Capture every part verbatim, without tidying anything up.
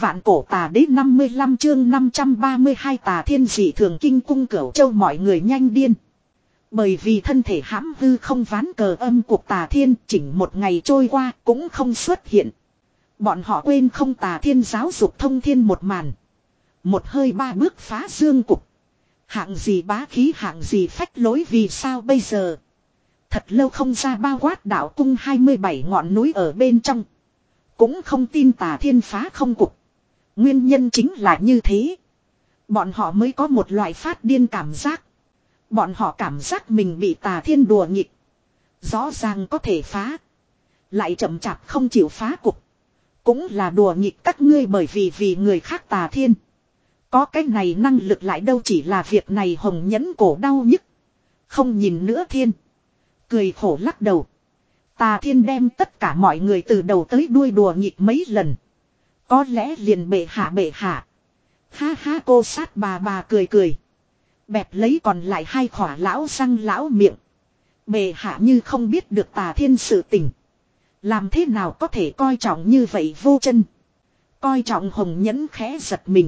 Vạn cổ tà đế năm mươi lăm chương năm trăm ba mươi hai tà thiên dị thường kinh cung Cửu Châu mọi người nhanh điên. Bởi vì thân thể hãm hư không ván cờ âm cuộc tà thiên chỉnh một ngày trôi qua cũng không xuất hiện. Bọn họ quên không tà thiên giáo dục thông thiên một màn. Một hơi ba bước phá dương cục. Hạng gì bá khí hạng gì phách lối vì sao bây giờ. Thật lâu không ra bao quát đạo cung hai mươi bảy ngọn núi ở bên trong. Cũng không tin tà thiên phá không cục. Nguyên nhân chính là như thế. Bọn họ mới có một loại phát điên cảm giác. Bọn họ cảm giác mình bị tà thiên đùa nghịch. Rõ ràng có thể phá. Lại chậm chạp không chịu phá cục. Cũng là đùa nghịch các ngươi bởi vì vì người khác tà thiên. Có cái này năng lực lại đâu chỉ là việc này hồng nhẫn cổ đau nhức. Không nhìn nữa thiên. Cười khổ lắc đầu. Tà thiên đem tất cả mọi người từ đầu tới đuôi đùa nghịch mấy lần. Có lẽ liền bệ hạ bệ hạ. Ha ha cô sát bà bà cười cười. Bẹp lấy còn lại hai khỏa lão răng lão miệng. Bệ hạ như không biết được tà thiên sự tình. Làm thế nào có thể coi trọng như vậy vô chân. Coi trọng hồng nhẫn khẽ giật mình.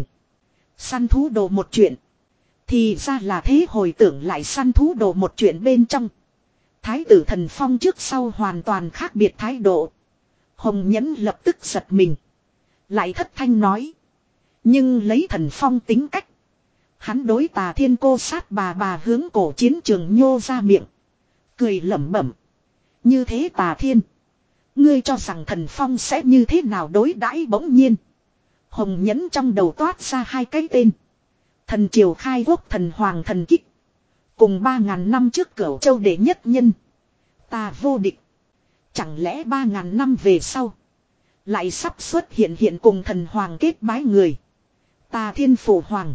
Săn thú đồ một chuyện. Thì ra là thế hồi tưởng lại săn thú đồ một chuyện bên trong. Thái tử Thần Phong trước sau hoàn toàn khác biệt thái độ. Hồng nhẫn lập tức giật mình. Lại thất thanh nói. Nhưng lấy Thần Phong tính cách. Hắn đối tà thiên cô sát bà bà hướng cổ chiến trường nhô ra miệng. Cười lẩm bẩm. Như thế tà thiên. Ngươi cho rằng Thần Phong sẽ như thế nào đối đãi bỗng nhiên. Hồng nhẫn trong đầu toát ra hai cái tên. Thần triều khai quốc thần hoàng thần kích. Cùng ba ngàn năm trước Cửu Châu đệ nhất nhân. Ta vô địch. Chẳng lẽ ba ngàn năm về sau. Lại sắp xuất hiện hiện cùng thần hoàng kết bái người. Tà thiên phủ hoàng.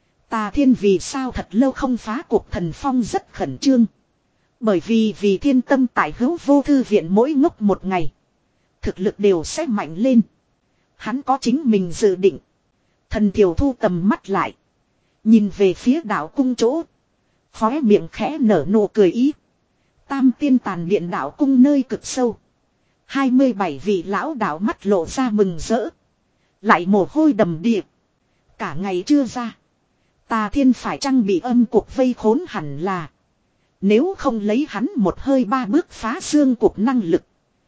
Tà thiên vì sao thật lâu không phá cuộc Thần Phong rất khẩn trương. Bởi vì vì thiên tâm tại hữu vô thư viện mỗi ngốc một ngày. Thực lực đều sẽ mạnh lên. Hắn có chính mình dự định. Thần thiểu thu tầm mắt lại. Nhìn về phía đạo cung chỗ. Khóe miệng khẽ nở nụ cười ý. Tam tiên tàn điện đạo cung nơi cực sâu. hai mươi bảy vị lão đạo mắt lộ ra mừng rỡ. Lại mồ hôi đầm đìa. Cả ngày chưa ra. Tà thiên phải chăng bị âm cuộc vây khốn hẳn là. Nếu không lấy hắn một hơi ba bước phá xương cuộc năng lực.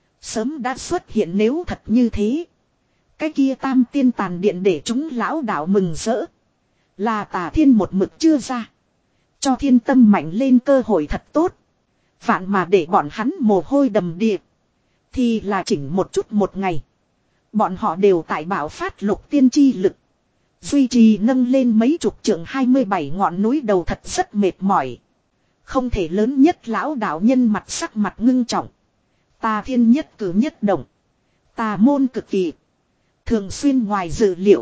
Sớm đã xuất hiện nếu thật như thế. Cái kia tam tiên tàn điện để chúng lão đạo mừng rỡ. Là tà thiên một mực chưa ra. Cho thiên tâm mạnh lên cơ hội thật tốt. Vạn mà để bọn hắn mồ hôi đầm đìa. Thì là chỉnh một chút một ngày. Bọn họ đều tại bảo phát lục tiên chi lực. Duy trì nâng lên mấy chục trượng hai mươi bảy ngọn núi đầu thật rất mệt mỏi. Không thể lớn nhất lão đạo nhân mặt sắc mặt ngưng trọng. Tà thiên nhất cử nhất động. Tà môn cực kỳ. Thường xuyên ngoài dự liệu.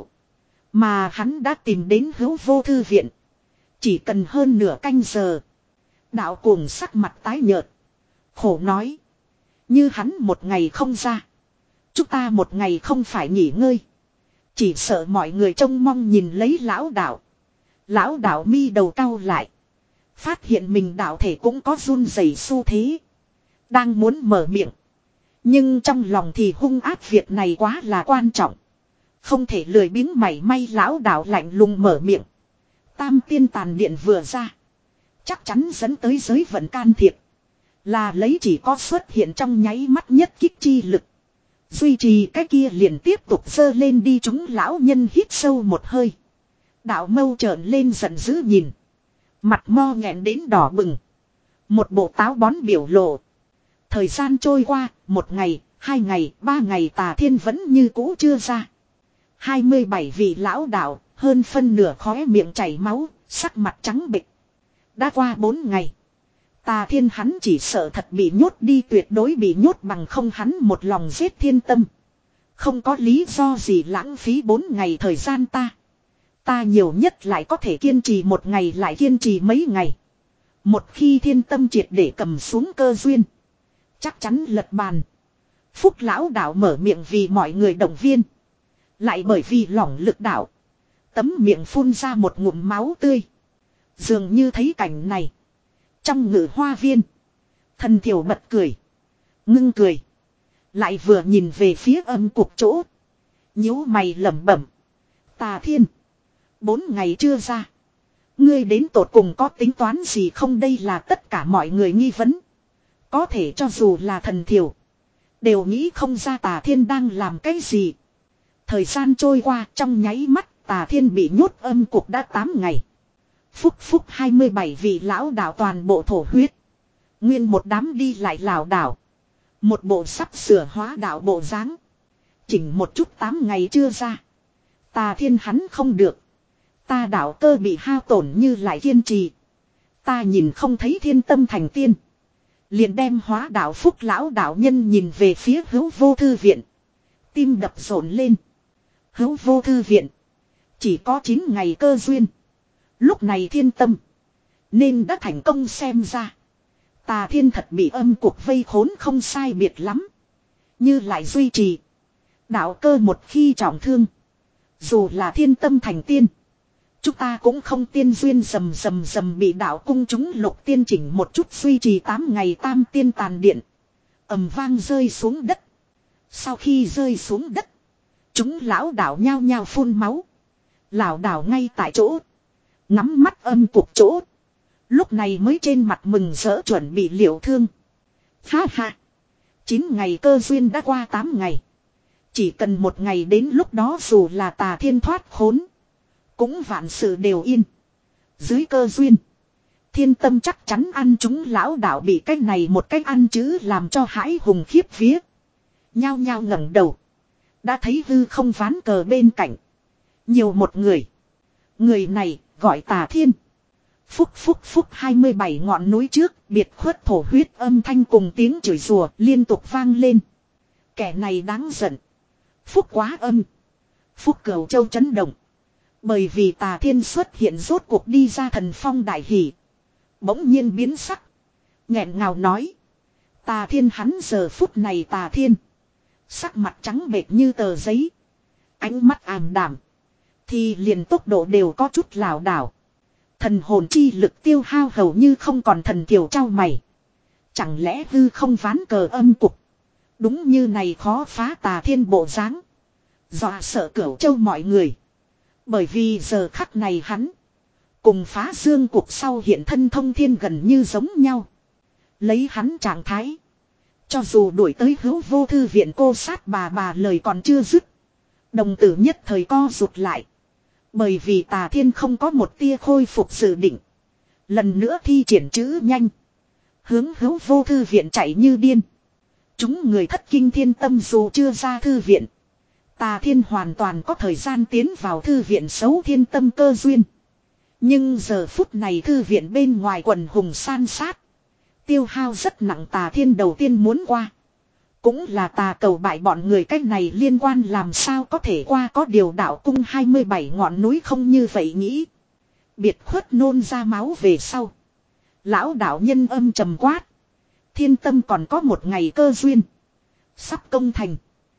Mà hắn đã tìm đến hữu vô thư viện. Chỉ cần hơn nửa canh giờ. Đạo cuồng sắc mặt tái nhợt. Khổ nói. Như hắn một ngày không ra. Chúng ta một ngày không phải nghỉ ngơi. Chỉ sợ mọi người trông mong nhìn lấy lão đạo. Lão đạo mi đầu cau lại. Phát hiện mình đạo thể cũng có run rẩy xu thế. Đang muốn mở miệng. Nhưng trong lòng thì hung ác việc này quá là quan trọng. Không thể lười biếng mảy may lão đạo lạnh lùng mở miệng. Tam tiên tàn điện vừa ra. Chắc chắn dẫn tới giới vận can thiệp. Là lấy chỉ có xuất hiện trong nháy mắt nhất kích chi lực. Duy trì cái kia liền tiếp tục dơ lên đi chúng lão nhân hít sâu một hơi. Đạo mâu trợn lên giận dữ nhìn. Mặt mo nghẹn đến đỏ bừng. Một bộ táo bón biểu lộ. Thời gian trôi qua, một ngày, hai ngày, ba ngày tà thiên vẫn như cũ chưa ra. hai mươi bảy vị lão đạo, hơn phân nửa khóe miệng chảy máu, sắc mặt trắng bệch. Đã qua bốn ngày. Tà thiên hắn chỉ sợ thật bị nhốt đi tuyệt đối bị nhốt bằng không hắn một lòng giết thiên tâm. Không có lý do gì lãng phí bốn ngày thời gian ta. Ta nhiều nhất lại có thể kiên trì một ngày lại kiên trì mấy ngày. Một khi thiên tâm triệt để cầm xuống cơ duyên. Chắc chắn lật bàn. Phúc lão đạo mở miệng vì mọi người động viên. Lại bởi vì lỏng lực đạo. Tấm miệng phun ra một ngụm máu tươi. Dường như thấy cảnh này. Trong ngự hoa viên. Thần thiểu bật cười. Ngưng cười. Lại vừa nhìn về phía âm cục chỗ. Nhíu mày lẩm bẩm. Tà Thiên. Bốn ngày chưa ra. Ngươi đến tột cùng có tính toán gì không, đây là tất cả mọi người nghi vấn. Có thể cho dù là thần thiểu. Đều nghĩ không ra Tà Thiên đang làm cái gì. Thời gian trôi qua trong nháy mắt Tà Thiên bị nhốt âm cục đã tám ngày. Phúc phúc hai mươi bảy vị lão đạo toàn bộ thổ huyết. Nguyên một đám đi lại lảo đảo. Một bộ sắp sửa hóa đạo bộ dáng. Chỉnh một chút tám ngày chưa ra. Tà Thiên hắn không được. Ta đạo cơ bị hao tổn như lại kiên trì. Ta nhìn không thấy thiên tâm thành tiên. Liền đem hóa đạo phúc lão đạo nhân nhìn về phía Hữu Vô Thư Viện. Tim đập rộn lên. Hữu Vô Thư Viện. Chỉ có chín ngày cơ duyên. Lúc này thiên tâm. Nên đã thành công xem ra. Tà Thiên thật bị âm cuộc vây khốn không sai biệt lắm. Như lại duy trì. Đạo cơ một khi trọng thương. Dù là thiên tâm thành tiên. Chúng ta cũng không tiên duyên rầm rầm rầm bị đạo cung chúng lục tiên chỉnh một chút duy trì tám ngày tam tiên tàn điện. Ầm vang rơi xuống đất. Sau khi rơi xuống đất. Chúng lão đạo nhao nhao phun máu. Lão đạo ngay tại chỗ. Ngắm mắt âm cuộc chỗ. Lúc này mới trên mặt mừng rỡ chuẩn bị liệu thương. Ha ha. Chín ngày cơ duyên đã qua tám ngày. Chỉ cần một ngày đến lúc đó dù là Tà Thiên thoát khốn. Cũng vạn sự đều yên. Dưới cơ duyên. Thiên tâm chắc chắn ăn chúng lão đạo bị cách này một cách ăn chứ làm cho hãi hùng khiếp vía. Nhao nhao ngẩng đầu. Đã thấy hư không ván cờ bên cạnh. Nhiều một người. Người này gọi Tà Thiên. Phúc phúc phúc hai mươi bảy ngọn núi trước biệt khuất thổ huyết âm thanh cùng tiếng chửi rủa liên tục vang lên. Kẻ này đáng giận. Phúc quá âm. Phúc Cửu Châu chấn động. Bởi vì Tà Thiên xuất hiện rốt cuộc đi ra thần phong đại hỷ. Bỗng nhiên biến sắc. Nghẹn ngào nói. Tà Thiên hắn giờ phút này Tà Thiên. Sắc mặt trắng bệch như tờ giấy. Ánh mắt ảm đảm. Thì liền tốc độ đều có chút lảo đảo. Thần hồn chi lực tiêu hao hầu như không còn, thần thiểu trao mày. Chẳng lẽ hư không ván cờ âm cục. Đúng như này khó phá Tà Thiên bộ dáng. Dọa sợ Cửu Châu mọi người. Bởi vì giờ khắc này hắn. Cùng phá dương cuộc sau hiện thân thông thiên gần như giống nhau. Lấy hắn trạng thái. Cho dù đuổi tới Hữu Vô Thư Viện cô sát bà bà lời còn chưa dứt. Đồng tử nhất thời co rụt lại. Bởi vì Tà Thiên không có một tia khôi phục dự định. Lần nữa thi triển chữ nhanh. Hướng Hữu Vô Thư Viện chạy như điên. Chúng người thất kinh thiên tâm dù chưa ra thư viện. Tà Thiên hoàn toàn có thời gian tiến vào thư viện xấu thiên tâm cơ duyên. Nhưng giờ phút này thư viện bên ngoài quần hùng san sát. Tiêu hao rất nặng, Tà Thiên đầu tiên muốn qua. Cũng là tà cầu bại bọn người, cách này liên quan làm sao có thể qua, có điều đạo cung hai mươi bảy ngọn núi không như vậy nghĩ. Biệt khuất nôn ra máu về sau. Lão đạo nhân âm trầm quát. Thiên tâm còn có một ngày cơ duyên. Sắp công thành.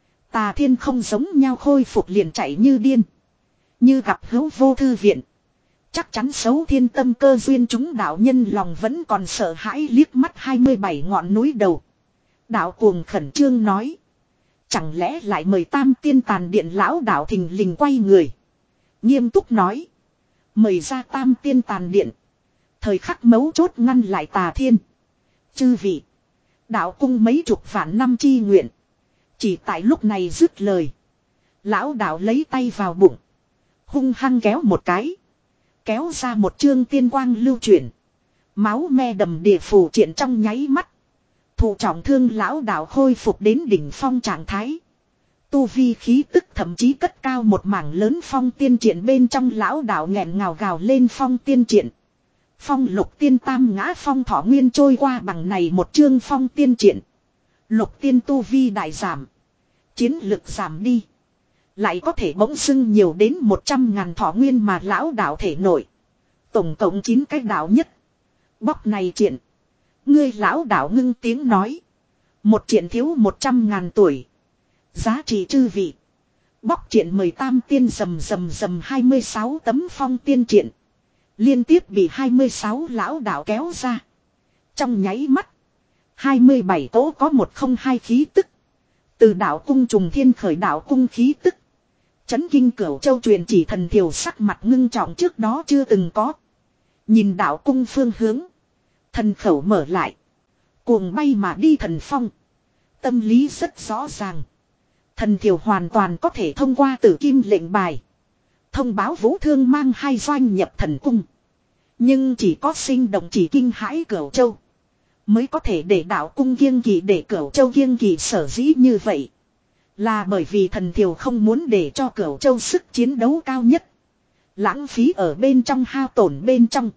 Tà Thiên không giống nhau khôi phục liền chạy như điên. Như gặp Hữu Vô Thư Viện. Chắc chắn xấu thiên tâm cơ duyên, chúng đạo nhân lòng vẫn còn sợ hãi liếc mắt hai mươi bảy ngọn núi đầu. Đạo cuồng khẩn trương nói. Chẳng lẽ lại mời tam tiên tàn điện, lão đạo thình lình quay người. Nghiêm túc nói. Mời ra tam tiên tàn điện. Thời khắc mấu chốt ngăn lại Tà Thiên. Chư vị. Đạo cung mấy chục vạn năm chi nguyện. Chỉ tại lúc này dứt lời. Lão đạo lấy tay vào bụng. Hung hăng kéo một cái. Kéo ra một chương tiên quang lưu chuyển. Máu me đầm đìa phủ triện trong nháy mắt. Thụ trọng thương lão đạo khôi phục đến đỉnh phong trạng thái. Tu vi khí tức thậm chí cất cao một mảng lớn phong tiên triện bên trong, lão đạo nghẹn ngào gào lên phong tiên triện. Phong lục tiên tam ngã phong thọ nguyên trôi qua bằng này một chương phong tiên triện. Lục tiên tu vi đại giảm. Chiến lực giảm đi. Lại có thể bỗng dưng nhiều đến một trăm ngàn thọ nguyên mà lão đạo thể nổi. Tổng cộng chín cái đạo nhất. Bóc này triện. Ngươi lão đạo ngưng tiếng nói. Một triện thiếu một trăm ngàn tuổi. Giá trị chư vị. Bóc triện mời tam tiên rầm rầm rầm hai mươi sáu tấm phong tiên triện. Liên tiếp bị hai mươi sáu lão đạo kéo ra. Trong nháy mắt. hai mươi bảy cỗ có một không hai khí tức. Từ đạo cung trùng thiên khởi đạo cung khí tức. Chấn kinh Cửu Châu truyền chỉ thần thiểu sắc mặt ngưng trọng trước đó chưa từng có. Nhìn đạo cung phương hướng. Thần khẩu mở lại. Cuồng bay mà đi thần phong. Tâm lý rất rõ ràng. Thần thiểu hoàn toàn có thể thông qua tử kim lệnh bài. Thông báo Vũ Thương mang hai doanh nhập thần cung. Nhưng chỉ có sinh động chỉ kinh hãi Cửu Châu. Mới có thể để đạo cung kiêng kỵ, để Cửu Châu kiêng kỵ. Sở dĩ như vậy là bởi vì thần thiểu không muốn để cho Cửu Châu sức chiến đấu cao nhất lãng phí ở bên trong, hao tổn bên trong.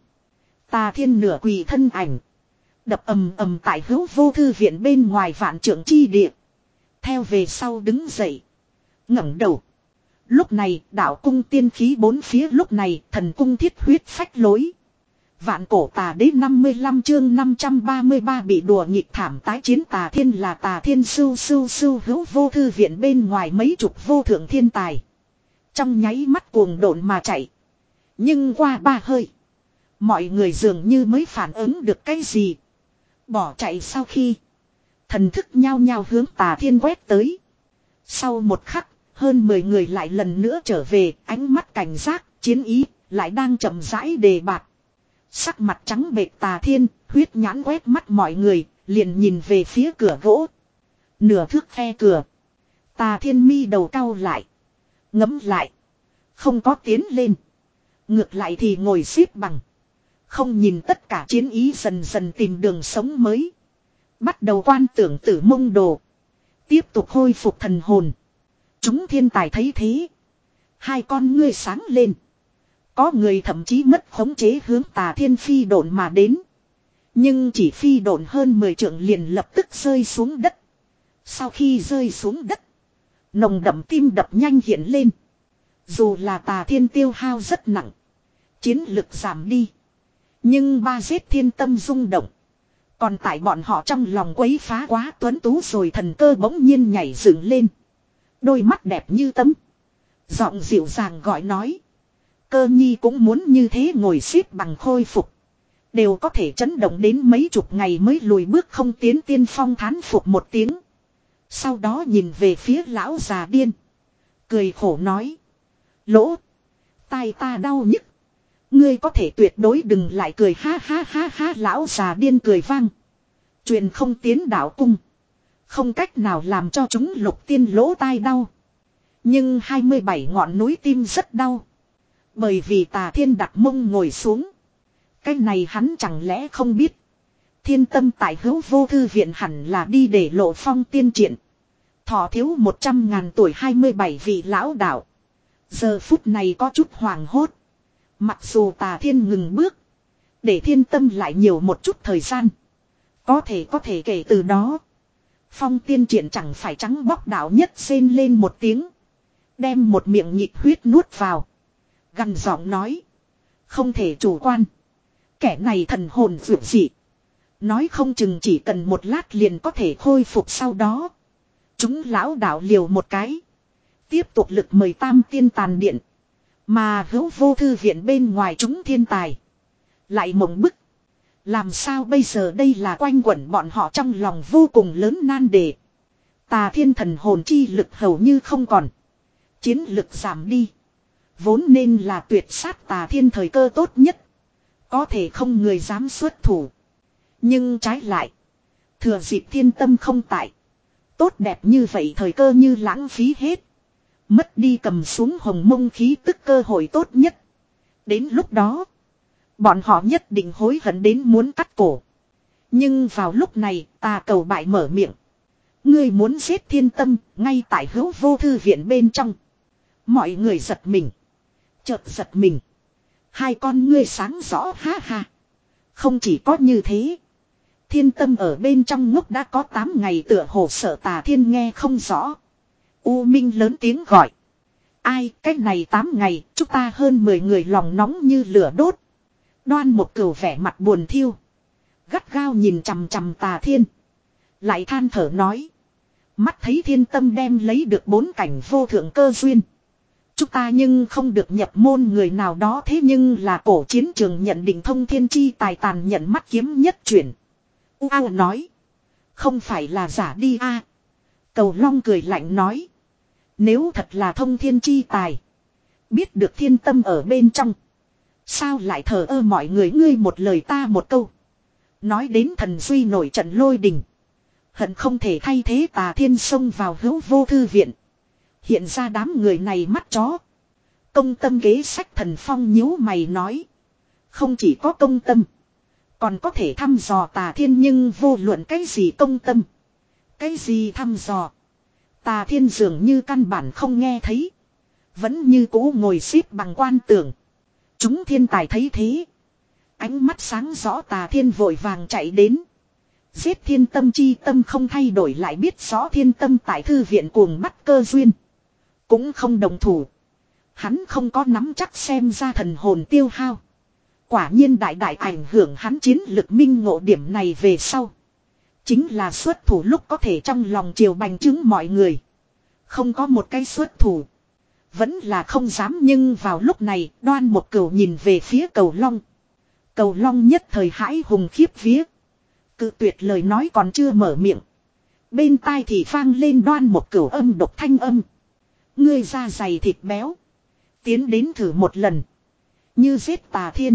Tà Thiên nửa quỳ thân ảnh đập ầm ầm tại Hữu Vô Thư viện bên ngoài vạn trượng chi địa. Theo về sau đứng dậy, ngẩng đầu. Lúc này đạo cung tiên khí bốn phía, lúc này thần cung thiết huyết phách lối. Vạn cổ tà đế năm mươi lăm chương năm trăm ba mươi ba bị đùa nghịch thảm tái chiến. Tà Thiên là Tà Thiên sưu sưu sưu. Hữu Vô Thư viện bên ngoài mấy chục vô thượng thiên tài trong nháy mắt cuồng độn mà chạy. Nhưng qua ba hơi, mọi người dường như mới phản ứng được cái gì. Bỏ chạy sau khi, thần thức nhao nhao hướng Tà Thiên quét tới. Sau một khắc, hơn mười người lại lần nữa trở về, ánh mắt cảnh giác, chiến ý lại đang chậm rãi đề bạt. Sắc mặt trắng bệch Tà Thiên, huyết nhãn quét mắt mọi người, liền nhìn về phía cửa gỗ. Nửa thước khe cửa. Tà Thiên mi đầu cau lại, ngấm lại, không có tiến lên. Ngược lại thì ngồi xếp bằng, không nhìn tất cả chiến ý, dần dần tìm đường sống mới. Bắt đầu quan tưởng Tử Mông Đồ, tiếp tục khôi phục thần hồn. Chúng thiên tài thấy thế, hai con ngươi sáng lên. Có người thậm chí mất khống chế hướng Tà Thiên phi độn mà đến. Nhưng chỉ phi độn hơn mười trượng liền lập tức rơi xuống đất. Sau khi rơi xuống đất, nồng đậm tim đập nhanh hiện lên. Dù là Tà Thiên tiêu hao rất nặng, chiến lực giảm đi, nhưng ba giết thiên tâm rung động. Còn tại bọn họ trong lòng quấy phá quá tuấn tú rồi. Thần Cơ bỗng nhiên nhảy dựng lên, đôi mắt đẹp như tấm, giọng dịu dàng gọi nói: Cơ nhi cũng muốn như thế, ngồi xếp bằng khôi phục. Đều có thể chấn động đến mấy chục ngày mới lùi bước không tiến. Tiên Phong thán phục một tiếng, sau đó nhìn về phía lão già điên, cười khổ nói: Lỗ tai ta đau nhức, ngươi có thể tuyệt đối đừng lại cười. Ha ha ha ha. Lão già điên cười vang. Truyền không tiến đạo cung, không cách nào làm cho chúng lục tiên lỗ tai đau. Nhưng hai mươi bảy ngọn núi tim rất đau. Bởi vì Tà Thiên đặt mông ngồi xuống. Cái này hắn chẳng lẽ không biết. Thiên tâm tại Hữu Vô Thư viện hẳn là đi để lộ phong tiên triện. Thọ thiếu một trăm ngàn tuổi hai mươi bảy vị lão đạo. Giờ phút này có chút hoàng hốt. Mặc dù Tà Thiên ngừng bước, để thiên tâm lại nhiều một chút thời gian. Có thể có thể kể từ đó, phong tiên triện chẳng phải trắng bóc đạo nhất rên lên một tiếng. Đem một miệng nhịp huyết nuốt vào, gằn giọng nói: Không thể chủ quan. Kẻ này thần hồn vượt dị, nói không chừng chỉ cần một lát liền có thể khôi phục. Sau đó, chúng lão đạo liều một cái, tiếp tục lực mời Tam Tiên tàn điện. Mà Hữu Vô Thư viện bên ngoài chúng thiên tài lại mộng bức. Làm sao bây giờ, đây là quanh quẩn bọn họ trong lòng vô cùng lớn nan đề. Tà Thiên thần hồn chi lực hầu như không còn, chiến lực giảm đi. Vốn nên là tuyệt sát Tà Thiên thời cơ tốt nhất, có thể không người dám xuất thủ. Nhưng trái lại, thừa dịp thiên tâm không tại, tốt đẹp như vậy thời cơ như lãng phí hết. Mất đi cầm xuống hồng mông khí tức cơ hội tốt nhất. Đến lúc đó, bọn họ nhất định hối hận đến muốn cắt cổ. Nhưng vào lúc này, Tà Cầu bại mở miệng: Ngươi muốn giết thiên tâm, ngay tại Hữu Vô Thư viện bên trong. Mọi người giật mình, chợt giật mình. Hai con ngươi sáng rõ. Ha ha. Không chỉ có như thế, thiên tâm ở bên trong ngốc đã có tám ngày, tựa hồ sợ Tà Thiên nghe không rõ. U Minh lớn tiếng gọi: Ai, cách này tám ngày, chúng ta hơn mười người lòng nóng như lửa đốt. Đoan một cửu vẻ mặt buồn thiêu, gắt gao nhìn chằm chằm Tà Thiên, lại than thở nói: Mắt thấy thiên tâm đem lấy được bốn cảnh vô thượng cơ duyên, chúng ta nhưng không được nhập môn người nào đó. Thế nhưng là cổ chiến trường nhận định thông thiên chi tài tàn nhận mắt kiếm nhất chuyển. U A nói: Không phải là giả đi a. Cầu Long cười lạnh nói: Nếu thật là thông thiên chi tài. Biết được thiên tâm ở bên trong. Sao lại thờ ơ mọi người ngươi một lời ta một câu. Nói đến thần duy nổi trận lôi đình. Hận không thể thay thế Tà Thiên xông vào hữu vô thư viện. Hiện ra đám người này mắt chó. Công tâm kế sách Thần Phong nhíu mày nói. Không chỉ có công tâm. Còn có thể thăm dò Tà Thiên nhưng vô luận cái gì công tâm. Cái gì thăm dò. Tà Thiên dường như căn bản không nghe thấy. Vẫn như cũ ngồi xếp bằng quan tưởng. Chúng thiên tài thấy thế. Ánh mắt sáng rõ Tà Thiên vội vàng chạy đến. Giết thiên tâm chi tâm không thay đổi lại biết rõ thiên tâm tại thư viện cuồng bắt cơ duyên. Cũng không đồng thủ. Hắn không có nắm chắc xem ra thần hồn tiêu hao. Quả nhiên đại đại ảnh hưởng hắn chiến lực minh ngộ điểm này về sau. Chính là xuất thủ lúc có thể trong lòng chiều bành chứng mọi người. Không có một cái xuất thủ. Vẫn là không dám nhưng vào lúc này Đoan Một Cửu nhìn về phía Cầu Long. Cầu Long nhất thời hãi hùng khiếp vía. Cự tuyệt lời nói còn chưa mở miệng. Bên tai thì vang lên Đoan Một Cửu âm độc thanh âm. Ngươi da dày thịt béo. Tiến đến thử một lần. Như giết Tà Thiên.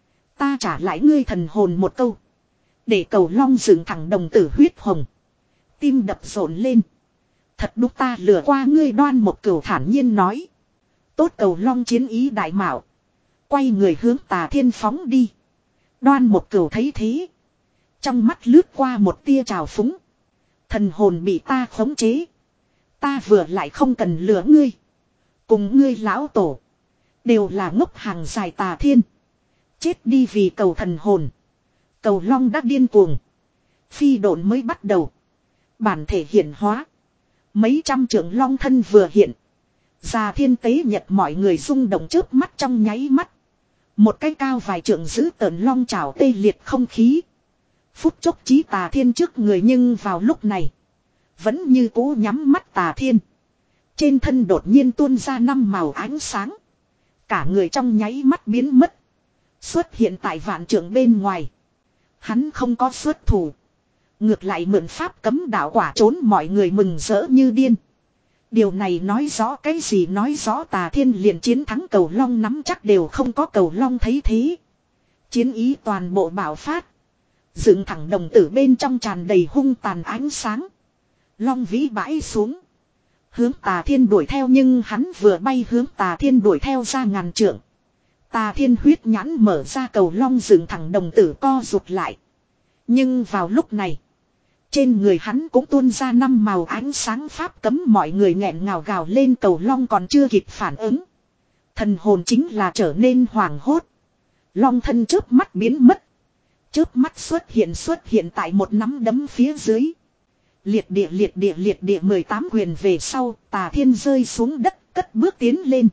Ta trả lại ngươi thần hồn một câu. Để Cầu Long dựng thẳng đồng tử huyết hồng. Tim đập rộn lên. Thật đúng ta lừa qua ngươi Đoan Một Cửu thản nhiên nói. Tốt Cầu Long chiến ý đại mạo. Quay người hướng Tà Thiên phóng đi. Đoan Một Cửu thấy thế. Trong mắt lướt qua một tia trào phúng. Thần hồn bị ta khống chế. Ta vừa lại không cần lừa ngươi. Cùng ngươi lão tổ. Đều là ngốc hàng dài Tà Thiên. Chết đi vì cầu thần hồn. Cầu Long đã điên cuồng. Phi độn mới bắt đầu. Bản thể hiển hóa. Mấy trăm trưởng long thân vừa hiện. Già thiên tế nhật mọi người rung động chớp mắt trong nháy mắt. Một cái cao vài trượng giữ tợn long trảo tê liệt không khí. Phút chốc chí Tà Thiên trước người nhưng vào lúc này. Vẫn như cũ nhắm mắt Tà Thiên. Trên thân đột nhiên tuôn ra năm màu ánh sáng. Cả người trong nháy mắt biến mất. Xuất hiện tại vạn trượng bên ngoài. Hắn không có xuất thủ. Ngược lại mượn pháp cấm đạo quả trốn mọi người mừng rỡ như điên. Điều này nói rõ cái gì nói rõ Tà Thiên liền chiến thắng Cầu Long nắm chắc đều không có Cầu Long thấy thế. Chiến ý toàn bộ bạo phát. Dựng thẳng đồng tử bên trong tràn đầy hung tàn ánh sáng. Long vĩ bãi xuống. Hướng Tà Thiên đuổi theo nhưng hắn vừa bay hướng Tà Thiên đuổi theo ra ngàn trượng. Tà Thiên huyết nhãn mở ra Cầu Long dựng thẳng đồng tử co rụt lại. Nhưng vào lúc này. Trên người hắn cũng tuôn ra năm màu ánh sáng pháp cấm mọi người nghẹn ngào gào lên Cầu Long còn chưa kịp phản ứng. Thần hồn chính là trở nên hoảng hốt. Long thân chớp mắt biến mất. Chớp mắt xuất hiện xuất hiện tại một nắm đấm phía dưới. Liệt địa liệt địa liệt địa mười tám quyền về sau Tà Thiên rơi xuống đất cất bước tiến lên.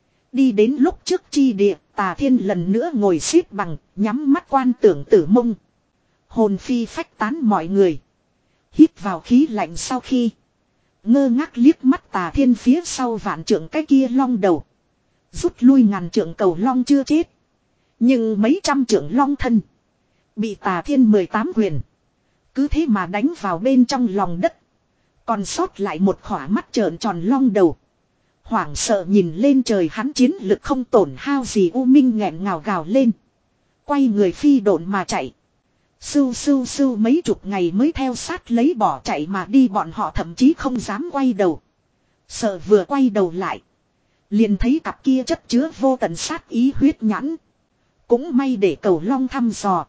Đi đến lúc trước chi địa Tà Thiên lần nữa ngồi xếp bằng nhắm mắt quan tưởng Tử Mông. Hồn phi phách tán mọi người. Hít vào khí lạnh sau khi. Ngơ ngác liếc mắt Tà Thiên phía sau vạn trượng cái kia long đầu. Rút lui ngàn trượng Cầu Long chưa chết. Nhưng mấy trăm trượng long thân. Bị Tà Thiên mười tám quyền. Cứ thế mà đánh vào bên trong lòng đất. Còn sót lại một khỏa mắt trợn tròn long đầu. Hoảng sợ nhìn lên trời hắn chiến lực không tổn hao gì u minh nghẹn ngào gào lên. Quay người phi độn mà chạy. Sưu sưu sưu mấy chục ngày mới theo sát lấy bỏ chạy mà đi bọn họ thậm chí không dám quay đầu. Sợ vừa quay đầu lại. Liền thấy cặp kia chất chứa vô tận sát ý huyết nhãn. Cũng may để Cầu Long thăm dò.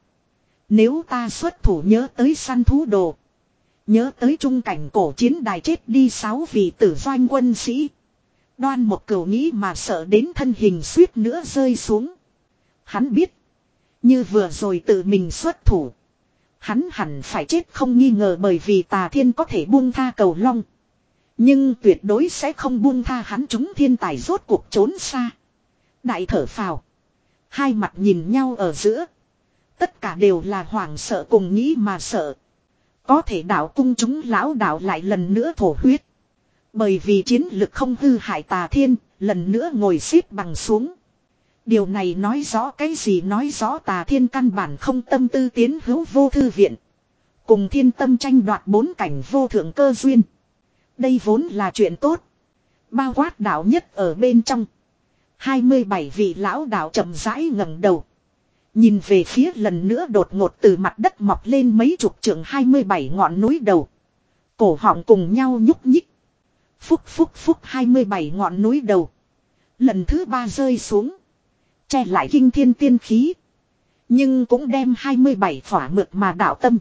Nếu ta xuất thủ nhớ tới săn thú đồ. Nhớ tới trung cảnh cổ chiến đài chết đi sáu vị tử doanh quân sĩ. Đoan Một Cửu nghĩ mà sợ đến thân hình suýt nữa rơi xuống. Hắn biết. Như vừa rồi tự mình xuất thủ. Hắn hẳn phải chết không nghi ngờ bởi vì Tà Thiên có thể buông tha Cầu Long. Nhưng tuyệt đối sẽ không buông tha hắn chúng thiên tài rốt cuộc trốn xa. Đại thở phào. Hai mặt nhìn nhau ở giữa. Tất cả đều là hoảng sợ cùng nghĩ mà sợ. Có thể đạo cung chúng lão đạo lại lần nữa thổ huyết. Bởi vì chiến lực không hư hại Tà Thiên, lần nữa ngồi xếp bằng xuống. Điều này nói rõ cái gì nói rõ Tà Thiên căn bản không tâm tư tiến hữu vô thư viện. Cùng thiên tâm tranh đoạt bốn cảnh vô thượng cơ duyên. Đây vốn là chuyện tốt. Bao quát đạo nhất ở bên trong. hai mươi bảy vị lão đạo chậm rãi ngẩng đầu. Nhìn về phía lần nữa đột ngột từ mặt đất mọc lên mấy chục trượng hai mươi bảy ngọn núi đầu. Cổ họng cùng nhau nhúc nhích. Phúc phúc phúc hai mươi bảy ngọn núi đầu. Lần thứ ba rơi xuống. Che lại kinh thiên tiên khí. Nhưng cũng đem hai mươi bảy phỏa mượt mà đạo tâm.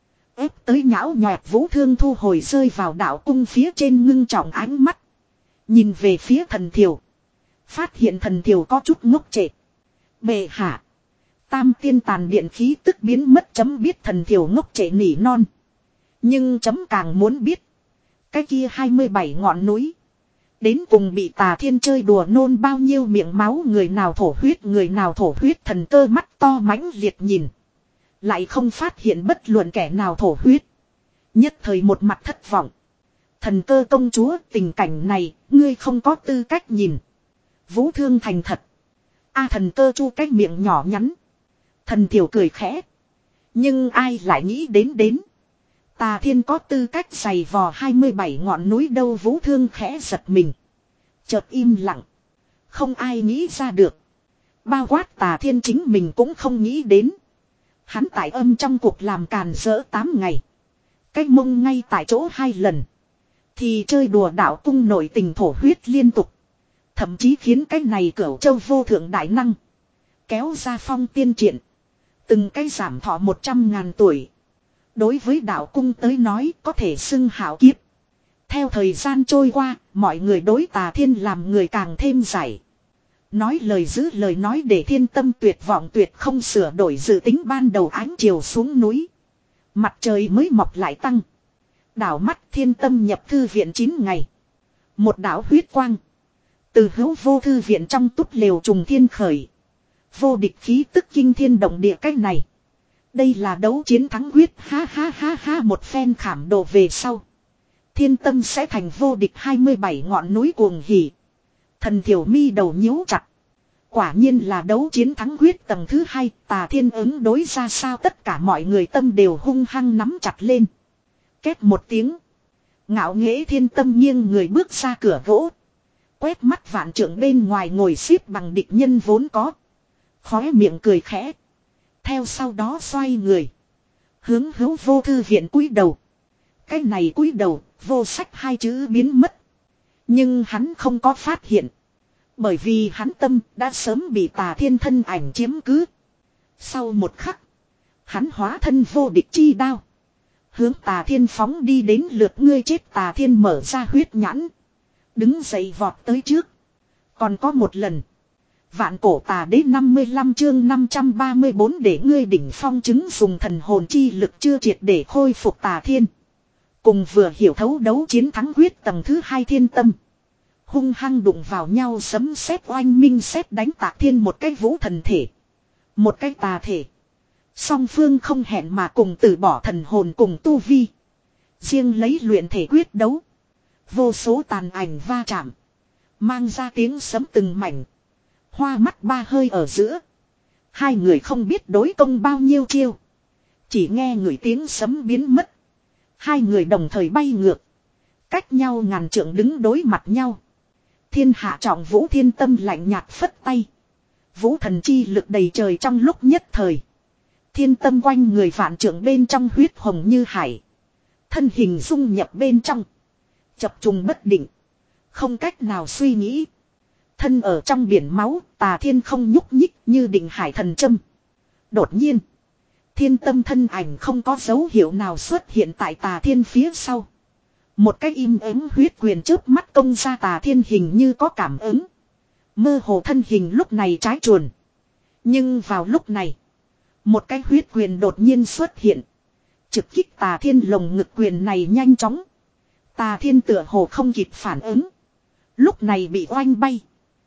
Ép tới nhão nhọt Vũ Thương thu hồi rơi vào đạo cung phía trên ngưng trọng ánh mắt. Nhìn về phía thần thiều. Phát hiện thần thiều có chút ngốc trệ. Bệ hạ. Tam tiên tàn điện khí tức biến mất chấm biết thần thiều ngốc trệ nỉ non. Nhưng chấm càng muốn biết. Cái kia hai mươi bảy ngọn núi. Đến cùng bị Tà Thiên chơi đùa nôn bao nhiêu miệng máu, người nào thổ huyết người nào thổ huyết. Thần cơ mắt to mãnh liệt nhìn. Lại không phát hiện bất luận kẻ nào thổ huyết. Nhất thời một mặt thất vọng. Thần cơ công chúa, tình cảnh này ngươi không có tư cách nhìn. Vũ Thương thành thật. A thần cơ chu cái miệng nhỏ nhắn. Thần thiểu cười khẽ. Nhưng ai lại nghĩ đến đến. Tà Thiên có tư cách giày vò hai mươi bảy ngọn núi đâu. Vũ Thương khẽ giật mình. Chợt im lặng. Không ai nghĩ ra được. Bao quát Tà Thiên chính mình cũng không nghĩ đến. Hắn tại âm trong cuộc làm càn rỡ tám ngày. Cách mông ngay tại chỗ hai lần. Thì chơi đùa đạo cung nội tình thổ huyết liên tục. Thậm chí khiến cái này Cửu Châu vô thượng đại năng. Kéo ra phong tiên triện. Từng cái giảm thọ một trăm ngàn tuổi. Đối với đạo cung tới nói có thể xưng hảo kiếp. Theo thời gian trôi qua, mọi người đối Tà Thiên làm người càng thêm giải. Nói lời giữ lời nói để thiên tâm tuyệt vọng tuyệt không sửa đổi dự tính ban đầu ánh chiều xuống núi. Mặt trời mới mọc lại tăng. Đảo mắt thiên tâm nhập thư viện chín ngày. Một đảo huyết quang. Từ hữu vô thư viện trong túp lều trùng thiên khởi. Vô địch khí tức kinh thiên động địa cách này. Đây là đấu chiến thắng huyết ha ha ha ha một phen khảm đồ về sau. Thiên tâm sẽ thành vô địch hai mươi bảy ngọn núi cuồng hỉ. Thần thiểu mi đầu nhíu chặt. Quả nhiên là đấu chiến thắng huyết tầng thứ hai. Tà Thiên ứng đối ra sao tất cả mọi người tâm đều hung hăng nắm chặt lên. Két một tiếng. Ngạo nghễ thiên tâm nghiêng người bước ra cửa gỗ. Quét mắt vạn trượng bên ngoài ngồi xếp bằng địch nhân vốn có. Khóe miệng cười khẽ. Theo sau đó xoay người. Hướng hữu vô thư viện cúi đầu. Cái này cúi đầu, vô sách hai chữ biến mất. Nhưng hắn không có phát hiện. Bởi vì hắn tâm đã sớm bị Tà Thiên thân ảnh chiếm cứ. Sau một khắc. Hắn hóa thân vô địch chi đao. Hướng Tà Thiên phóng đi đến lượt ngươi chết. Tà Thiên mở ra huyết nhãn. Đứng dậy vọt tới trước. Còn có một lần. Vạn cổ tà đế năm mươi lăm chương năm trăm ba mươi bốn để ngươi đỉnh phong chứng dùng thần hồn chi lực chưa triệt để khôi phục Tà Thiên. Cùng vừa hiểu thấu đấu chiến thắng huyết tầng thứ hai thiên tâm. Hung hăng đụng vào nhau sấm sét oanh minh sét đánh Tà Thiên một cái vũ thần thể. Một cái tà thể. Song phương không hẹn mà cùng từ bỏ thần hồn cùng tu vi. Riêng lấy luyện thể quyết đấu. Vô số tàn ảnh va chạm. Mang ra tiếng sấm từng mảnh. Hoa mắt ba hơi ở giữa. Hai người không biết đối công bao nhiêu chiêu. Chỉ nghe người tiếng sấm biến mất. Hai người đồng thời bay ngược. Cách nhau ngàn trượng đứng đối mặt nhau. Thiên hạ trọng vũ thiên tâm lạnh nhạt phất tay. Vũ thần chi lực đầy trời trong lúc nhất thời. Thiên tâm quanh người vạn trượng bên trong huyết hồng như hải. Thân hình dung nhập bên trong. Chập trùng bất định. Không cách nào suy nghĩ. Thân ở trong biển máu, Tà Thiên không nhúc nhích như định hải thần châm. Đột nhiên. Thiên tâm thân ảnh không có dấu hiệu nào xuất hiện tại Tà Thiên phía sau. Một cái im ắng huyết quyền chớp mắt công ra. Tà Thiên hình như có cảm ứng. Mơ hồ thân hình lúc này trái chuồn. Nhưng vào lúc này. Một cái huyết quyền đột nhiên xuất hiện. Trực kích Tà Thiên lồng ngực quyền này nhanh chóng. Tà Thiên tựa hồ không kịp phản ứng. Lúc này bị oanh bay.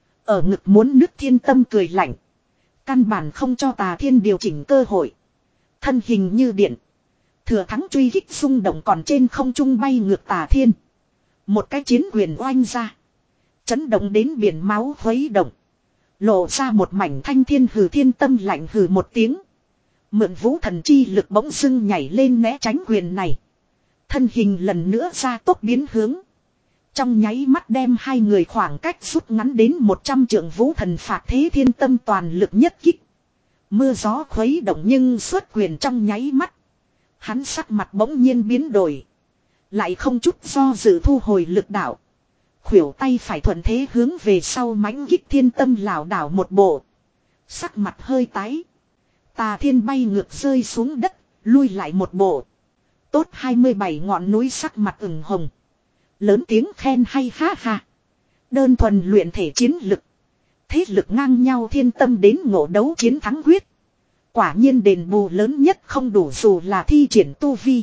Ở ngực muốn nứt thiên tâm cười lạnh. Căn bản không cho Tà Thiên điều chỉnh cơ hội. Thân hình như điện. Thừa thắng truy kích xung động còn trên không trung bay ngược Tà Thiên. Một cái chiến quyền oanh ra. Chấn động đến biển máu khuấy động. Lộ ra một mảnh thanh thiên hừ. Thiên tâm lạnh hừ một tiếng. Mượn vũ thần chi lực bỗng dưng nhảy lên né tránh quyền này. Thân hình lần nữa ra tốc biến hướng. Trong nháy mắt đem hai người khoảng cách rút ngắn đến một trăm trượng. Vũ thần phạt thế thiên tâm toàn lực nhất kích. Mưa gió khuấy động nhưng xuất quyền trong nháy mắt. Hắn sắc mặt bỗng nhiên biến đổi. Lại không chút do dự thu hồi lực đạo. Khuỷu tay phải thuận thế hướng về sau mãnh kích thiên tâm lảo đảo một bộ. Sắc mặt hơi tái. Tà thiên bay ngược rơi xuống đất, lui lại một bộ. Tốt hai mươi bảy ngọn núi sắc mặt ửng hồng. Lớn tiếng khen hay ha ha. Đơn thuần luyện thể chiến lực. Thế lực ngang nhau thiên tâm đến ngộ đấu chiến thắng quyết. Quả nhiên đền bù lớn nhất không đủ dù là thi triển tu vi.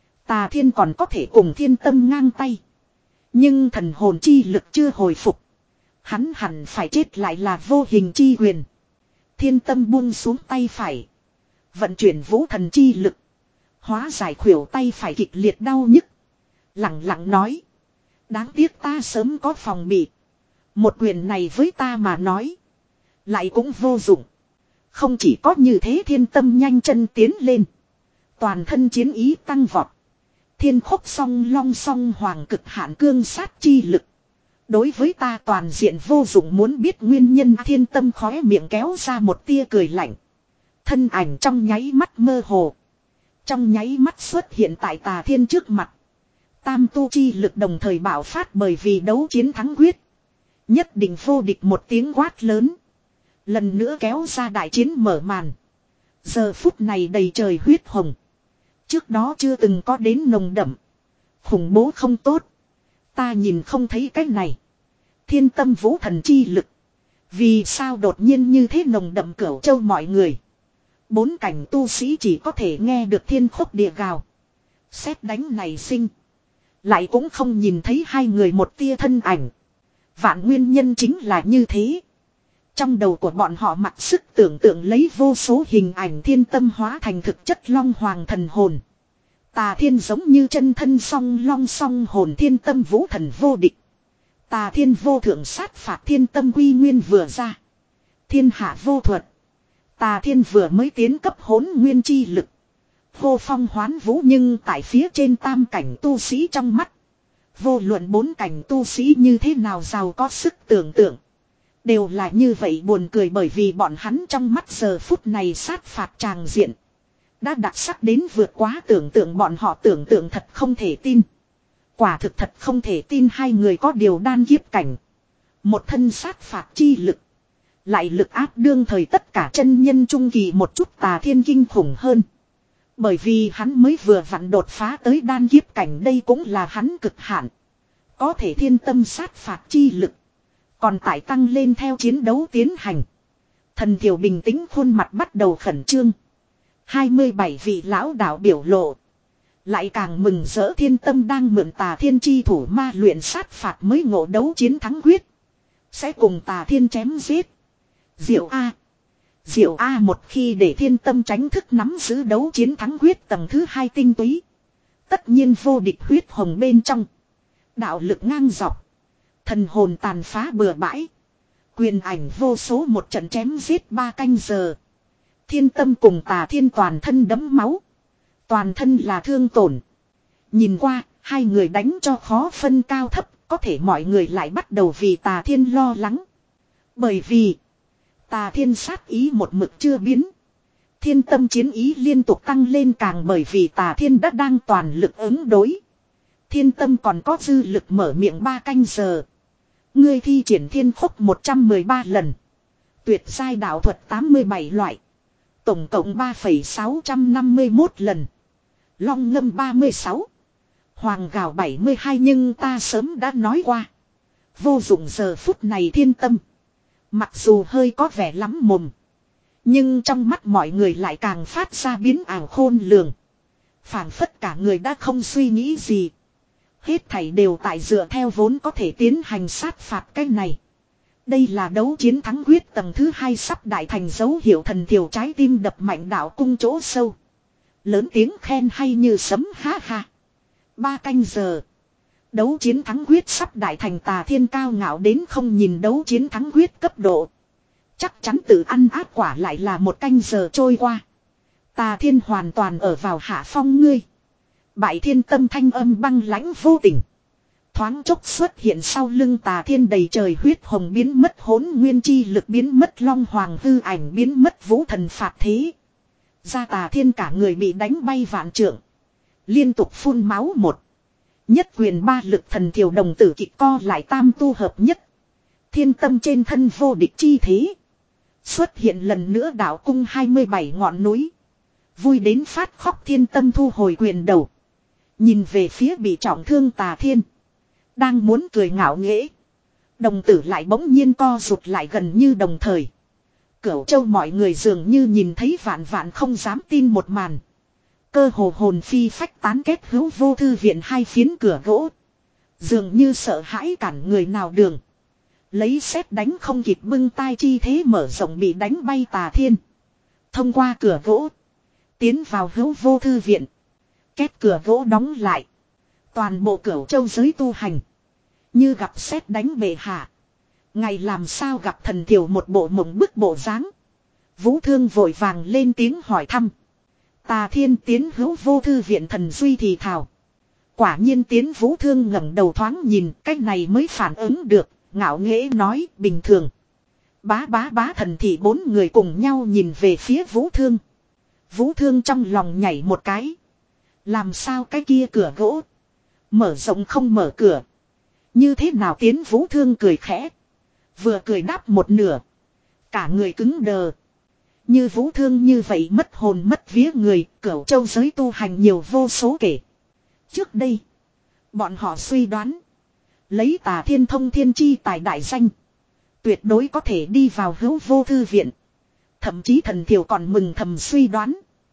Tà thiên còn có thể cùng thiên tâm ngang tay. Nhưng thần hồn chi lực chưa hồi phục. Hắn hẳn phải chết lại là vô hình chi quyền. Thiên tâm buông xuống tay phải. Vận chuyển vũ thần chi lực. Hóa giải khuỷu tay phải kịch liệt đau nhức. Lặng lặng nói. Đáng tiếc ta sớm có phòng bị. Một quyền này với ta mà nói. Lại cũng vô dụng. Không chỉ có như thế thiên tâm nhanh chân tiến lên. Toàn thân chiến ý tăng vọt. Thiên khúc song long song hoàng cực hạn cương sát chi lực. Đối với ta toàn diện vô dụng muốn biết nguyên nhân thiên tâm khóe miệng kéo ra một tia cười lạnh. Thân ảnh trong nháy mắt mơ hồ. Trong nháy mắt xuất hiện tại tà thiên trước mặt. Tam tu chi lực đồng thời bạo phát bởi vì đấu chiến thắng quyết. Nhất định vô địch một tiếng quát lớn. Lần nữa kéo ra đại chiến mở màn. Giờ phút này đầy trời huyết hồng. Trước đó chưa từng có đến nồng đậm. Khủng bố không tốt. Ta nhìn không thấy cái này. Thiên tâm vũ thần chi lực. Vì sao đột nhiên như thế nồng đậm cửu châu mọi người. Bốn cảnh tu sĩ chỉ có thể nghe được thiên khúc địa gào. Sét đánh này sinh. Lại cũng không nhìn thấy hai người một tia thân ảnh. Vạn nguyên nhân chính là như thế. Trong đầu của bọn họ mặc sức tưởng tượng lấy vô số hình ảnh thiên tâm hóa thành thực chất long hoàng thần hồn. Tà thiên giống như chân thân song long song hồn thiên tâm vũ thần vô địch. Tà thiên vô thượng sát phạt thiên tâm quy nguyên vừa ra. Thiên hạ vô thuật. Tà thiên vừa mới tiến cấp hỗn nguyên chi lực. Vô phong hoán vũ nhưng tại phía trên tam cảnh tu sĩ trong mắt. Vô luận bốn cảnh tu sĩ như thế nào giàu có sức tưởng tượng. Đều là như vậy buồn cười bởi vì bọn hắn trong mắt giờ phút này sát phạt tràng diện. Đã đặc sắc đến vượt quá tưởng tượng bọn họ tưởng tượng thật không thể tin. Quả thực thật không thể tin hai người có điều đan kiếp cảnh. Một thân sát phạt chi lực. Lại lực áp đương thời tất cả chân nhân trung kỳ một chút tà thiên kinh khủng hơn. Bởi vì hắn mới vừa vặn đột phá tới đan kiếp cảnh đây cũng là hắn cực hạn. Có thể thiên tâm sát phạt chi lực. Còn tải tăng lên theo chiến đấu tiến hành. Thần Thiểu bình tĩnh khuôn mặt bắt đầu khẩn trương. hai mươi bảy vị lão đạo biểu lộ. Lại càng mừng rỡ thiên tâm đang mượn tà thiên chi thủ ma luyện sát phạt mới ngộ đấu chiến thắng quyết. Sẽ cùng tà thiên chém giết. Diệu A. Diệu A một khi để thiên tâm tránh thức nắm giữ đấu chiến thắng quyết tầng thứ hai tinh túy. Tất nhiên vô địch huyết hồng bên trong. Đạo lực ngang dọc. Thần hồn tàn phá bừa bãi. Quyền ảnh vô số một trận chém giết ba canh giờ. Thiên tâm cùng tà thiên toàn thân đẫm máu. Toàn thân là thương tổn. Nhìn qua, hai người đánh cho khó phân cao thấp. Có thể mọi người lại bắt đầu vì tà thiên lo lắng. Bởi vì tà thiên sát ý một mực chưa biến. Thiên tâm chiến ý liên tục tăng lên càng bởi vì tà thiên đã đang toàn lực ứng đối. Thiên tâm còn có dư lực mở miệng ba canh giờ. Ngươi thi triển thiên khúc một trăm mười ba lần. Tuyệt sai đạo thuật tám mươi bảy loại. Tổng cộng ba phẩy sáu trăm năm mươi mốt lần. Long ngâm ba mươi sáu. Hoàng gào bảy mươi hai nhưng ta sớm đã nói qua. Vô dụng giờ phút này thiên tâm. Mặc dù hơi có vẻ lắm mồm. Nhưng trong mắt mọi người lại càng phát ra biến ảo khôn lường. Phảng phất cả người đã không suy nghĩ gì. Hết thảy đều tại dựa theo vốn có thể tiến hành sát phạt cái này. Đây là đấu chiến thắng quyết tầng thứ hai sắp đại thành dấu hiệu thần thiểu trái tim đập mạnh đạo cung chỗ sâu. Lớn tiếng khen hay như sấm ha ha. Ba canh giờ. Đấu chiến thắng quyết sắp đại thành tà thiên cao ngạo đến không nhìn đấu chiến thắng quyết cấp độ. Chắc chắn tự ăn áp quả lại là một canh giờ trôi qua. Tà thiên hoàn toàn ở vào hạ phong ngươi. Bại thiên tâm thanh âm băng lãnh vô tình. Thoáng chốc xuất hiện sau lưng Tà Thiên đầy trời huyết hồng biến mất hỗn nguyên chi lực biến mất long hoàng hư ảnh biến mất vũ thần phạt thế. Ra Tà Thiên cả người bị đánh bay vạn trượng. Liên tục phun máu một. Nhất quyền ba lực thần thiểu đồng tử kịch co lại tam tu hợp nhất. Thiên tâm trên thân vô địch chi thế. Xuất hiện lần nữa đạo cung hai mươi bảy ngọn núi. Vui đến phát khóc thiên tâm thu hồi quyền đầu. Nhìn về phía bị trọng thương Tà Thiên. Đang muốn cười ngạo nghễ. Đồng tử lại bỗng nhiên co rụt lại gần như đồng thời. Cửu châu mọi người dường như nhìn thấy vạn vạn không dám tin một màn. Cơ hồ hồn phi phách tán kết hữu vô thư viện hai phiến cửa gỗ. Dường như sợ hãi cản người nào đường. Lấy sét đánh không kịp bưng tai chi thế mở rộng bị đánh bay Tà Thiên. Thông qua cửa gỗ. Tiến vào hữu vô thư viện. Két cửa gỗ đóng lại. Toàn bộ cửu châu giới tu hành. Như gặp sét đánh bệ hạ. Ngày làm sao gặp thần thiểu một bộ mộng bức bộ dáng. Vũ Thương vội vàng lên tiếng hỏi thăm. Tà Thiên tiến hữu vô thư viện thần duy thì thảo. Quả nhiên tiến Vũ Thương ngẩng đầu thoáng nhìn. Cách này mới phản ứng được. Ngạo nghễ nói bình thường. Bá bá bá thần thị bốn người cùng nhau nhìn về phía Vũ Thương. Vũ Thương trong lòng nhảy một cái. Làm sao cái kia cửa gỗ. Mở rộng không mở cửa. Như thế nào tiến Vũ Thương cười khẽ. Vừa cười đáp một nửa. Cả người cứng đờ. Như Vũ Thương như vậy mất hồn mất vía người. Cửu châu giới tu hành nhiều vô số kể. Trước đây. Bọn họ suy đoán. Lấy Tà Thiên thông thiên chi tài đại danh. Tuyệt đối có thể đi vào hữu vô thư viện. Thậm chí thần thiểu còn mừng thầm suy đoán.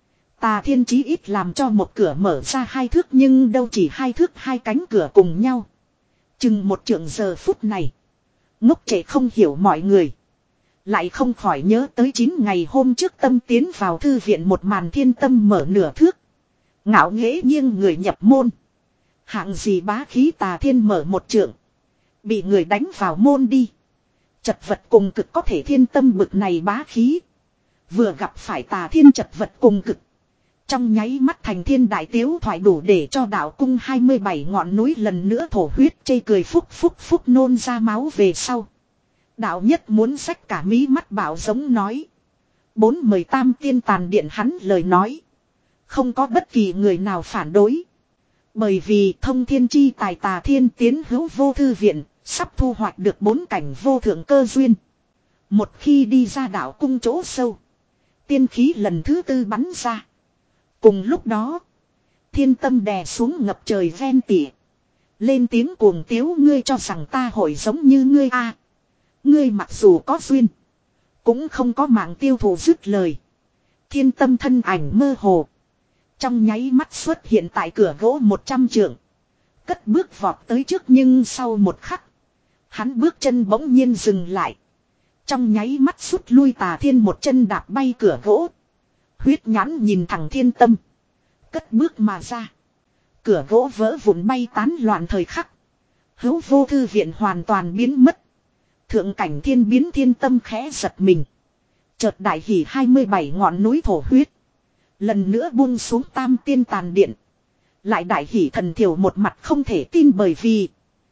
Tà Thiên chí ít làm cho một cửa mở ra hai thước nhưng đâu chỉ hai thước hai cánh cửa cùng nhau. Chừng một trượng giờ phút này. Ngốc trẻ không hiểu mọi người. Lại không khỏi nhớ tới chín ngày hôm trước tâm tiến vào thư viện một màn thiên tâm mở nửa thước. Ngạo nghễ nghiêng người nhập môn. Hạng gì bá khí Tà Thiên mở một trượng. Bị người đánh vào môn đi. Chật vật cùng cực có thể thiên tâm bực này bá khí. Vừa gặp phải Tà Thiên chật vật cùng cực. Trong nháy mắt thành thiên đại tiếu thoại đủ để cho đạo cung hai mươi bảy ngọn núi lần nữa thổ huyết chê cười phúc phúc phúc nôn ra máu về sau. Đạo nhất muốn xách cả mí mắt bảo giống nói. Bốn mười tam tiên tàn điện hắn lời nói. Không có bất kỳ người nào phản đối. Bởi vì thông thiên chi tài Tà Thiên tiến hữu vô thư viện, sắp thu hoạch được bốn cảnh vô thượng cơ duyên. Một khi đi ra đạo cung chỗ sâu. Tiên khí lần thứ tư bắn ra. Cùng lúc đó, thiên tâm đè xuống ngập trời ven tỉa. Lên tiếng cuồng tiếu ngươi cho rằng ta hội giống như ngươi a à, ngươi mặc dù có duyên, cũng không có mạng tiêu thụ dứt lời. Thiên tâm thân ảnh mơ hồ. Trong nháy mắt xuất hiện tại cửa gỗ một trăm trượng. Cất bước vọt tới trước nhưng sau một khắc. Hắn bước chân bỗng nhiên dừng lại. Trong nháy mắt rút lui Tà Thiên một chân đạp bay cửa gỗ. Huyết nhãn nhìn thẳng thiên tâm. Cất bước mà ra. Cửa gỗ vỡ vụn bay tán loạn thời khắc. Hữu vô thư viện hoàn toàn biến mất. Thượng cảnh thiên biến thiên tâm khẽ giật mình. Chợt đại hỉ hai mươi bảy ngọn núi thổ huyết. Lần nữa buông xuống tam tiên tàn điện. Lại đại hỉ thần thiểu một mặt không thể tin bởi vì.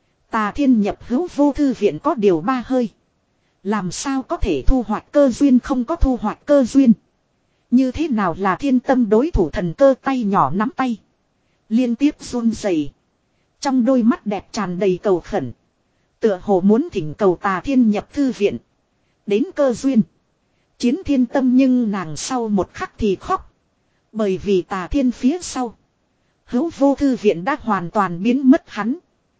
Tà Thiên nhập hữu vô thư viện có điều ba hơi. Làm sao có thể thu hoạch cơ duyên không có thu hoạch cơ duyên. Như thế nào là thiên tâm đối thủ thần cơ tay nhỏ nắm tay. Liên tiếp run rẩy. Trong đôi mắt đẹp tràn đầy cầu khẩn. Tựa hồ muốn thỉnh cầu Tà Thiên nhập thư viện. Đến cơ duyên. Chiến thiên tâm nhưng nàng sau một khắc thì khóc. Bởi vì Tà Thiên phía sau. Hữu vô thư viện đã hoàn toàn biến mất hắn.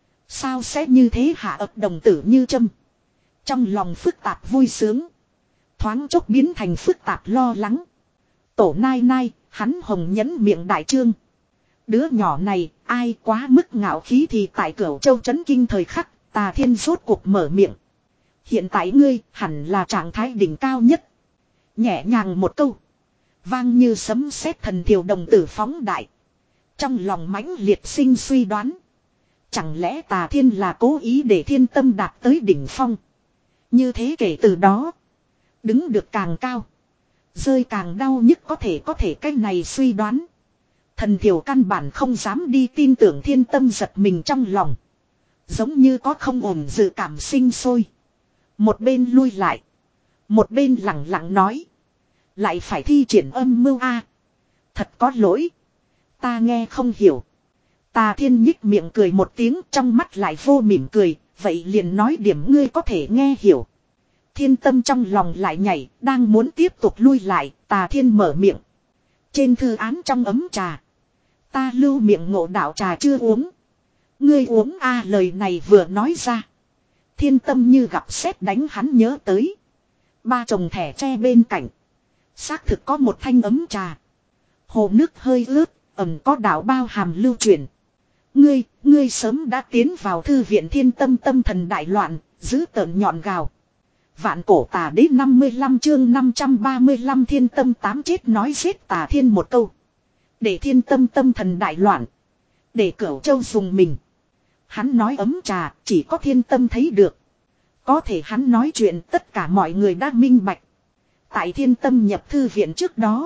Sao sẽ như thế hạ ập đồng tử như châm. Trong lòng phức tạp vui sướng. Thoáng chốc biến thành phức tạp lo lắng. Tổ nai nai, hắn hồng nhẫn miệng đại trương. Đứa nhỏ này, ai quá mức ngạo khí thì tại Cửu Châu chấn kinh thời khắc, Tà Thiên rốt cuộc mở miệng. Hiện tại ngươi, hẳn là trạng thái đỉnh cao nhất. Nhẹ nhàng một câu. Vang như sấm sét thần thiểu đồng tử phóng đại. Trong lòng mãnh liệt sinh suy đoán. Chẳng lẽ Tà Thiên là cố ý để thiên tâm đạt tới đỉnh phong. Như thế kể từ đó. Đứng được càng cao. Rơi càng đau nhức có thể có thể cái này suy đoán. Thần thiểu căn bản không dám đi tin tưởng thiên tâm giật mình trong lòng. Giống như có không ổn dự cảm sinh sôi. Một bên lui lại. Một bên lặng lặng nói. Lại phải thi triển âm mưu a. Thật có lỗi. Ta nghe không hiểu. Tà Thiên nhích miệng cười một tiếng, trong mắt lại vô mỉm cười. Vậy liền nói điểm ngươi có thể nghe hiểu. Thiên Tâm trong lòng lại nhảy, đang muốn tiếp tục lui lại. Tà Thiên mở miệng. Trên thư án trong ấm trà. Ta lưu miệng ngộ đạo trà chưa uống. Ngươi uống a. Lời này vừa nói ra. Thiên Tâm như gặp sét đánh, hắn nhớ tới. Ba chồng thẻ tre bên cạnh. Xác thực có một thanh ấm trà. Hồ nước hơi ướt, ẩm có đạo bao hàm lưu truyền. Ngươi, ngươi sớm đã tiến vào thư viện. Thiên Tâm tâm thần đại loạn, giữ tợn nhọn gào. Vạn cổ tà đế năm mươi lăm chương năm trăm ba mươi lăm. Thiên Tâm tám chết nói giết Tà Thiên một câu. Để Thiên Tâm tâm thần đại loạn. Để Cửu Châu dùng mình. Hắn nói ấm trà, chỉ có Thiên Tâm thấy được. Có thể hắn nói chuyện tất cả mọi người đã minh bạch. Tại Thiên Tâm nhập thư viện trước đó.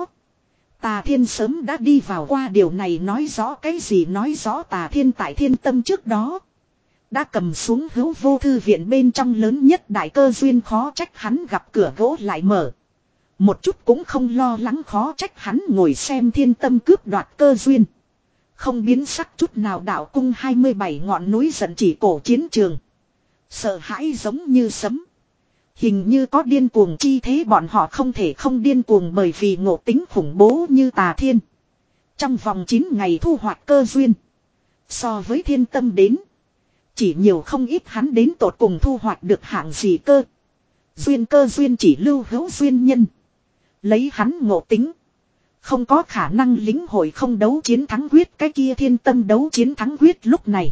Tà Thiên sớm đã đi vào qua, điều này nói rõ cái gì? Nói rõ Tà Thiên tại Thiên Tâm trước đó đã cầm xuống Hữu Vô thư viện bên trong lớn nhất đại cơ duyên, khó trách hắn gặp cửa gỗ lại mở. Một chút cũng không lo lắng, khó trách hắn ngồi xem Thiên Tâm cướp đoạt cơ duyên. Không biến sắc chút nào. Đạo cung hai mươi bảy ngọn núi giận chỉ cổ chiến trường. Sợ hãi giống như sấm. Hình như có điên cuồng chi thế, bọn họ không thể không điên cuồng bởi vì ngộ tính khủng bố như Tà Thiên. Trong vòng chín ngày thu hoạch cơ duyên. So với Thiên Tâm đến. Chỉ nhiều không ít, hắn đến tột cùng thu hoạch được hạng gì cơ. Duyên cơ duyên chỉ lưu hữu duyên nhân. Lấy hắn ngộ tính. Không có khả năng lĩnh hội không đấu chiến thắng quyết cái kia Thiên Tâm đấu chiến thắng quyết. Lúc này.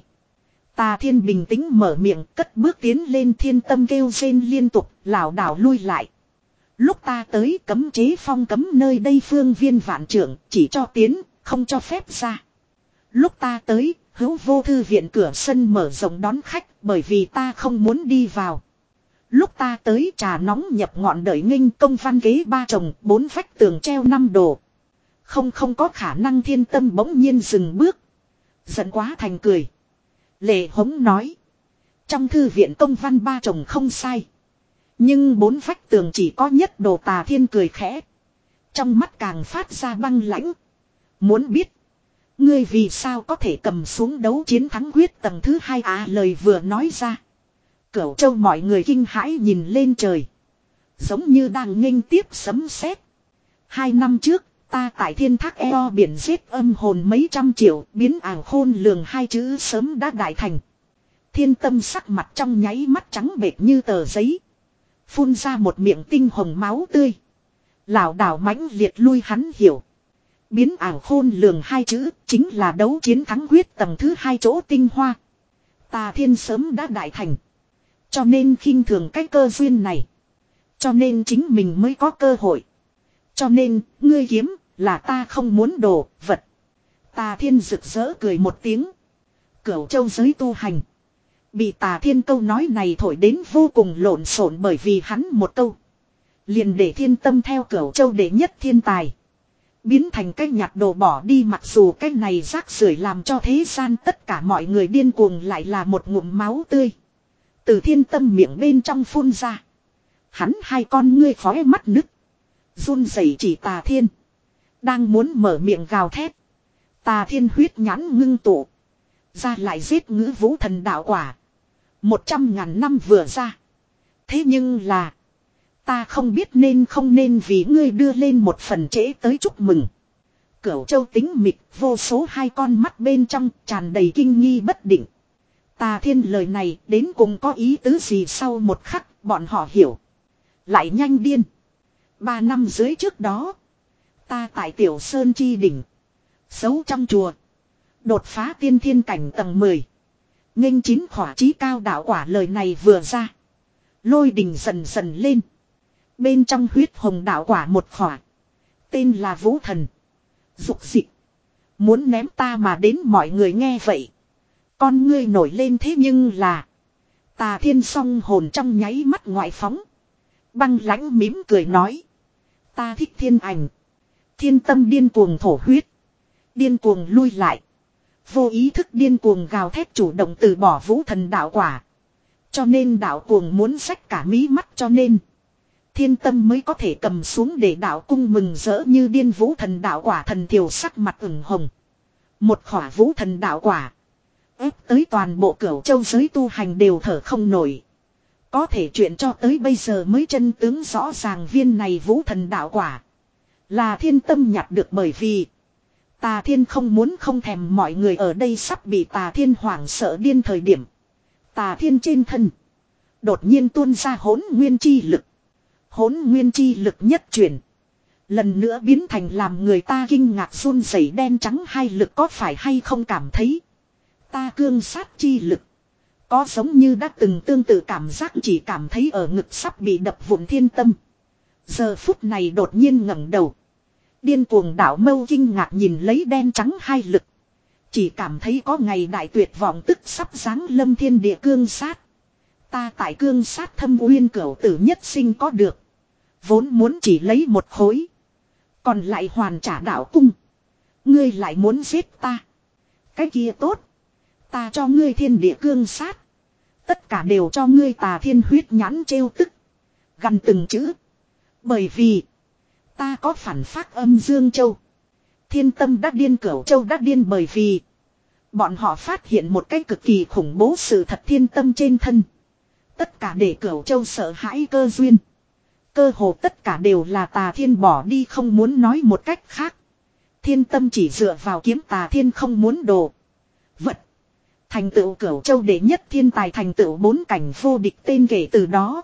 Tà Thiên bình tĩnh mở miệng, cất bước tiến lên. Thiên Tâm kêu rên liên tục, lảo đảo lui lại. Lúc ta tới, cấm chế phong cấm nơi đây phương viên vạn trưởng, chỉ cho tiến, không cho phép ra. Lúc ta tới, Hữu Vô thư viện cửa sân mở rộng đón khách, bởi vì ta không muốn đi vào. Lúc ta tới, trà nóng nhập ngọn đợi nghênh, công văn ghế ba chồng, bốn vách tường treo năm đồ. Không không có khả năng. Thiên Tâm bỗng nhiên dừng bước. Giận quá thành cười. Lệ hống nói. Trong thư viện công văn ba chồng không sai. Nhưng bốn vách tường chỉ có nhất đồ. Tà Thiên cười khẽ. Trong mắt càng phát ra băng lãnh. Muốn biết. Ngươi vì sao có thể cầm xuống đấu chiến thắng quyết tầng thứ hai à? Lời vừa nói ra. Cửu Châu mọi người kinh hãi nhìn lên trời. Giống như đang nghênh tiếp sấm sét. Hai năm trước. Ta tại Thiên Thác eo biển giết âm hồn mấy trăm triệu, biến ảo khôn lường hai chữ sớm đã đại thành. Thiên Tâm sắc mặt trong nháy mắt trắng bệch như tờ giấy. Phun ra một miệng tinh hồng máu tươi. Lảo đảo mãnh liệt lui. Hắn hiểu. Biến ảo khôn lường hai chữ chính là đấu chiến thắng quyết tầng thứ hai chỗ tinh hoa. Tà Thiên sớm đã đại thành. Cho nên khinh thường cái cơ duyên này. Cho nên chính mình mới có cơ hội. Cho nên, ngươi kiếm, là ta không muốn đồ, vật. Tà Thiên rực rỡ cười một tiếng. Cửu Châu giới tu hành. Bị Tà Thiên câu nói này thổi đến vô cùng lộn xộn, bởi vì hắn một câu. Liền để Thiên Tâm theo Cửu Châu đệ nhất thiên tài. Biến thành cái nhặt đồ bỏ đi, mặc dù cái này rác rưởi làm cho thế gian tất cả mọi người điên cuồng, lại là một ngụm máu tươi. Từ Thiên Tâm miệng bên trong phun ra. Hắn hai con ngươi khóe mắt nứt. Run rẩy chỉ Tà Thiên. Đang muốn mở miệng gào thét. Tà Thiên huyết nhãn ngưng tụ. Ra lại giết ngữ vũ thần đạo quả. Một trăm ngàn năm vừa ra. Thế nhưng là. Ta không biết nên không nên vì ngươi đưa lên một phần trễ tới chúc mừng. Cửu Châu tính mịt, vô số hai con mắt bên trong tràn đầy kinh nghi bất định. Tà Thiên lời này đến cùng có ý tứ gì? Sau một khắc bọn họ hiểu. Lại nhanh điên. Ba năm dưới trước đó. Ta tại Tiểu Sơn Chi Đỉnh. Xấu trong chùa. Đột phá tiên thiên cảnh tầng mười. Nghênh chín khỏa chí cao đạo quả. Lời này vừa ra. Lôi đình dần dần lên. Bên trong huyết hồng đạo quả một khỏa. Tên là Vũ Thần. Dục dịch. Muốn ném ta mà đến. Mọi người nghe vậy. Con ngươi nổi lên. Thế nhưng là. Tà Thiên song hồn trong nháy mắt ngoại phóng. Băng lãnh mỉm cười nói. Ta thích thiên ảnh. Thiên Tâm điên cuồng thổ huyết. Điên cuồng lui lại. Vô ý thức điên cuồng gào thét chủ động từ bỏ vũ thần đạo quả. Cho nên đạo cuồng muốn xách cả mí mắt cho nên. Thiên tâm mới có thể cầm xuống để đạo cung mừng rỡ như điên vũ thần đạo quả thần thiểu sắc mặt ửng hồng. Một khỏa vũ thần đạo quả. Ép tới toàn bộ cửu châu giới tu hành đều thở không nổi. Có thể chuyện cho tới bây giờ mới chân tướng rõ ràng viên này vũ thần đạo quả. Là thiên tâm nhặt được bởi vì. Tà thiên không muốn không thèm mọi người ở đây sắp bị tà thiên hoảng sợ điên thời điểm. Tà thiên trên thân. Đột nhiên tuôn ra hỗn nguyên chi lực. Hỗn nguyên chi lực nhất chuyển. Lần nữa biến thành làm người ta kinh ngạc run rẩy đen trắng hai lực có phải hay không cảm thấy. Ta cương sát chi lực. Có giống như đã từng tương tự cảm giác chỉ cảm thấy ở ngực sắp bị đập vụn thiên tâm. Giờ phút này đột nhiên ngẩng đầu. Điên cuồng đảo mâu kinh ngạc nhìn lấy đen trắng hai lực. Chỉ cảm thấy có ngày đại tuyệt vọng tức sắp giáng lâm thiên địa cương sát. Ta tại cương sát thâm uyên cửu tử nhất sinh có được. Vốn muốn chỉ lấy một khối. Còn lại hoàn trả đạo cung. Ngươi lại muốn giết ta. Cái kia tốt. Ta cho ngươi thiên địa cương sát. Tất cả đều cho ngươi tà thiên huyết nhãn trêu tức. Gần từng chữ. Bởi vì. Ta có phản phác âm Dương Châu. Thiên tâm đã điên cửu châu đã điên bởi vì. Bọn họ phát hiện một cái cực kỳ khủng bố sự thật thiên tâm trên thân. Tất cả để cửu châu sợ hãi cơ duyên. Cơ hồ tất cả đều là tà thiên bỏ đi không muốn nói một cách khác. Thiên tâm chỉ dựa vào kiếm tà thiên không muốn đồ. Vật. Thành tựu cửu châu đệ nhất thiên tài thành tựu bốn cảnh vô địch tên kể từ đó.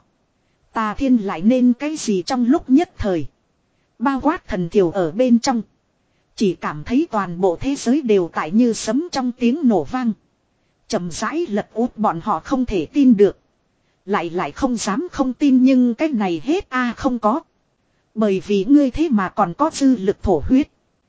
Tà thiên lại nên cái gì trong lúc nhất thời. Bao quát thần thiểu ở bên trong. Chỉ cảm thấy toàn bộ thế giới đều tại như sấm trong tiếng nổ vang. Chậm rãi lật út bọn họ không thể tin được. Lại lại không dám không tin nhưng cái này hết a à, không có. Bởi vì ngươi thế mà còn có dư lực thổ huyết.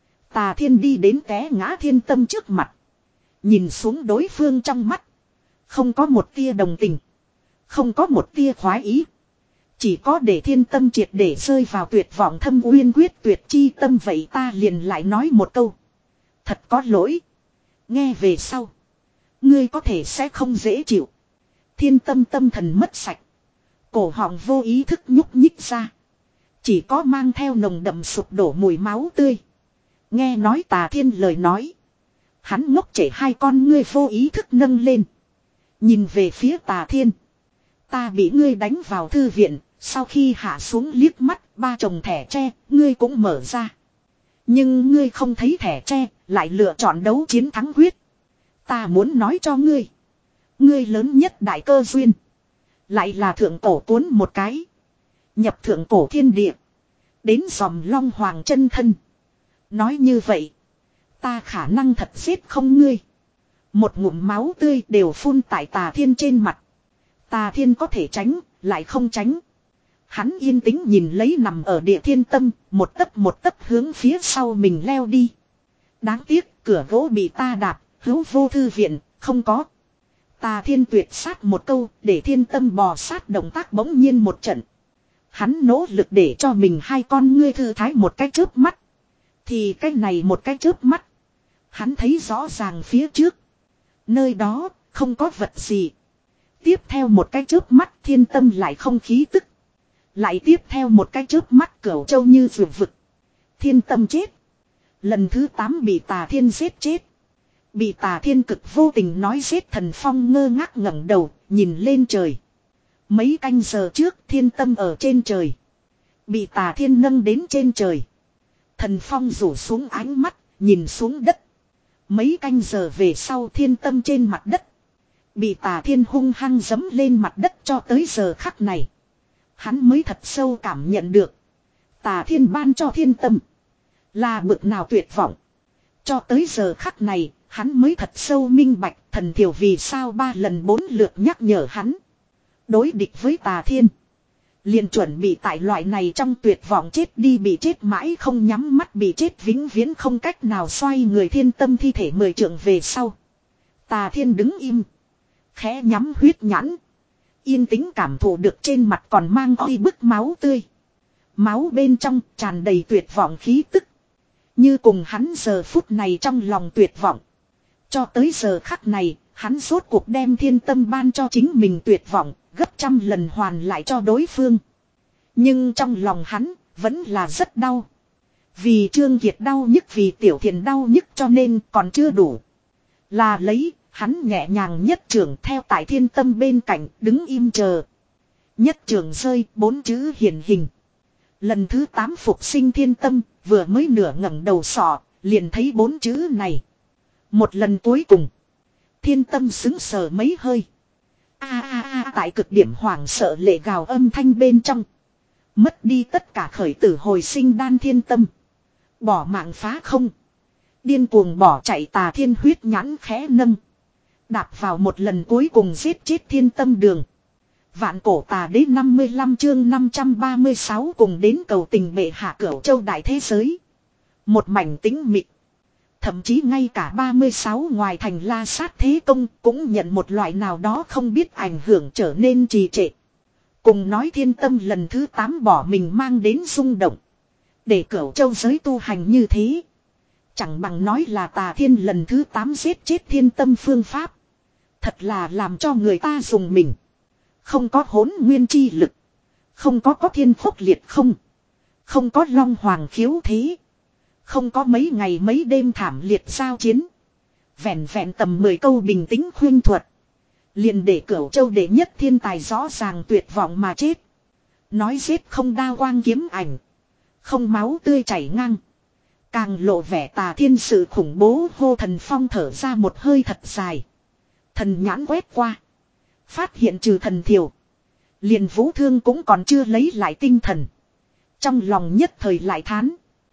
Tà thiên đi đến té ngã thiên tâm trước mặt. Nhìn xuống đối phương trong mắt. Không có một tia đồng tình. Không có một tia khoái ý. Chỉ có để thiên tâm triệt để rơi vào tuyệt vọng thâm uyên quyết tuyệt chi tâm vậy ta liền lại nói một câu. Thật có lỗi. Nghe về sau. Ngươi có thể sẽ không dễ chịu. Thiên tâm tâm thần mất sạch. Cổ họng vô ý thức nhúc nhích ra. Chỉ có mang theo nồng đậm sụp đổ mùi máu tươi. Nghe nói tà thiên lời nói. Hắn ngốc trễ hai con ngươi vô ý thức nâng lên. Nhìn về phía tà thiên. Ta bị ngươi đánh vào thư viện. Sau khi hạ xuống liếc mắt ba chồng thẻ tre. Ngươi cũng mở ra. Nhưng ngươi không thấy thẻ tre. Lại lựa chọn đấu chiến thắng quyết. Ta muốn nói cho ngươi. Ngươi lớn nhất đại cơ duyên. Lại là thượng cổ cuốn một cái. Nhập thượng cổ thiên địa. Đến dòm long hoàng chân thân. Nói như vậy. Ta khả năng thật giết không ngươi. Một ngụm máu tươi đều phun tại tà thiên trên mặt. Tà thiên có thể tránh. Lại không tránh. Hắn yên tĩnh nhìn lấy nằm ở địa thiên tâm. Một tấc một tấc hướng phía sau mình leo đi. Đáng tiếc cửa gỗ bị ta đạp. Hữu vô thư viện. Không có. Tà thiên tuyệt sát một câu để thiên tâm bò sát động tác bỗng nhiên một trận. Hắn nỗ lực để cho mình hai con ngươi thư thái một cái chớp mắt. Thì cái này một cái chớp mắt. Hắn thấy rõ ràng phía trước. Nơi đó không có vật gì. Tiếp theo một cái chớp mắt thiên tâm lại không khí tức. Lại tiếp theo một cái chớp mắt cửu châu như vượt vực. Thiên tâm chết. Lần thứ tám bị tà thiên giết chết. Bị tà thiên cực vô tình nói giết Thần Phong ngơ ngác ngẩng đầu, nhìn lên trời. Mấy canh giờ trước thiên tâm ở trên trời. Bị tà thiên nâng đến trên trời. Thần Phong rủ xuống ánh mắt, nhìn xuống đất. Mấy canh giờ về sau thiên tâm trên mặt đất. Bị tà thiên hung hăng giẫm lên mặt đất cho tới giờ khắc này. Hắn mới thật sâu cảm nhận được. Tà thiên ban cho thiên tâm. Là bực nào tuyệt vọng. Cho tới giờ khắc này. Hắn mới thật sâu minh bạch thần thiểu vì sao ba lần bốn lượt nhắc nhở hắn. Đối địch với tà thiên. Liền chuẩn bị tại loại này trong tuyệt vọng chết đi bị chết mãi không nhắm mắt bị chết vĩnh viễn không cách nào xoay người thiên tâm thi thể mười trượng về sau. Tà thiên đứng im. Khẽ nhắm huyết nhãn. Yên tĩnh cảm thụ được trên mặt còn mang oi bức máu tươi. Máu bên trong tràn đầy tuyệt vọng khí tức. Như cùng hắn giờ phút này trong lòng tuyệt vọng. Cho tới giờ khắc này, hắn rốt cuộc đem thiên tâm ban cho chính mình tuyệt vọng, gấp trăm lần hoàn lại cho đối phương. Nhưng trong lòng hắn, vẫn là rất đau. Vì Trương Kiệt đau nhức, vì Tiểu Thiền đau nhức, cho nên còn chưa đủ. Là lấy, hắn nhẹ nhàng nhất trưởng theo tại thiên tâm bên cạnh, đứng im chờ. Nhất trưởng rơi, bốn chữ hiển hình. Lần thứ tám phục sinh thiên tâm, vừa mới nửa ngẩng đầu sọ, liền thấy bốn chữ này. Một lần cuối cùng, thiên tâm xứng sờ mấy hơi. A a a tại cực điểm hoảng sợ lệ gào âm thanh bên trong. Mất đi tất cả khởi tử hồi sinh đan thiên tâm. Bỏ mạng phá không. Điên cuồng bỏ chạy tà thiên huyết nhãn khẽ nâng. Đạp vào một lần cuối cùng giết chết thiên tâm đường. Vạn cổ tà đế năm mươi lăm chương năm trăm ba mươi sáu cùng đến cầu tình bệ hạ Cửu Châu đại thế giới. Một mảnh tĩnh mịch. Thậm chí ngay cả ba mươi sáu ngoài thành La Sát Thế Công cũng nhận một loại nào đó không biết ảnh hưởng trở nên trì trệ. Cùng nói thiên tâm lần thứ tám bỏ mình mang đến rung động. Để Cửu Châu giới tu hành như thế. Chẳng bằng nói là tà thiên lần thứ tám giết chết thiên tâm phương pháp. Thật là làm cho người ta dùng mình. Không có hỗn nguyên chi lực. Không có có thiên khốc liệt không. Không có long hoàng khiếu thế. Không có mấy ngày mấy đêm thảm liệt giao chiến. Vẹn vẹn tầm mười câu bình tĩnh khuyên thuật. Liền để Cửu Châu đệ nhất thiên tài rõ ràng tuyệt vọng mà chết. Nói giết không đao quang kiếm ảnh. Không máu tươi chảy ngang. Càng lộ vẻ tà thiên sự khủng bố. Hô Thần Phong thở ra một hơi thật dài. Thần nhãn quét qua. Phát hiện trừ Thần Thiều. Liền Vũ Thương cũng còn chưa lấy lại tinh thần. Trong lòng nhất thời lại thán.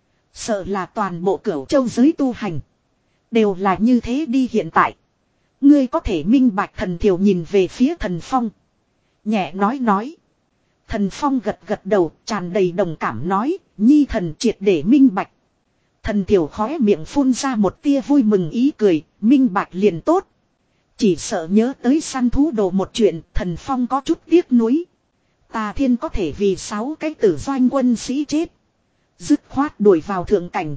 Sợ là toàn bộ Cửu Châu giới tu hành. Đều là như thế đi hiện tại. Ngươi có thể minh bạch. Thần Thiều nhìn về phía Thần Phong. Nhẹ nói nói. Thần Phong gật gật đầu tràn đầy đồng cảm nói. Nhi thần triệt để minh bạch. Thần Thiều khóe miệng phun ra một tia vui mừng ý cười. Minh bạch liền tốt. Chỉ sợ nhớ tới săn thú đồ một chuyện. Thần Phong có chút tiếc nuối. Tà thiên có thể vì sáu cái tử doanh quân sĩ chết. Dứt khoát đuổi vào thượng cảnh.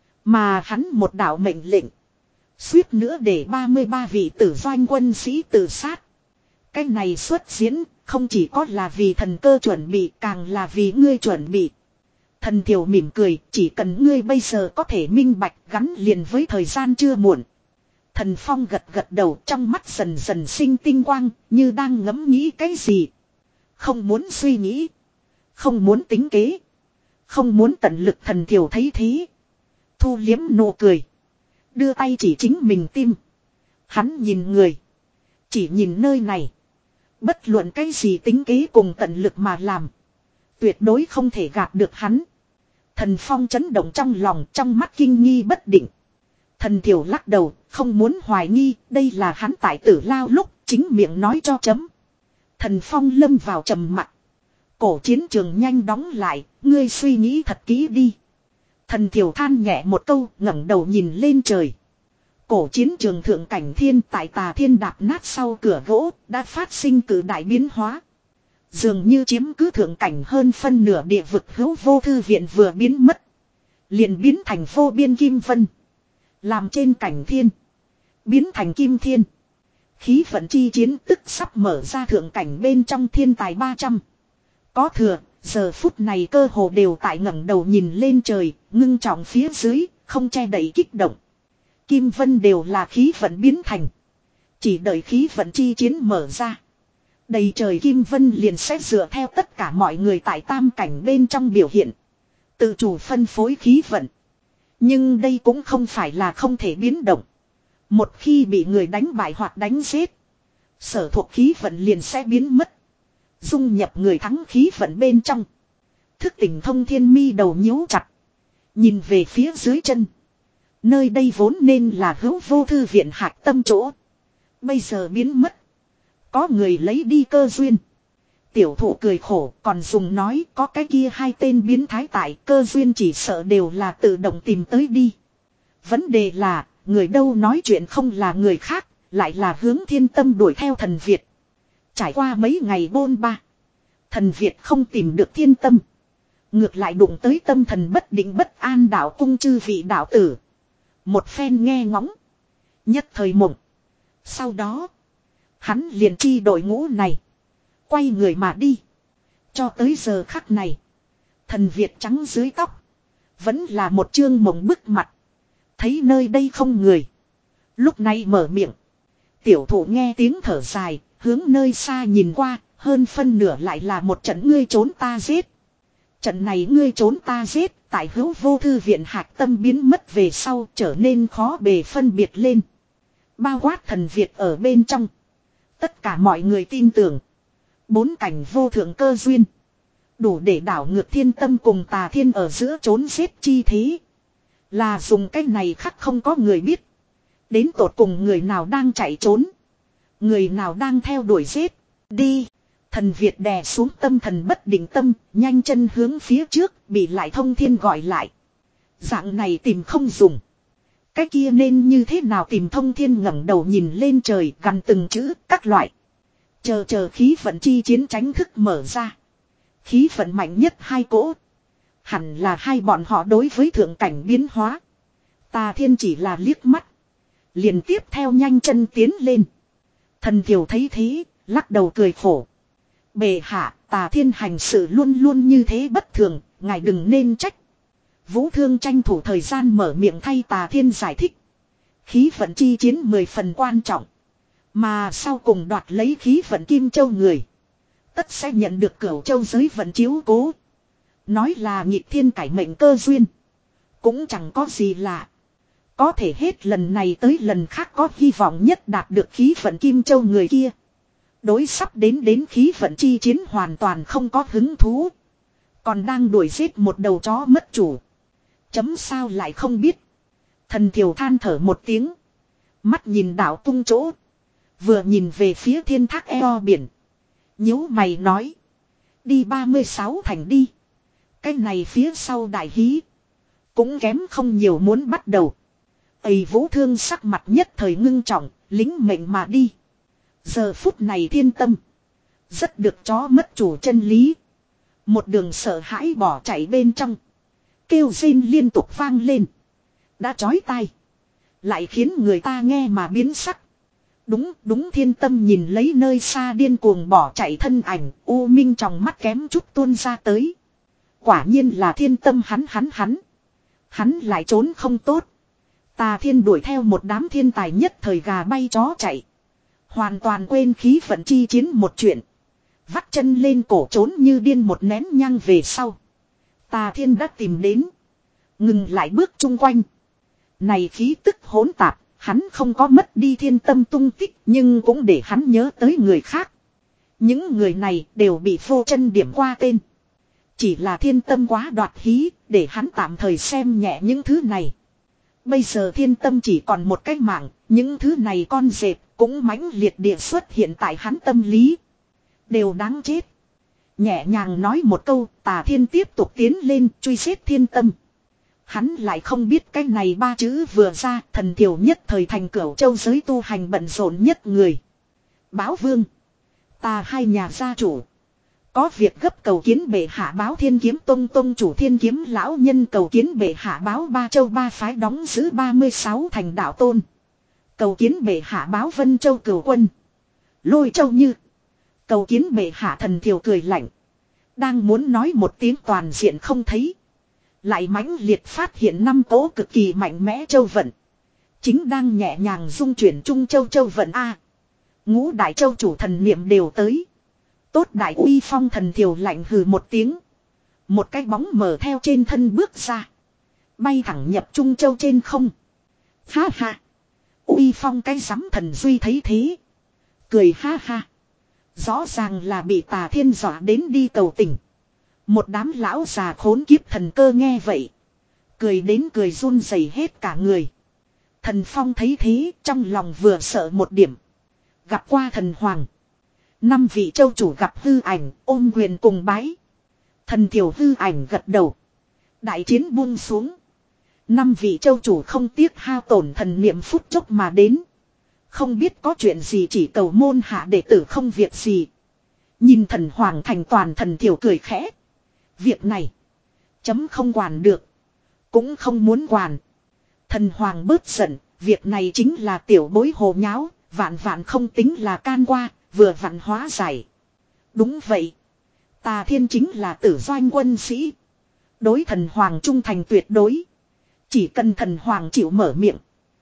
Mà hắn một đạo mệnh lệnh. Suýt nữa để ba mươi ba vị tử doanh quân sĩ tự sát. Cái này xuất diễn không chỉ có là vì thần cơ chuẩn bị, càng là vì ngươi chuẩn bị. Thần Thiều mỉm cười, chỉ cần ngươi bây giờ có thể minh bạch gắn liền với thời gian chưa muộn. Thần Phong gật gật đầu, trong mắt dần dần sinh tinh quang, như đang ngẫm nghĩ cái gì. Không muốn suy nghĩ. Không muốn tính kế. Không muốn tận lực. Thần Thiều thấy thế. Thu liếm nụ cười. Đưa tay chỉ chính mình tim. Hắn nhìn người. Chỉ nhìn nơi này. Bất luận cái gì tính kế cùng tận lực mà làm. Tuyệt đối không thể gạt được hắn. Thần Phong chấn động trong lòng, trong mắt kinh nghi bất định. Thần Thiều lắc đầu, không muốn hoài nghi, đây là hắn tại Tử Lao lúc chính miệng nói cho chấm. Thần Phong lâm vào trầm mặc. Cổ chiến trường nhanh đóng lại, ngươi suy nghĩ thật kỹ đi. Thần Thiều than nhẹ một câu, ngẩng đầu nhìn lên trời. Cổ chiến trường thượng cảnh thiên tại tà thiên đạp nát sau cửa gỗ, đã phát sinh cử đại biến hóa. Dường như chiếm cứ thượng cảnh hơn phân nửa địa vực hữu vô thư viện vừa biến mất. Liền biến thành vô biên kim vân. Làm trên cảnh thiên. Biến thành kim thiên. Khí vận chi chiến tức sắp mở ra thượng cảnh bên trong thiên tài ba trăm. Có thừa, giờ phút này cơ hồ đều tại ngẩng đầu nhìn lên trời, ngưng trọng phía dưới, không che đậy kích động. Kim vân đều là khí vận biến thành. Chỉ đợi khí vận chi chiến mở ra. Đầy trời kim vân liền sẽ dựa theo tất cả mọi người tại tam cảnh bên trong biểu hiện. Tự chủ phân phối khí vận. Nhưng đây cũng không phải là không thể biến động. Một khi bị người đánh bại hoặc đánh giết. Sở thuộc khí vận liền sẽ biến mất. Dung nhập người thắng khí vận bên trong. Thức tỉnh thông thiên mi đầu nhíu chặt. Nhìn về phía dưới chân. Nơi đây vốn nên là hữu vô thư viện hạc tâm chỗ. Bây giờ biến mất. Có người lấy đi cơ duyên. Tiểu thụ cười khổ còn dùng nói có cái kia hai tên biến thái tại cơ duyên chỉ sợ đều là tự động tìm tới đi. Vấn đề là người đâu nói chuyện không là người khác, lại là hướng thiên tâm đuổi theo thần Việt. Trải qua mấy ngày bôn ba. Thần Việt không tìm được thiên tâm. Ngược lại đụng tới tâm thần bất định bất an đạo cung chư vị đạo tử. Một phen nghe ngóng. Nhất thời mộng. Sau đó. Hắn liền chi đội ngũ này. Quay người mà đi. Cho tới giờ khắc này. Thần Việt trắng dưới tóc. Vẫn là một chương mộng bức mặt. Thấy nơi đây không người. Lúc này mở miệng. Tiểu thụ nghe tiếng thở dài. Hướng nơi xa nhìn qua. Hơn phân nửa lại là một trận ngươi trốn ta giết. Trận này ngươi trốn ta giết. Tại hữu vô thư viện hạc tâm biến mất về sau. Trở nên khó bề phân biệt lên. Bao quát thần Việt ở bên trong. Tất cả mọi người tin tưởng. Bốn cảnh vô thượng cơ duyên. Đủ để đảo ngược thiên tâm cùng tà thiên ở giữa trốn giết chi thế. Là dùng cách này khắc không có người biết. Đến tột cùng người nào đang chạy trốn. Người nào đang theo đuổi giết. Đi. Thần Việt đè xuống tâm thần bất định tâm. Nhanh chân hướng phía trước. Bị lại thông thiên gọi lại. Dạng này tìm không dùng. Cái kia nên như thế nào tìm thông thiên ngẩng đầu nhìn lên trời gần từng chữ các loại. Chờ chờ khí vận chi chiến tránh thức mở ra. Khí vận mạnh nhất hai cỗ. Hẳn là hai bọn họ đối với thượng cảnh biến hóa. Tà thiên chỉ là liếc mắt. Liền tiếp theo nhanh chân tiến lên. Thần Thiểu thấy thế, lắc đầu cười khổ. Bệ hạ, tà thiên hành sự luôn luôn như thế bất thường, ngài đừng nên trách. Vũ Thương tranh thủ thời gian mở miệng thay tà thiên giải thích. Khí vận chi chiến mười phần quan trọng. Mà sau cùng đoạt lấy khí vận Kim Châu người. Tất sẽ nhận được Cửu Châu giới vận chiếu cố. Nói là nhịp thiên cải mệnh cơ duyên. Cũng chẳng có gì lạ. Có thể hết lần này tới lần khác có hy vọng nhất đạt được khí vận Kim Châu người kia. Đối sắp đến đến khí vận chi chiến hoàn toàn không có hứng thú. Còn đang đuổi giết một đầu chó mất chủ. Chấm sao lại không biết. Thần Thiểu than thở một tiếng. Mắt nhìn đảo tung chỗ. Vừa nhìn về phía thiên thác eo biển. Nhíu mày nói. Đi ba mươi sáu thành đi. Cái này phía sau đại hí. Cũng kém không nhiều muốn bắt đầu. Ây Vũ Thương sắc mặt nhất thời ngưng trọng. Lính mệnh mà đi. Giờ phút này thiên tâm. Rất được chó mất chủ chân lý. Một đường sợ hãi bỏ chạy bên trong. Kêu rên liên tục vang lên. Đã chói tai. Lại khiến người ta nghe mà biến sắc. Đúng đúng thiên tâm nhìn lấy nơi xa điên cuồng bỏ chạy thân ảnh. U minh trong mắt kém chút tuôn ra tới. Quả nhiên là thiên tâm hắn hắn hắn. Hắn lại trốn không tốt. Tà thiên đuổi theo một đám thiên tài nhất thời gà bay chó chạy. Hoàn toàn quên khí vận chi chiến một chuyện. Vắt chân lên cổ trốn như điên một nén nhang về sau. Tà thiên đã tìm đến. Ngừng lại bước chung quanh. Này khí tức hỗn tạp. Hắn không có mất đi thiên tâm tung tích. Nhưng cũng để hắn nhớ tới người khác. Những người này đều bị vô chân điểm qua tên. Chỉ là thiên tâm quá đoạt hí. Để hắn tạm thời xem nhẹ những thứ này. Bây giờ thiên tâm chỉ còn một cái mạng. Những thứ này con dẹp cũng mãnh liệt địa xuất hiện tại hắn tâm lý. Đều đáng chết. Nhẹ nhàng nói một câu, Tà Thiên tiếp tục tiến lên truy giết thiên tâm. Hắn lại không biết cái này ba chữ vừa ra, thần thiểu nhất thời thành Cửu Châu giới tu hành bận rộn nhất người. Báo vương. Ta hai nhà gia chủ. Có việc gấp cầu kiến bệ hạ báo Thiên Kiếm Tông tông chủ Thiên Kiếm lão nhân cầu kiến bệ hạ báo ba châu ba phái đóng giữ ba mươi sáu thành đạo tôn. Cầu kiến bệ hạ báo Vân Châu Cửu Quân. Lôi Châu Như. Cầu kiến bệ hạ thần thiểu cười lạnh. Đang muốn nói một tiếng toàn diện không thấy. Lại mãnh liệt phát hiện năm cỗ cực kỳ mạnh mẽ châu vận. Chính đang nhẹ nhàng dung chuyển trung châu châu vận A. Ngũ đại châu chủ thần niệm đều tới. Tốt đại uy phong thần thiểu lạnh hừ một tiếng. Một cái bóng mở theo trên thân bước ra. Bay thẳng nhập trung châu trên không. Ha ha. Uy phong cái rắm thần duy thấy thế. Cười ha ha. Rõ ràng là bị Tà Thiên dọa đến đi cầu tình. Một đám lão già khốn kiếp thần cơ nghe vậy. Cười đến cười run rẩy hết cả người. Thần Phong thấy thế trong lòng vừa sợ một điểm. Gặp qua thần hoàng. Năm vị châu chủ gặp hư ảnh ôm quyền cùng bái. Thần thiểu hư ảnh gật đầu. Đại chiến buông xuống. Năm vị châu chủ không tiếc hao tổn thần niệm phút chốc mà đến. Không biết có chuyện gì chỉ cầu môn hạ đệ tử không việc gì. Nhìn thần hoàng thành toàn thần thiểu cười khẽ. Việc này. Chấm không quản được. Cũng không muốn quản. Thần hoàng bớt giận. Việc này chính là tiểu bối hồ nháo, vạn vạn không tính là can qua, vừa vặn hóa giải. Đúng vậy. Tà Thiên chính là tử doanh quân sĩ. Đối thần hoàng trung thành tuyệt đối. Chỉ cần thần hoàng chịu mở miệng.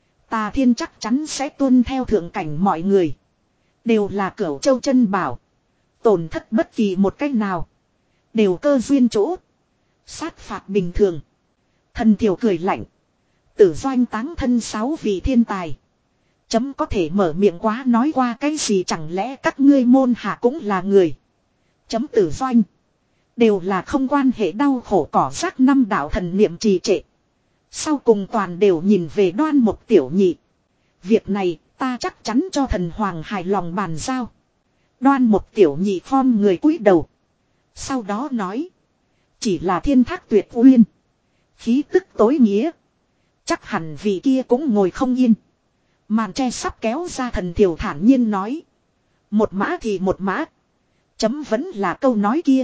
Tà Thiên chắc chắn sẽ tuân theo thượng cảnh mọi người. Đều là cửu châu chân bảo. Tổn thất bất kỳ một cách nào. Đều cơ duyên chỗ. Sát phạt bình thường. Thần Thiểu cười lạnh. Tử doanh táng thân sáu vị thiên tài. Chấm có thể mở miệng quá nói qua cái gì, chẳng lẽ các ngươi môn hạ cũng là người. Chấm tử doanh. Đều là không quan hệ đau khổ cỏ rác năm đạo thần niệm trì trệ. Sau cùng toàn đều nhìn về Đoan Mục tiểu nhị. Việc này ta chắc chắn cho thần hoàng hài lòng bàn giao. Đoan Mục tiểu nhị khom người cúi đầu. Sau đó nói. Chỉ là thiên thác tuyệt uyên. Khí tức tối nghĩa. Chắc hẳn vị kia cũng ngồi không yên. Màn tre sắp kéo ra, Thần Thiểu thản nhiên nói. Một mã thì một mã. Chấm vẫn là câu nói kia.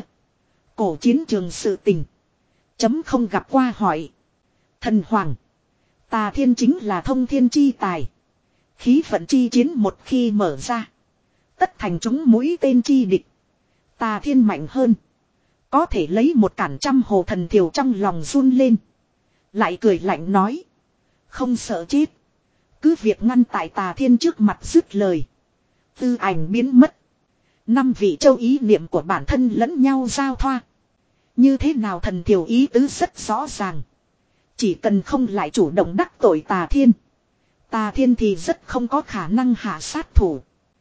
Cổ chiến trường sự tình. Chấm không gặp qua hỏi. Thần Hoàng. Tà Thiên chính là thông thiên chi tài. Khí vận chi chiến một khi mở ra. Tất thành chúng mũi tên chi địch. Tà Thiên mạnh hơn. Có thể lấy một cản trăm hồ. Thần Thiểu trong lòng run lên. Lại cười lạnh nói. Không sợ chết. Cứ việc ngăn tại Tà Thiên trước mặt dứt lời. Tư ảnh biến mất. Năm vị châu ý niệm của bản thân lẫn nhau giao thoa. Như thế nào Thần Thiểu ý tứ rất rõ ràng. Chỉ cần không lại chủ động đắc tội Tà Thiên. Tà Thiên thì rất không có khả năng hạ sát thủ.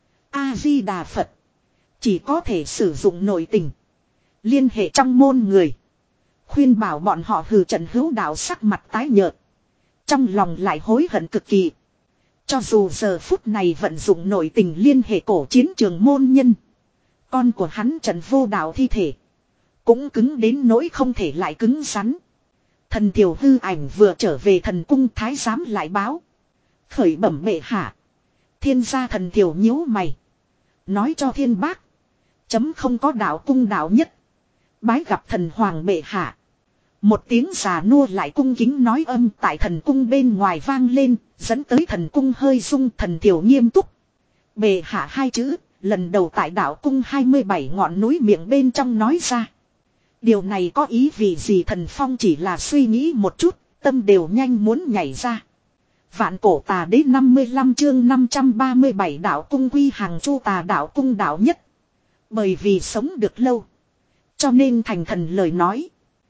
A-di-đà Phật. Chỉ có thể sử dụng nội tình. Liên hệ trong môn người. Khuyên bảo bọn họ hừ. Trần Hữu Đạo sắc mặt tái nhợt. Trong lòng lại hối hận cực kỳ. Cho dù giờ phút này vận dụng nội tình liên hệ cổ chiến trường môn nhân. Con của hắn Trần Vô Đạo thi thể. Cũng cứng đến nỗi không thể lại cứng rắn. Thần Thiểu hư ảnh vừa trở về thần cung, thái giám lại báo. Khởi bẩm bệ hạ. Thiên gia. Thần Thiểu nhíu mày. Nói cho Thiên Bác. Chấm không có đạo cung đạo nhất. Bái gặp thần hoàng bệ hạ. Một tiếng già nua lại cung kính nói âm tại thần cung bên ngoài vang lên, dẫn tới thần cung hơi rung. Thần Thiểu nghiêm túc. Bệ hạ hai chữ, lần đầu tại đạo cung hai mươi bảy ngọn núi miệng bên trong nói ra. Điều này có ý vì gì? Thần Phong chỉ là suy nghĩ một chút, tâm đều nhanh muốn nhảy ra. Vạn cổ tà đế năm mươi lăm chương năm trăm ba mươi bảy đạo cung quy hàng chu tà đạo cung đạo nhất. Bởi vì sống được lâu. Cho nên thành thần lời nói.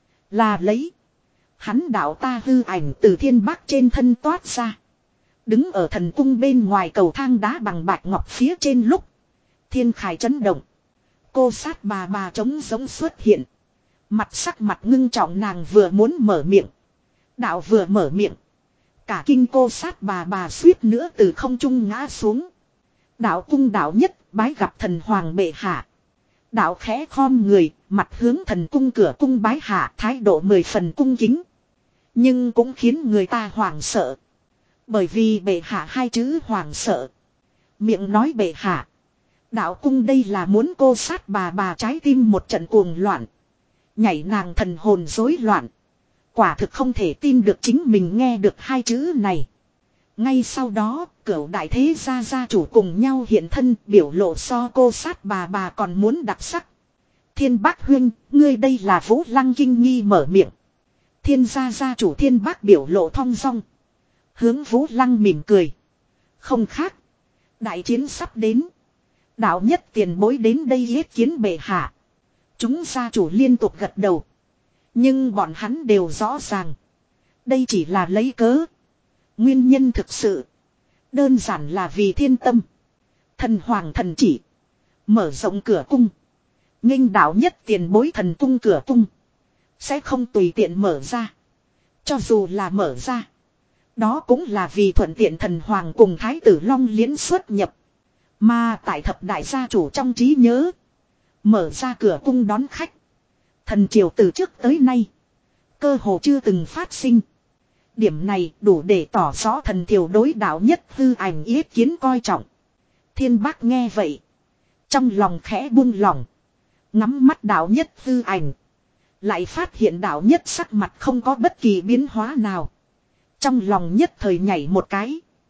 Là lấy. Hắn đạo ta hư ảnh từ Thiên Bác trên thân toát ra. Đứng ở thần cung bên ngoài cầu thang đá bằng bạch ngọc phía trên lúc. Thiên khải chấn động. Cô sát bà bà trống giống xuất hiện. Mặt sắc mặt ngưng trọng, nàng vừa muốn mở miệng. Đạo vừa mở miệng. Cả kinh cô sát bà bà suýt nữa từ không trung ngã xuống. Đạo cung đạo nhất bái gặp thần hoàng bệ hạ. Đạo khẽ khom người, mặt hướng thần cung cửa cung bái hạ, thái độ mười phần cung kính. Nhưng cũng khiến người ta hoảng sợ. Bởi vì bệ hạ hai chữ hoảng sợ. Miệng nói bệ hạ. Đạo cung đây là muốn cô sát bà bà trái tim một trận cuồng loạn. Nhảy nàng thần hồn rối loạn. Quả thực không thể tin được chính mình nghe được hai chữ này. Ngay sau đó, cửu đại thế gia gia chủ cùng nhau hiện thân, biểu lộ so cô sát bà bà còn muốn đặc sắc. Thiên Bác huynh, ngươi đây là Vũ Lăng kinh nghi mở miệng. Thiên gia gia chủ Thiên Bác biểu lộ thong dong. Hướng Vũ Lăng mỉm cười. Không khác. Đại chiến sắp đến. Đạo nhất tiền bối đến đây yết kiến bệ hạ. Chúng gia chủ liên tục gật đầu. Nhưng bọn hắn đều rõ ràng. Đây chỉ là lấy cớ. Nguyên nhân thực sự. Đơn giản là vì thiên tâm. Thần hoàng thần chỉ. Mở rộng cửa cung. Nghênh đạo nhất tiền bối thần cung cửa cung. Sẽ không tùy tiện mở ra. Cho dù là mở ra. Đó cũng là vì thuận tiện thần hoàng cùng thái tử Long Liễn xuất nhập. Mà tại thập đại gia chủ trong trí nhớ. Mở ra cửa cung đón khách. Thần triều từ trước tới nay. Cơ hồ chưa từng phát sinh. Điểm này đủ để tỏ rõ thần triều đối đạo nhất hư ảnh yết kiến coi trọng. Thiên Bác nghe vậy. Trong lòng khẽ buông lỏng. Ngắm mắt đạo nhất hư ảnh. Lại phát hiện đạo nhất sắc mặt không có bất kỳ biến hóa nào. Trong lòng nhất thời nhảy một cái.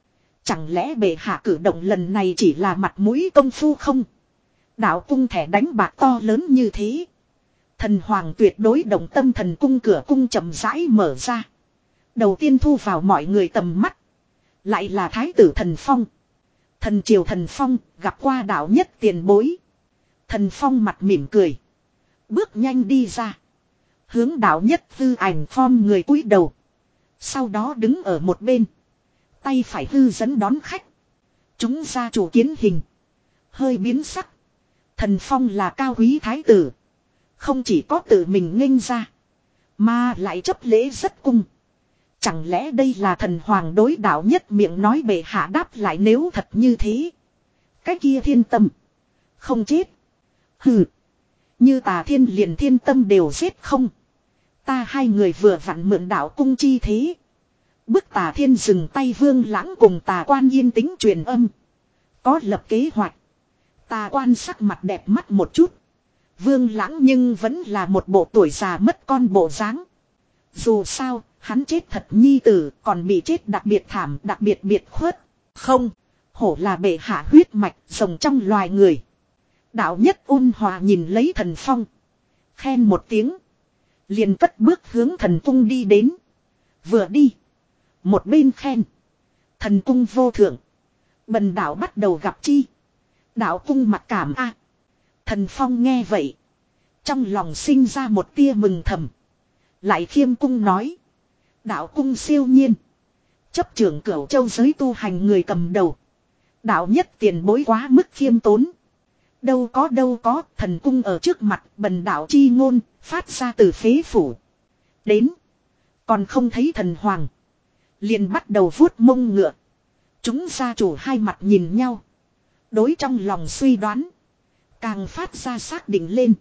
Chẳng lẽ bệ hạ cử động lần này chỉ là mặt mũi công phu không? Đạo cung thẻ đánh bạc to lớn như thế. Thần hoàng tuyệt đối động tâm. Thần cung cửa cung chậm rãi mở ra. Đầu tiên thu vào mọi người tầm mắt. Lại là thái tử Thần Phong. Thần triều Thần Phong gặp qua đạo nhất tiền bối. Thần Phong mặt mỉm cười. Bước nhanh đi ra. Hướng đạo nhất hư ảnh form người cúi đầu. Sau đó đứng ở một bên. Tay phải hư dẫn đón khách. Chúng gia chủ kiến hình. Hơi biến sắc. Thần Phong là cao quý thái tử. Không chỉ có tự mình nghênh ra. Mà lại chấp lễ rất cung. Chẳng lẽ đây là thần hoàng đối đạo nhất miệng nói bệ hạ đáp lại nếu thật như thế. Cái kia thiên tâm. Không chết. Hừ. Như Tà Thiên liền thiên tâm đều giết không. Ta hai người vừa vặn mượn đạo cung chi thế. Bức Tà Thiên dừng tay Vương Lãng cùng Tà Quan yên tĩnh truyền âm. Có lập kế hoạch. Tà Quan sắc mặt đẹp mắt một chút. Vương Lãng nhưng vẫn là một bộ tuổi già mất con bộ dáng. Dù sao, hắn chết thật nhi tử còn bị chết đặc biệt thảm đặc biệt biệt khuất. Không, hổ là bệ hạ huyết mạch rồng trong loài người. Đạo nhất ôn hòa nhìn lấy Thần Phong. Khen một tiếng. Liền cất bước hướng thần cung đi đến. Vừa đi. Một bên khen. Thần cung vô thượng. Bần đạo bắt đầu gặp chi. Đạo cung mặc cảm a. Thần Phong nghe vậy. Trong lòng sinh ra một tia mừng thầm. Lại khiêm cung nói. Đạo cung siêu nhiên. Chấp trưởng Cửu Châu giới tu hành người cầm đầu. Đạo nhất tiền bối quá mức khiêm tốn. Đâu có đâu có, thần cung ở trước mặt bần đạo chi ngôn, phát ra từ phế phủ. Đến. Còn không thấy thần hoàng. Liền bắt đầu vuốt mông ngựa. Chúng gia chủ hai mặt nhìn nhau. Đối trong lòng suy đoán. Càng phát ra xác định lên.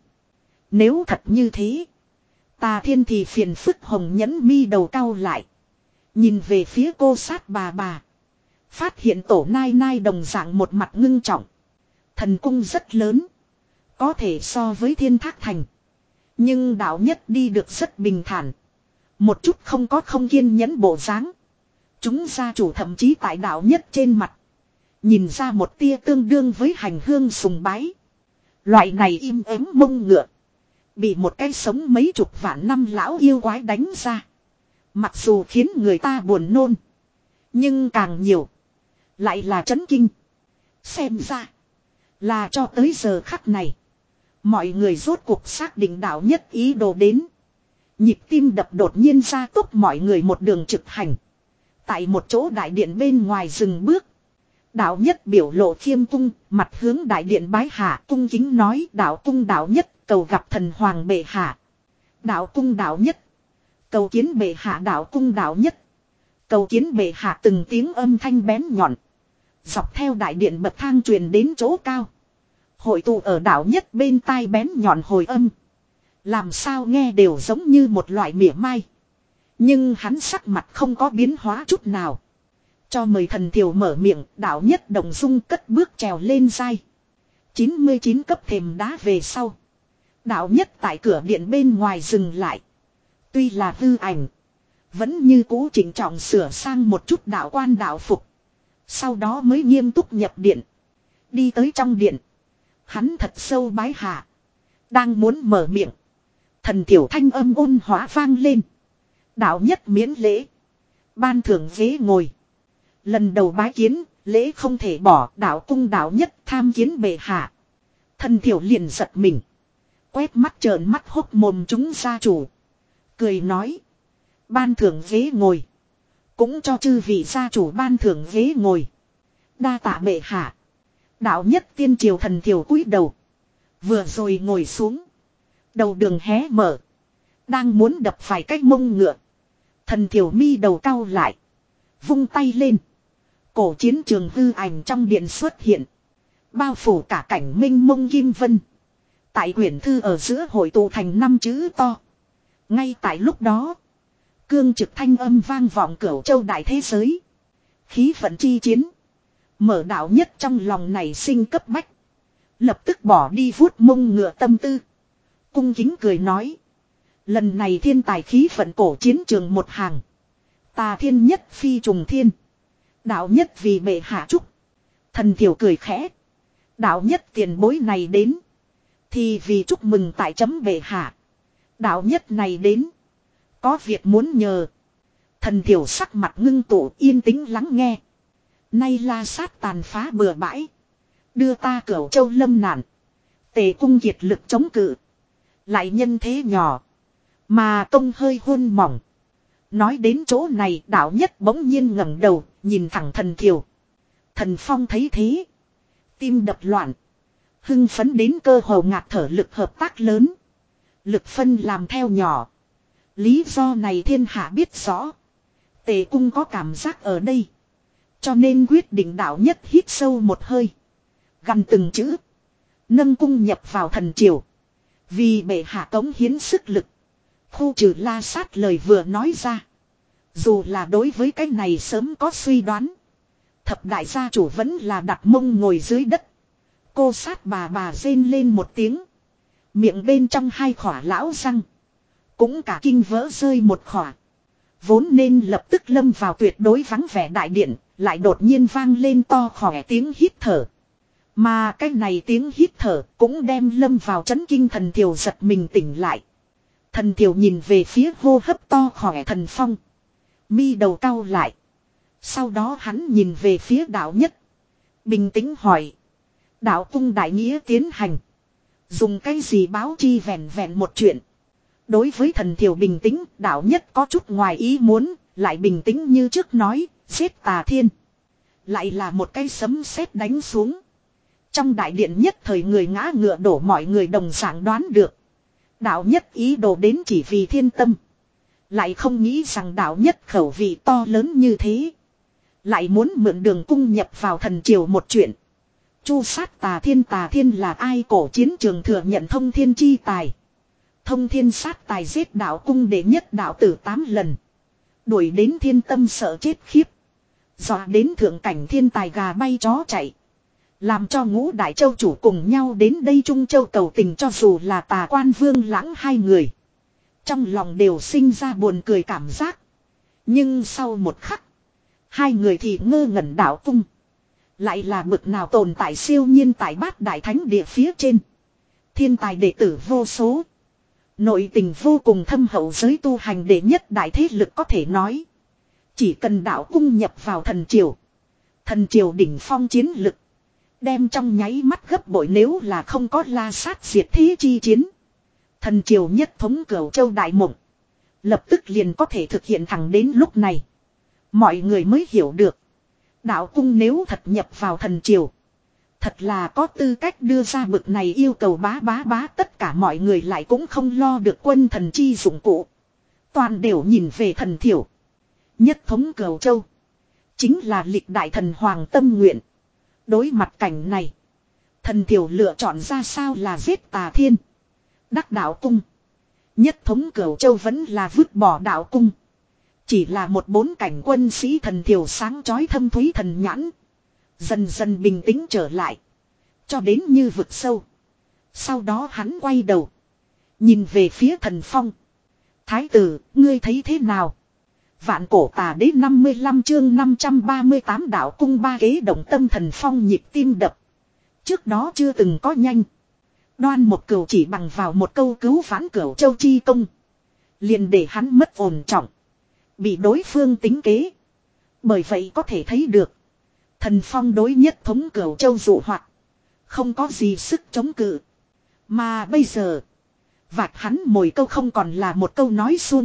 Nếu thật như thế. Tà Thiên thì phiền phức hồng nhẫn mi đầu cau lại. Nhìn về phía cô sát bà bà. Phát hiện tổ nai nai đồng dạng một mặt ngưng trọng. Thần cung rất lớn. Có thể so với Thiên Thác Thành. Nhưng đạo nhất đi được rất bình thản. Một chút không có không kiên nhẫn bộ dáng. Chúng gia chủ thậm chí tại đạo nhất trên mặt. Nhìn ra một tia tương đương với hành hương sùng bái. Loại này im ắng mông ngựa. Bị một cái sống mấy chục vạn năm lão yêu quái đánh ra. Mặc dù khiến người ta buồn nôn. Nhưng càng nhiều. Lại là chấn kinh. Xem ra. Là cho tới giờ khắc này. Mọi người rốt cuộc xác định đạo nhất ý đồ đến. Nhịp tim đập đột nhiên ra tốc mọi người một đường trực hành. Tại một chỗ đại điện bên ngoài dừng bước. Đạo nhất biểu lộ khiêm cung, mặt hướng đại điện bái hạ cung kính nói đạo cung đạo nhất cầu gặp thần hoàng bệ hạ. Đạo cung đạo nhất. Cầu kiến bệ hạ đạo cung đạo nhất. Cầu kiến bệ hạ từng tiếng âm thanh bén nhọn. Dọc theo đại điện bậc thang truyền đến chỗ cao. Hội tụ ở đạo nhất bên tai bén nhọn hồi âm. Làm sao nghe đều giống như một loại mỉa mai. Nhưng hắn sắc mặt không có biến hóa chút nào. Cho mời thần thiểu mở miệng, đạo nhất đồng dung cất bước trèo lên dai. chín mươi chín cấp thềm đá về sau. Đạo nhất tại cửa điện bên ngoài dừng lại. Tuy là hư ảnh. Vẫn như cũ chỉnh trọng sửa sang một chút đạo quan đạo phục. Sau đó mới nghiêm túc nhập điện. Đi tới trong điện. Hắn thật sâu bái hạ. Đang muốn mở miệng. Thần thiểu thanh âm ôn hóa vang lên. Đạo nhất miễn lễ. Ban thưởng ghế ngồi. Lần đầu bái kiến, lễ không thể bỏ, đạo cung đạo nhất tham kiến bệ hạ. Thần thiểu liền giật mình. Quét mắt trợn mắt hốc mồm chúng gia chủ. Cười nói. Ban thưởng ghế ngồi. Cũng cho chư vị gia chủ ban thưởng ghế ngồi. Đa tạ bệ hạ. Đạo nhất tiên triều thần thiểu cúi đầu. Vừa rồi ngồi xuống. Đầu đường hé mở. Đang muốn đập phải cái mông ngựa. Thần thiểu mi đầu cau lại. Vung tay lên. Cổ chiến trường hư ảnh trong điện xuất hiện. Bao phủ cả cảnh minh mông kim vân. Tại quyển thư ở giữa hội tụ thành năm chữ to. Ngay tại lúc đó. Cương trực thanh âm vang vọng cửu châu đại thế giới. Khí vận chi chiến. Mở đạo nhất trong lòng này sinh cấp bách. Lập tức bỏ đi vuốt mông ngựa tâm tư. Cung kính cười nói. Lần này thiên tài khí vận cổ chiến trường một hàng. Tà Thiên nhất phi trùng thiên. Đạo nhất vì bệ hạ chúc. Thần thiểu cười khẽ. Đạo nhất tiền bối này đến. Thì vì chúc mừng tại chấm bệ hạ. Đạo nhất này đến. Có việc muốn nhờ. Thần thiểu sắc mặt ngưng tụ yên tĩnh lắng nghe. Nay La Sát tàn phá bừa bãi. Đưa ta Cửu Châu lâm nạn. Tề cung kiệt lực chống cự. Lại nhân thế nhỏ. Mà công hơi hôn mỏng. Nói đến chỗ này đạo nhất bỗng nhiên ngẩng đầu. Nhìn thẳng thần thiểu. Thần Phong thấy thế. Tim đập loạn. Hưng phấn đến cơ hồ ngạt thở lực hợp tác lớn. Lực phân làm theo nhỏ. Lý do này thiên hạ biết rõ. Tề cung có cảm giác ở đây. Cho nên quyết định đạo nhất hít sâu một hơi. Gần từng chữ. Nâng cung nhập vào thần triều. Vì bệ hạ cống hiến sức lực. Khu trừ La Sát lời vừa nói ra. Dù là đối với cái này sớm có suy đoán. Thập đại gia chủ vẫn là đặt mông ngồi dưới đất. Cô sát bà bà rên lên một tiếng. Miệng bên trong hai khỏa lão răng. Cũng cả kinh vỡ rơi một khỏa. Vốn nên lập tức lâm vào tuyệt đối vắng vẻ đại điện. Lại đột nhiên vang lên to khỏe tiếng hít thở. Mà cái này tiếng hít thở cũng đem lâm vào chấn kinh thần thiểu giật mình tỉnh lại. Thần thiểu nhìn về phía hô hấp to khỏe thần Phong. Mi đầu cau lại. Sau đó hắn nhìn về phía đạo nhất. Bình tĩnh hỏi. Đạo cung đại nghĩa tiến hành. Dùng cái gì báo chi vẹn vẹn một chuyện. Đối với thần thiểu bình tĩnh, đạo nhất có chút ngoài ý muốn, lại bình tĩnh như trước nói, giết Tà Thiên. Lại là một cái sấm sét đánh xuống. Trong đại điện nhất thời người ngã ngựa đổ mọi người đồng dạng đoán được. Đạo nhất ý đồ đến chỉ vì thiên tâm. Lại không nghĩ rằng đạo nhất khẩu vị to lớn như thế. Lại muốn mượn đường cung nhập vào thần triều một chuyện. Chu sát Tà Thiên. Tà Thiên là ai? Cổ chiến trường thừa nhận thông thiên chi tài. Thông thiên sát tài giết đạo cung đệ nhất đạo tử tám lần. Đuổi đến thiên tâm sợ chết khiếp. Dọa đến thượng cảnh thiên tài gà bay chó chạy. Làm cho ngũ đại châu chủ cùng nhau đến đây Trung Châu cầu tình, cho dù là Tà Quan Vương Lãng hai người. Trong lòng đều sinh ra buồn cười cảm giác. Nhưng sau một khắc. Hai người thì ngơ ngẩn đạo cung. Lại là bực nào tồn tại siêu nhiên tại Bát Đại Thánh địa phía trên. Thiên tài đệ tử vô số. Nội tình vô cùng thâm hậu, giới tu hành đệ nhất đại thế lực có thể nói. Chỉ cần đạo cung nhập vào thần triều. Thần triều đỉnh phong chiến lực. Đem trong nháy mắt gấp bội, nếu là không có La Sát diệt thế chi chiến. Thần triều nhất thống Cửu Châu đại mộng. Lập tức liền có thể thực hiện, thẳng đến lúc này. Mọi người mới hiểu được. Đạo cung nếu thật nhập vào thần triều. Thật là có tư cách đưa ra bực này yêu cầu, bá bá bá. Tất cả mọi người lại cũng không lo được quân thần chi dụng cụ. Toàn đều nhìn về thần thiểu. Nhất thống Cửu Châu. Chính là lịch đại thần hoàng tâm nguyện. Đối mặt cảnh này. Thần thiểu lựa chọn ra sao là giết Tà Thiên. Đắc đạo cung. Nhất thống Cửu Châu vẫn là vứt bỏ đạo cung. Chỉ là một bốn cảnh quân sĩ. Thần thiểu sáng chói thâm thúy thần nhãn. Dần dần bình tĩnh trở lại. Cho đến như vực sâu. Sau đó hắn quay đầu. Nhìn về phía thần Phong. Thái tử, ngươi thấy thế nào? Vạn cổ tà đế năm mươi lăm chương năm trăm ba mươi tám đạo cung ba kế động tâm. Thần Phong nhịp tim đập. Trước đó chưa từng có nhanh. Đoan một cửu chỉ bằng vào một câu cứu vãn Cửu Châu chi công. Liền để hắn mất ổn trọng. Bị đối phương tính kế. Bởi vậy có thể thấy được. Thần Phong đối nhất thống Cửu Châu dụ hoạt. Không có gì sức chống cự. Mà bây giờ. Vạch hắn mồi câu không còn là một câu nói suông.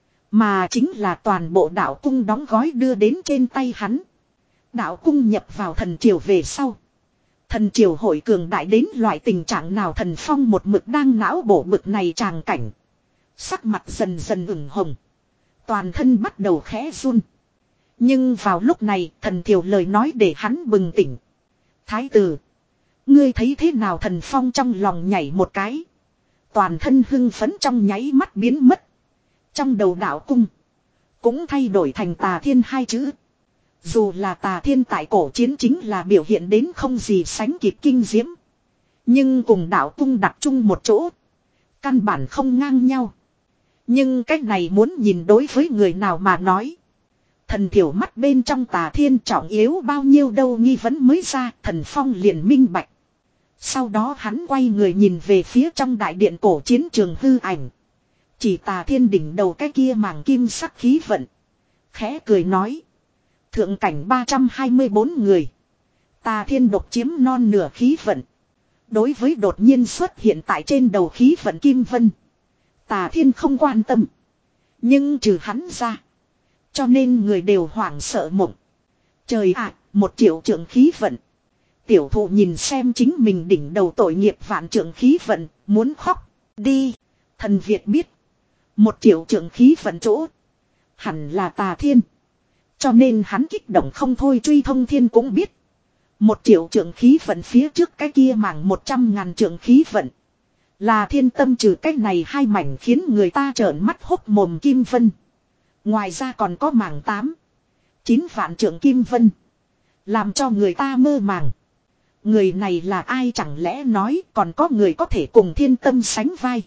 Mà chính là toàn bộ đạo cung đóng gói đưa đến trên tay hắn. Đạo cung nhập vào thần triều về sau. Thần triều hội cường đại đến loại tình trạng nào? Thần Phong một mực đang não bổ bực này tràng cảnh. Sắc mặt dần dần ửng hồng. Toàn thân bắt đầu khẽ run. Nhưng vào lúc này thần thiểu lời nói để hắn bừng tỉnh. Thái tử. Ngươi thấy thế nào? Thần Phong trong lòng nhảy một cái. Toàn thân hưng phấn trong nháy mắt biến mất. Trong đầu đạo cung. Cũng thay đổi thành Tà Thiên hai chữ. Dù là Tà Thiên tại cổ chiến chính là biểu hiện đến không gì sánh kịp kinh diễm. Nhưng cùng đạo cung đặt chung một chỗ. Căn bản không ngang nhau. Nhưng cách này muốn nhìn đối với người nào mà nói. Thần thiểu mắt bên trong Tà Thiên trọng yếu bao nhiêu đâu nghi vấn mới ra, Thần Phong liền minh bạch. Sau đó hắn quay người nhìn về phía trong đại điện cổ chiến trường hư ảnh. Chỉ Tà Thiên đỉnh đầu cái kia màng kim sắc khí vận. Khẽ cười nói. Thượng cảnh ba trăm hai mươi bốn người. Tà Thiên độc chiếm non nửa khí vận. Đối với đột nhiên xuất hiện tại trên đầu khí vận kim vân. Tà Thiên không quan tâm. Nhưng trừ hắn ra. Cho nên người đều hoảng sợ mộng. Trời ạ, một triệu trượng khí vận. Tiểu thụ nhìn xem chính mình đỉnh đầu tội nghiệp vạn trượng khí vận, muốn khóc. Đi. Thần Việt biết. Một triệu trượng khí vận chỗ. Hẳn là Tà Thiên. Cho nên hắn kích động không thôi. Truy Thông Thiên cũng biết. Một triệu trượng khí vận phía trước cái kia mảng một trăm ngàn trượng khí vận. Là thiên tâm trừ cái này hai mảnh khiến người ta trợn mắt hốc mồm kim vân. Ngoài ra còn có mảng tám. Chín vạn trượng kim vân. Làm cho người ta mơ màng. Người này là ai chẳng lẽ nói còn có người có thể cùng thiên tâm sánh vai.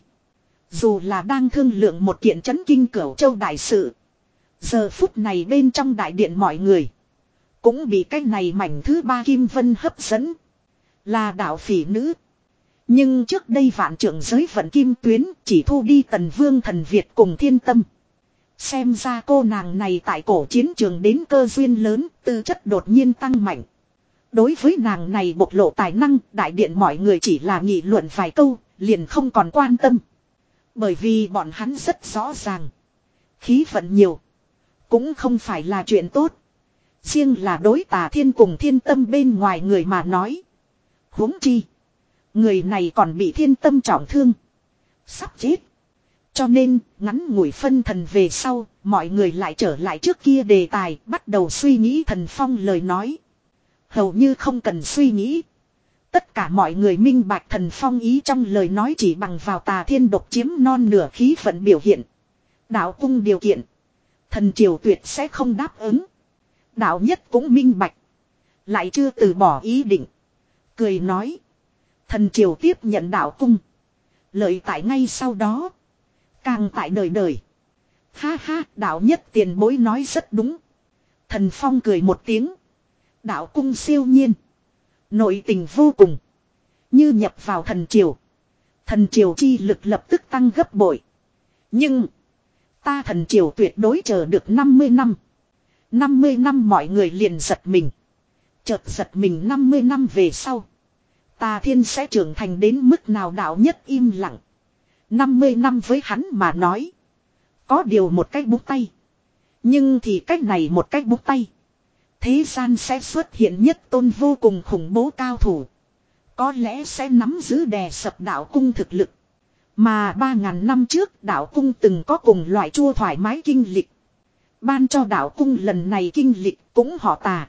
Dù là đang thương lượng một kiện chấn kinh cửu châu đại sự. Giờ phút này bên trong đại điện mọi người. Cũng bị cái này mảnh thứ ba kim vân hấp dẫn. Là đạo phỉ nữ. Nhưng trước đây vạn trưởng giới vận kim tuyến chỉ thu đi Tần Vương Thần Việt cùng thiên tâm. Xem ra cô nàng này tại cổ chiến trường đến cơ duyên lớn, tư chất đột nhiên tăng mạnh. Đối với nàng này bộc lộ tài năng, đại điện mọi người chỉ là nghị luận vài câu, liền không còn quan tâm. Bởi vì bọn hắn rất rõ ràng. Khí vận nhiều. Cũng không phải là chuyện tốt. Riêng là đối Tà Thiên cùng thiên tâm bên ngoài người mà nói. Huống chi. Người này còn bị thiên tâm trọng thương. Sắp chết. Cho nên, ngắn ngủi phân thần về sau, mọi người lại trở lại trước kia đề tài, bắt đầu suy nghĩ Thần Phong lời nói. Hầu như không cần suy nghĩ. Tất cả mọi người minh bạch Thần Phong ý trong lời nói chỉ bằng vào Tà Thiên độc chiếm non nửa khí vận biểu hiện. Đạo cung điều kiện. Thần triều tuyệt sẽ không đáp ứng. Đạo nhất cũng minh bạch. Lại chưa từ bỏ ý định. Cười nói. Thần triều tiếp nhận đạo cung. Lợi tại ngay sau đó. Càng tại đời đời. Ha ha, đạo nhất tiền bối nói rất đúng. Thần Phong cười một tiếng. Đạo cung siêu nhiên. Nội tình vô cùng. Như nhập vào thần triều. Thần triều chi lực lập tức tăng gấp bội. Nhưng. Ta thần triều tuyệt đối chờ được năm mươi năm. năm mươi năm mọi người liền giật mình. Chợt giật mình năm mươi năm về sau. Tà Thiên sẽ trưởng thành đến mức nào đạo nhất im lặng. năm mươi năm với hắn mà nói. Có điều một cái búng tay. Nhưng thì cách này một cái búng tay. Thế gian sẽ xuất hiện nhất tôn vô cùng khủng bố cao thủ. Có lẽ sẽ nắm giữ đè sập đạo cung thực lực. Mà ba ngàn năm trước đạo cung từng có cùng loại chua thoải mái kinh lịch. Ban cho đạo cung lần này kinh lịch cũng họ Tà.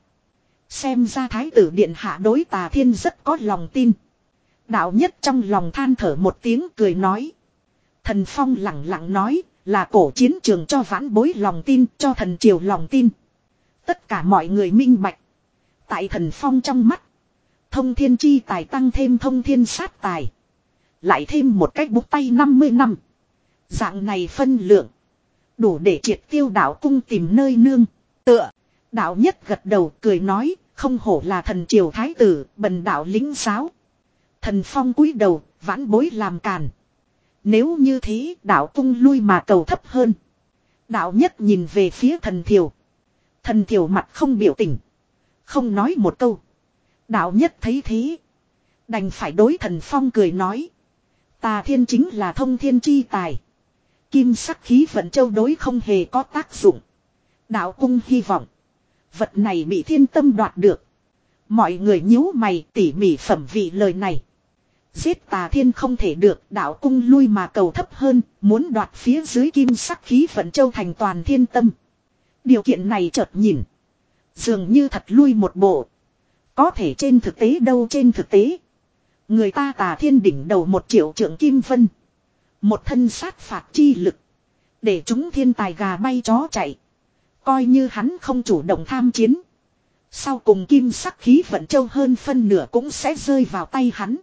Xem ra thái tử điện hạ đối Tà Thiên rất có lòng tin. Đạo nhất trong lòng than thở một tiếng cười nói. Thần Phong lặng lặng nói là cổ chiến trường cho vãn bối lòng tin, cho thần triều lòng tin. Tất cả mọi người minh bạch. Tại Thần Phong trong mắt. Thông thiên chi tài tăng thêm thông thiên sát tài. Lại thêm một cách búng tay năm mươi năm. Dạng này phân lượng. Đủ để triệt tiêu đạo cung tìm nơi nương. Tựa. Đạo nhất gật đầu cười nói. Không hổ là thần triều thái tử. Bần đạo lính giáo. Thần Phong cúi đầu. Vãn bối làm càn. Nếu như thế đạo cung lui mà cầu thấp hơn. Đạo nhất nhìn về phía thần thiều. Thần thiều mặt không biểu tình. Không nói một câu. Đạo nhất thấy thế. Đành phải đối Thần Phong cười nói. Tà Thiên chính là thông thiên chi tài. Kim sắc khí vận châu đối không hề có tác dụng. Đạo cung hy vọng. Vật này bị thiên tâm đoạt được. Mọi người nhíu mày tỉ mỉ phẩm vị lời này. Giết Tà Thiên không thể được, đạo cung lui mà cầu thấp hơn, muốn đoạt phía dưới kim sắc khí vận châu thành toàn thiên tâm. Điều kiện này chợt nhìn. Dường như thật lui một bộ. Có thể trên thực tế đâu trên thực tế. Người ta Tà Thiên đỉnh đầu một triệu trượng kim vân. Một thân sát phạt chi lực. Để chúng thiên tài gà bay chó chạy. Coi như hắn không chủ động tham chiến. Sau cùng kim sắc khí vận châu hơn phân nửa cũng sẽ rơi vào tay hắn.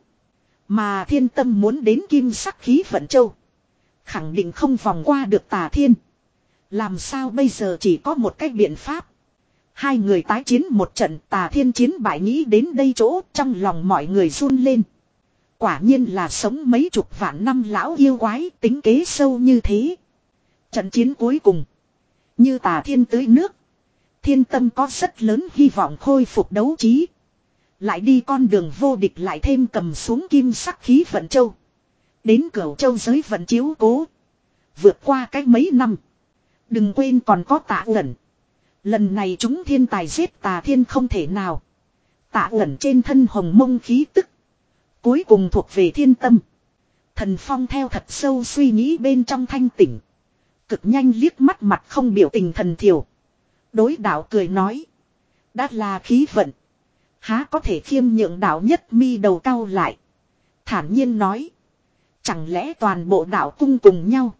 Mà thiên tâm muốn đến kim sắc khí vận châu. Khẳng định không vòng qua được Tà Thiên. Làm sao bây giờ chỉ có một cách biện pháp. Hai người tái chiến một trận, Tà Thiên chiến bại, nghĩ đến đây chỗ trong lòng mọi người run lên. Quả nhiên là sống mấy chục vạn năm lão yêu quái, tính kế sâu như thế. Trận chiến cuối cùng, như Tà Thiên tưới nước, Thiên Tâm có rất lớn hy vọng khôi phục đấu trí. Lại đi con đường vô địch, lại thêm cầm xuống kim sắc khí vận châu. Đến Cửu Châu giới vận chiếu cố. Vượt qua cách mấy năm. Đừng quên còn có Tạ Uẩn. Lần này chúng thiên tài giết Tà Thiên không thể nào. Tạ Uẩn trên thân hồng mông khí tức, cuối cùng thuộc về Thiên Tâm. Thần Phong theo thật sâu suy nghĩ bên trong thanh tỉnh. Cực nhanh liếc mắt mặt không biểu tình Thần Thiều. Đối đạo cười nói. Đã là khí vận, há có thể khiêm nhượng? Đạo nhất mi đầu cau lại, thản nhiên nói. Chẳng lẽ toàn bộ đạo cung cùng nhau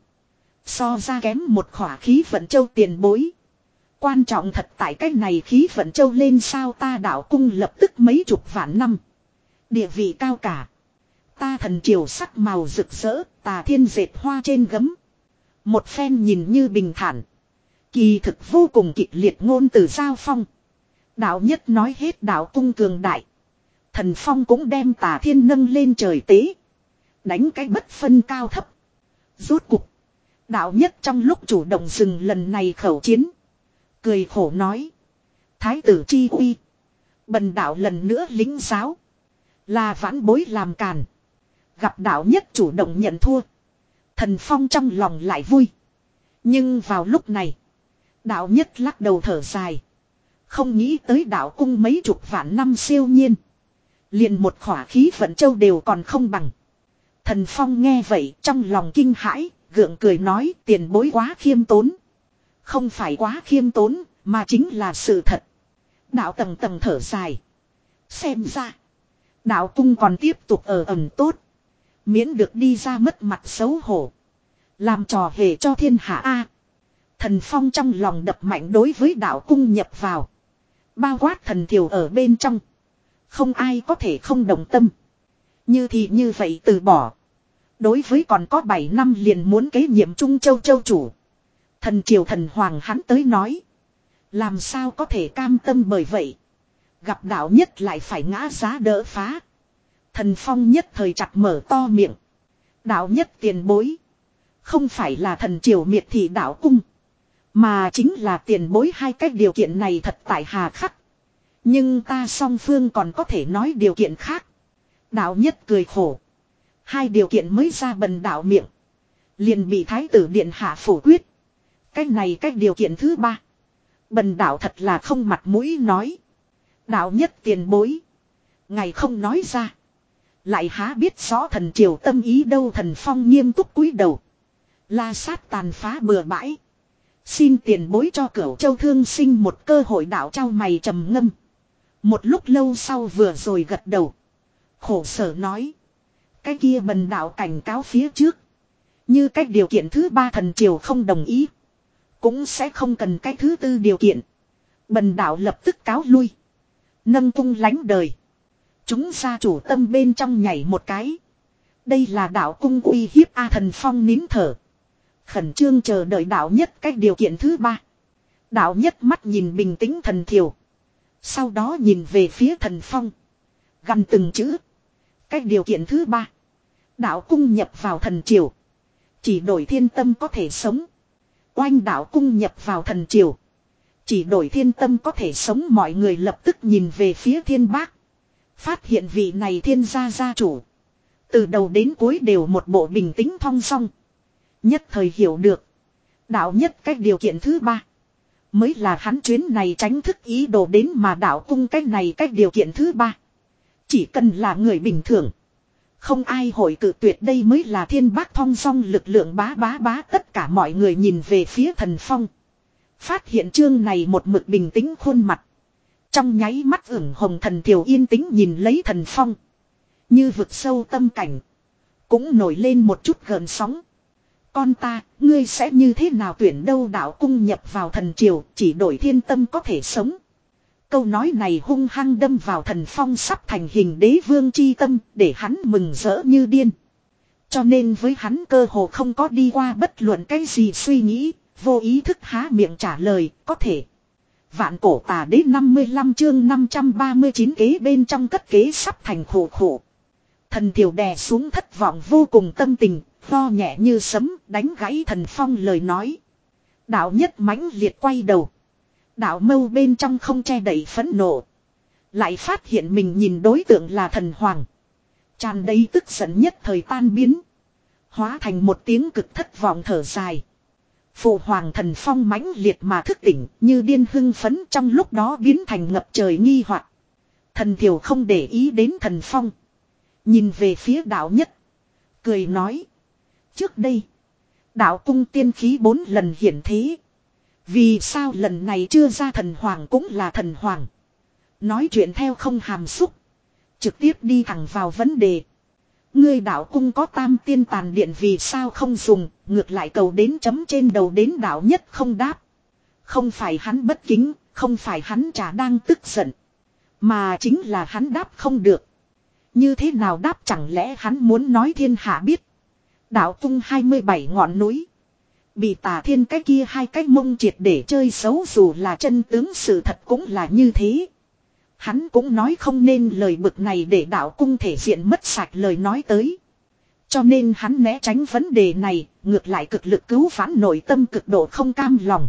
so ra kém một khỏa khí vận châu tiền bối? Quan trọng thật tại cái này khí vận châu lên sao? Ta đạo cung lập tức mấy chục vạn năm, địa vị cao cả. Ta Thần Triều sắc màu rực rỡ, Tà Thiên dệt hoa trên gấm. Một phen nhìn như bình thản, kỳ thực vô cùng kịch liệt ngôn từ giao phong. Đạo nhất nói hết đạo cung cường đại, Thần Phong cũng đem Tà Thiên nâng lên trời tế, đánh cái bất phân cao thấp. Rốt cục, đạo nhất trong lúc chủ động dừng lần này khẩu chiến, cười khổ nói. Thái tử chi uy, bần đạo lần nữa lính giáo. Là vãn bối làm càn. Gặp đạo nhất chủ động nhận thua, Thần Phong trong lòng lại vui. Nhưng vào lúc này, đạo nhất lắc đầu thở dài. Không nghĩ tới đạo cung mấy chục vạn năm siêu nhiên, liền một khỏa khí vận châu đều còn không bằng. Thần Phong nghe vậy trong lòng kinh hãi, gượng cười nói. Tiền bối quá khiêm tốn. Không phải quá khiêm tốn, mà chính là sự thật. Đạo tầng tầng thở dài. Xem ra, đạo cung còn tiếp tục ở ẩn tốt, miễn được đi ra mất mặt xấu hổ, làm trò hề cho thiên hạ a. Thần Phong trong lòng đập mạnh, đối với đạo cung nhập vào, bao quát Thần Thiều ở bên trong, không ai có thể không đồng tâm. Như thì như vậy từ bỏ, đối với còn có bảy năm liền muốn kế nhiệm Trung Châu Châu chủ Thần Triều thần hoàng hắn tới nói, làm sao có thể cam tâm? Bởi vậy, gặp đạo nhất lại phải ngã giá đỡ phá, Thần Phong nhất thời chặt mở to miệng. Đạo nhất tiền bối, không phải là Thần Triều miệt thị đạo cung, mà chính là tiền bối hai cách điều kiện này thật tại hà khắc. Nhưng ta song phương còn có thể nói điều kiện khác. Đạo nhất cười khổ. Hai điều kiện mới ra bần đạo miệng, liền bị Thái tử điện hạ phủ quyết. Cách này cách điều kiện thứ ba, bần đạo thật là không mặt mũi nói. Đạo nhất tiền bối, ngài không nói ra, lại há biết rõ Thần Triều tâm ý đâu? Thần Phong nghiêm túc cúi đầu. La sát tàn phá bừa bãi, xin tiền bối cho Cửu Châu thương sinh một cơ hội. Đạo trao mày trầm ngâm, một lúc lâu sau vừa rồi gật đầu, khổ sở nói. Cái kia bần đạo cảnh cáo phía trước, như cách điều kiện thứ ba Thần Triều không đồng ý, cũng sẽ không cần cái thứ tư điều kiện. Bần đạo lập tức cáo lui, nâng cung lánh đời. Chúng gia chủ tâm bên trong nhảy một cái. Đây là đạo cung uy hiếp a. Thần Phong nín thở, khẩn trương chờ đợi đạo nhất cách điều kiện thứ ba. Đạo nhất mắt nhìn bình tĩnh Thần Thiều, sau đó nhìn về phía Thần Phong, gằn từng chữ. Cách điều kiện thứ ba, đạo cung nhập vào Thần Triều, chỉ đổi Thiên Tâm có thể sống. Oanh! Đạo cung nhập vào Thần Triều, chỉ đổi Thiên Tâm có thể sống. Mọi người lập tức nhìn về phía Thiên Bác, phát hiện vị này Thiên gia gia chủ từ đầu đến cuối đều một bộ bình tĩnh thong dong. Nhất thời hiểu được, đạo nhất cách điều kiện thứ ba mới là hắn chuyến này tránh thức ý đồ đến. Mà đạo cung cách này cách điều kiện thứ ba, chỉ cần là người bình thường, không ai hội cự tuyệt. Đây mới là Thiên Bác thong dong lực lượng. Bá bá bá, tất cả mọi người nhìn về phía Thần Phong, phát hiện chương này một mực bình tĩnh khuôn mặt, trong nháy mắt ửng hồng. Thần Thiều yên tĩnh nhìn lấy Thần Phong, như vực sâu tâm cảnh, cũng nổi lên một chút gợn sóng. Con ta, ngươi sẽ như thế nào tuyển đâu? Đạo cung nhập vào Thần Triều, chỉ đổi Thiên Tâm có thể sống. Câu nói này hung hăng đâm vào Thần Phong sắp thành hình đế vương chi tâm, để hắn mừng rỡ như điên. Cho nên với hắn cơ hồ không có đi qua bất luận cái gì suy nghĩ, Vô ý thức há miệng trả lời, có thể. Vạn cổ tà đế năm mươi lăm chương năm trăm ba mươi chín kế bên trong cất kế sắp thành khổ khổ. Thần thiểu đè xuống thất vọng vô cùng tâm tình, lo nhẹ như sấm đánh gãy Thần Phong lời nói. Đạo nhất mãnh liệt quay đầu. Đạo mâu bên trong không che đậy phẫn nộ. Lại phát hiện mình nhìn đối tượng là thần hoàng. Tràn đầy tức giận nhất thời tan biến. Hóa thành một tiếng cực thất vọng thở dài. Phụ hoàng Thần Phong mãnh liệt mà thức tỉnh như điên hưng phấn trong lúc đó biến thành ngập trời nghi hoặc. Thần thiểu không để ý đến Thần Phong. Nhìn về phía đạo nhất. Cười nói. Trước đây. Đạo cung tiên khí bốn lần hiển thế. Vì sao lần này chưa ra thần hoàng cũng là thần hoàng. Nói chuyện theo không hàm xúc. Trực tiếp đi thẳng vào vấn đề. Ngươi đạo cung có tam tiên tàn điện vì sao không dùng. Ngược lại cầu đến chấm trên đầu đến đạo nhất không đáp. Không phải hắn bất kính. Không phải hắn chả đang tức giận. Mà chính là hắn đáp không được. Như thế nào đáp chẳng lẽ hắn muốn nói thiên hạ biết. Đạo cung hai mươi bảy ngọn núi. Bị Tà Thiên cái kia hai cái mông triệt để chơi xấu dù là chân tướng sự thật cũng là như thế. Hắn cũng nói không nên lời bực này để đạo cung thể diện mất sạch lời nói tới. Cho nên hắn né tránh vấn đề này, ngược lại cực lực cứu vãn nội tâm cực độ không cam lòng.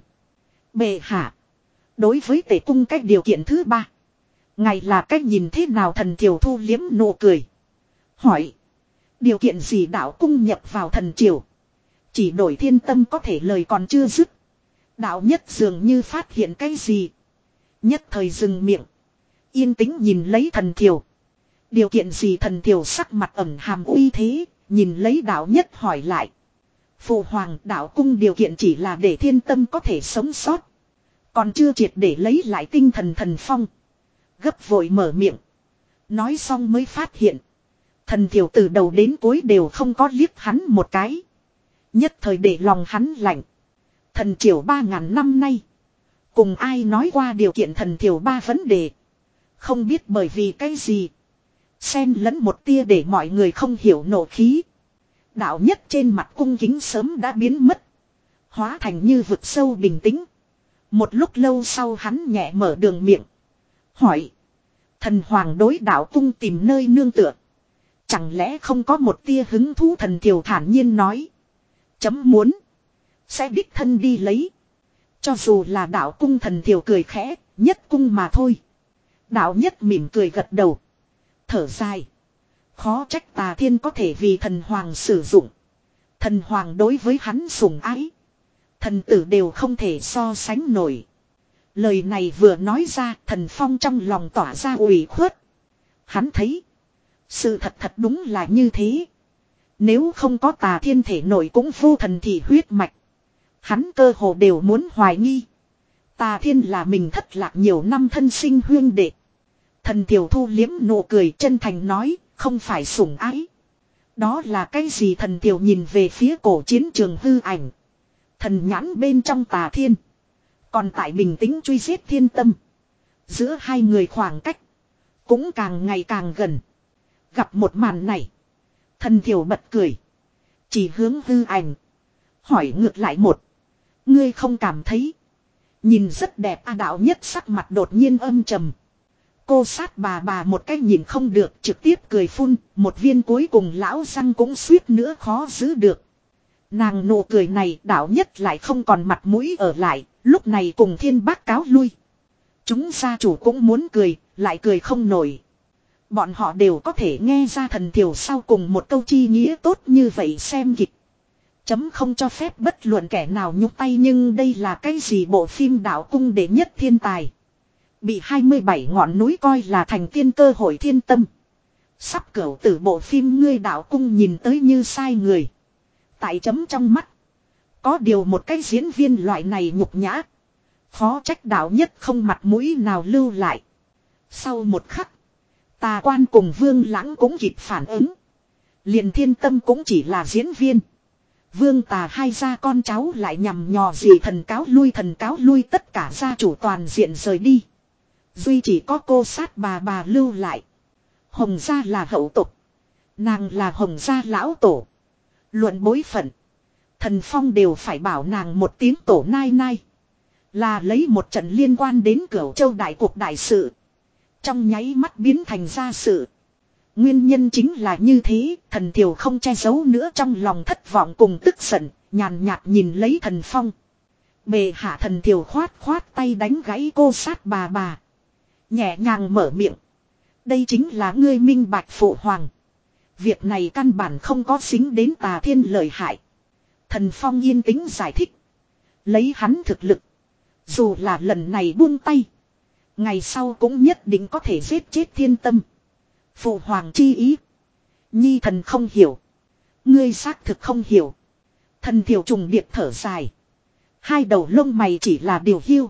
Bệ hạ. Đối với tể cung cách điều kiện thứ ba. Ngài là cách nhìn thế nào thần triều thu liếm nụ cười. Hỏi. Điều kiện gì đạo cung nhập vào thần triều. Chỉ đổi thiên tâm có thể lời còn chưa dứt. Đạo nhất dường như phát hiện cái gì. Nhất thời dừng miệng. Yên tĩnh nhìn lấy thần thiểu. Điều kiện gì thần thiểu sắc mặt ẩn hàm uy thế. Nhìn lấy đạo nhất hỏi lại. Phụ hoàng đạo cung điều kiện chỉ là để thiên tâm có thể sống sót. Còn chưa triệt để lấy lại tinh thần Thần Phong. Gấp vội mở miệng. Nói xong mới phát hiện. Thần thiểu từ đầu đến cuối đều không có liếc hắn một cái. Nhất thời để lòng hắn lạnh. Thần triều ba ngàn năm nay. Cùng ai nói qua điều kiện thần triều ba vấn đề. Không biết bởi vì cái gì. Xen lẫn một tia để mọi người không hiểu nộ khí. Đạo nhất trên mặt cung kính sớm đã biến mất. Hóa thành như vực sâu bình tĩnh. Một lúc lâu sau hắn nhẹ mở đường miệng. Hỏi. Thần hoàng đối đạo cung tìm nơi nương tựa. Chẳng lẽ không có một tia hứng thú thần triều thản nhiên nói. Chấm muốn. Sẽ đích thân đi lấy. Cho dù là đạo cung thần thiểu cười khẽ. Nhất cung mà thôi. Đạo nhất mỉm cười gật đầu. Thở dài. Khó trách Tà Thiên có thể vì thần hoàng sử dụng. Thần hoàng đối với hắn sủng ái. Thần tử đều không thể so sánh nổi. Lời này vừa nói ra Thần Phong trong lòng tỏa ra ủy khuất. Hắn thấy. Sự thật thật đúng là như thế. Nếu không có Tà Thiên thể nổi cũng vô thần thì huyết mạch. Hắn cơ hồ đều muốn hoài nghi. Tà Thiên là mình thất lạc nhiều năm thân sinh huyên đệ. Thần Tiểu Thu liếm nụ cười chân thành nói, không phải sủng ái. Đó là cái gì thần Tiểu nhìn về phía cổ chiến trường hư ảnh. Thần nhãn bên trong Tà Thiên. Còn tại bình tĩnh truy giết thiên tâm. Giữa hai người khoảng cách. Cũng càng ngày càng gần. Gặp một màn này. Thần Tiểu bật cười. Chỉ hướng hư ảnh. Hỏi ngược lại một. Ngươi không cảm thấy. Nhìn rất đẹp a đạo nhất sắc mặt đột nhiên âm trầm. Cô sát bà bà một cái nhìn không được trực tiếp cười phun. Một viên cuối cùng lão răng cũng suýt nữa khó giữ được. Nàng nụ cười này đạo nhất lại không còn mặt mũi ở lại. Lúc này cùng thiên bác cáo lui. Chúng gia chủ cũng muốn cười. Lại cười không nổi. Bọn họ đều có thể nghe ra thần thiểu sau cùng một câu chi nghĩa tốt như vậy xem kịch. Chấm không cho phép bất luận kẻ nào nhúc tay nhưng đây là cái gì bộ phim đạo cung đệ nhất thiên tài. Bị hai mươi bảy ngọn núi coi là thành tiên cơ hội thiên tâm. Sắp cửu tử bộ phim ngươi đạo cung nhìn tới như sai người. Tại chấm trong mắt. Có điều một cái diễn viên loại này nhục nhã. Khó trách đạo nhất không mặt mũi nào lưu lại. Sau một khắc. Tà quan cùng Vương Lãng cũng kịp phản ứng. Liền thiên tâm cũng chỉ là diễn viên. Vương Tà hai gia con cháu lại nhằm nhò gì thần cáo lui thần cáo lui tất cả gia chủ toàn diện rời đi. Duy chỉ có cô sát bà bà lưu lại. Hồng gia là hậu tục. Nàng là Hồng gia lão tổ. Luận bối phận. Thần Phong đều phải bảo nàng một tiếng tổ nai nai. Là lấy một trận liên quan đến Cửu Châu đại cuộc đại sự. Trong nháy mắt biến thành gia sự. Nguyên nhân chính là như thế, thần thiểu không che giấu nữa trong lòng thất vọng cùng tức giận, nhàn nhạt nhìn lấy thần Phong. Bề hạ thần thiểu khoát khoát tay đánh gãy cô sát bà bà. Nhẹ nhàng mở miệng. Đây chính là ngươi minh bạch phụ hoàng. Việc này căn bản không có dính đến Tà Thiên lợi hại. Thần Phong yên tĩnh giải thích. Lấy hắn thực lực. Dù là lần này buông tay. Ngày sau cũng nhất định có thể giết chết Thiên Tâm. Phụ hoàng chi ý. Nhi thần không hiểu. Ngươi xác thực không hiểu. Thần thiểu trùng điệp thở dài. Hai đầu lông mày chỉ là điều hiu.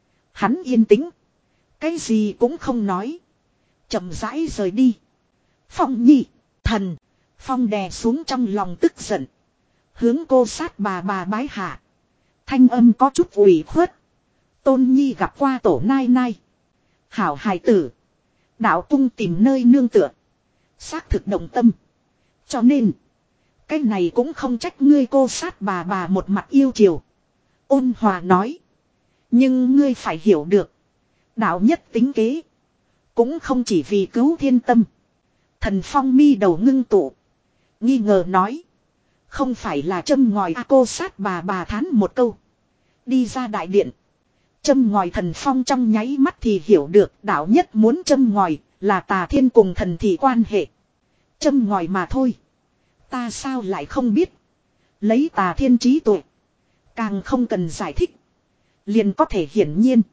Hắn yên tĩnh. Cái gì cũng không nói. Chậm rãi rời đi. Phong Nhi. Thần. Phong đè xuống trong lòng tức giận. Hướng cô sát bà bà bái hạ. Thanh âm có chút ủy khuất. Tôn Nhi gặp qua tổ nai nai. Hảo hài tử. Đạo cung tìm nơi nương tựa. Xác thực động tâm. Cho nên. Cái này cũng không trách ngươi cô sát bà bà một mặt yêu chiều. Ôn hòa nói. Nhưng ngươi phải hiểu được. Đạo nhất tính kế. Cũng không chỉ vì cứu Thiên Tâm. Thần Phong mi đầu ngưng tụ. Nghi ngờ nói. Không phải là châm ngòi à, cô sát bà bà thán một câu. Đi ra đại điện. Châm ngòi thần Phong trong nháy mắt thì hiểu được đạo nhất muốn châm ngòi là Tà Thiên cùng thần thị quan hệ. Châm ngòi mà thôi. Ta sao lại không biết. Lấy Tà Thiên trí tuệ. Càng không cần giải thích. Liền có thể hiển nhiên.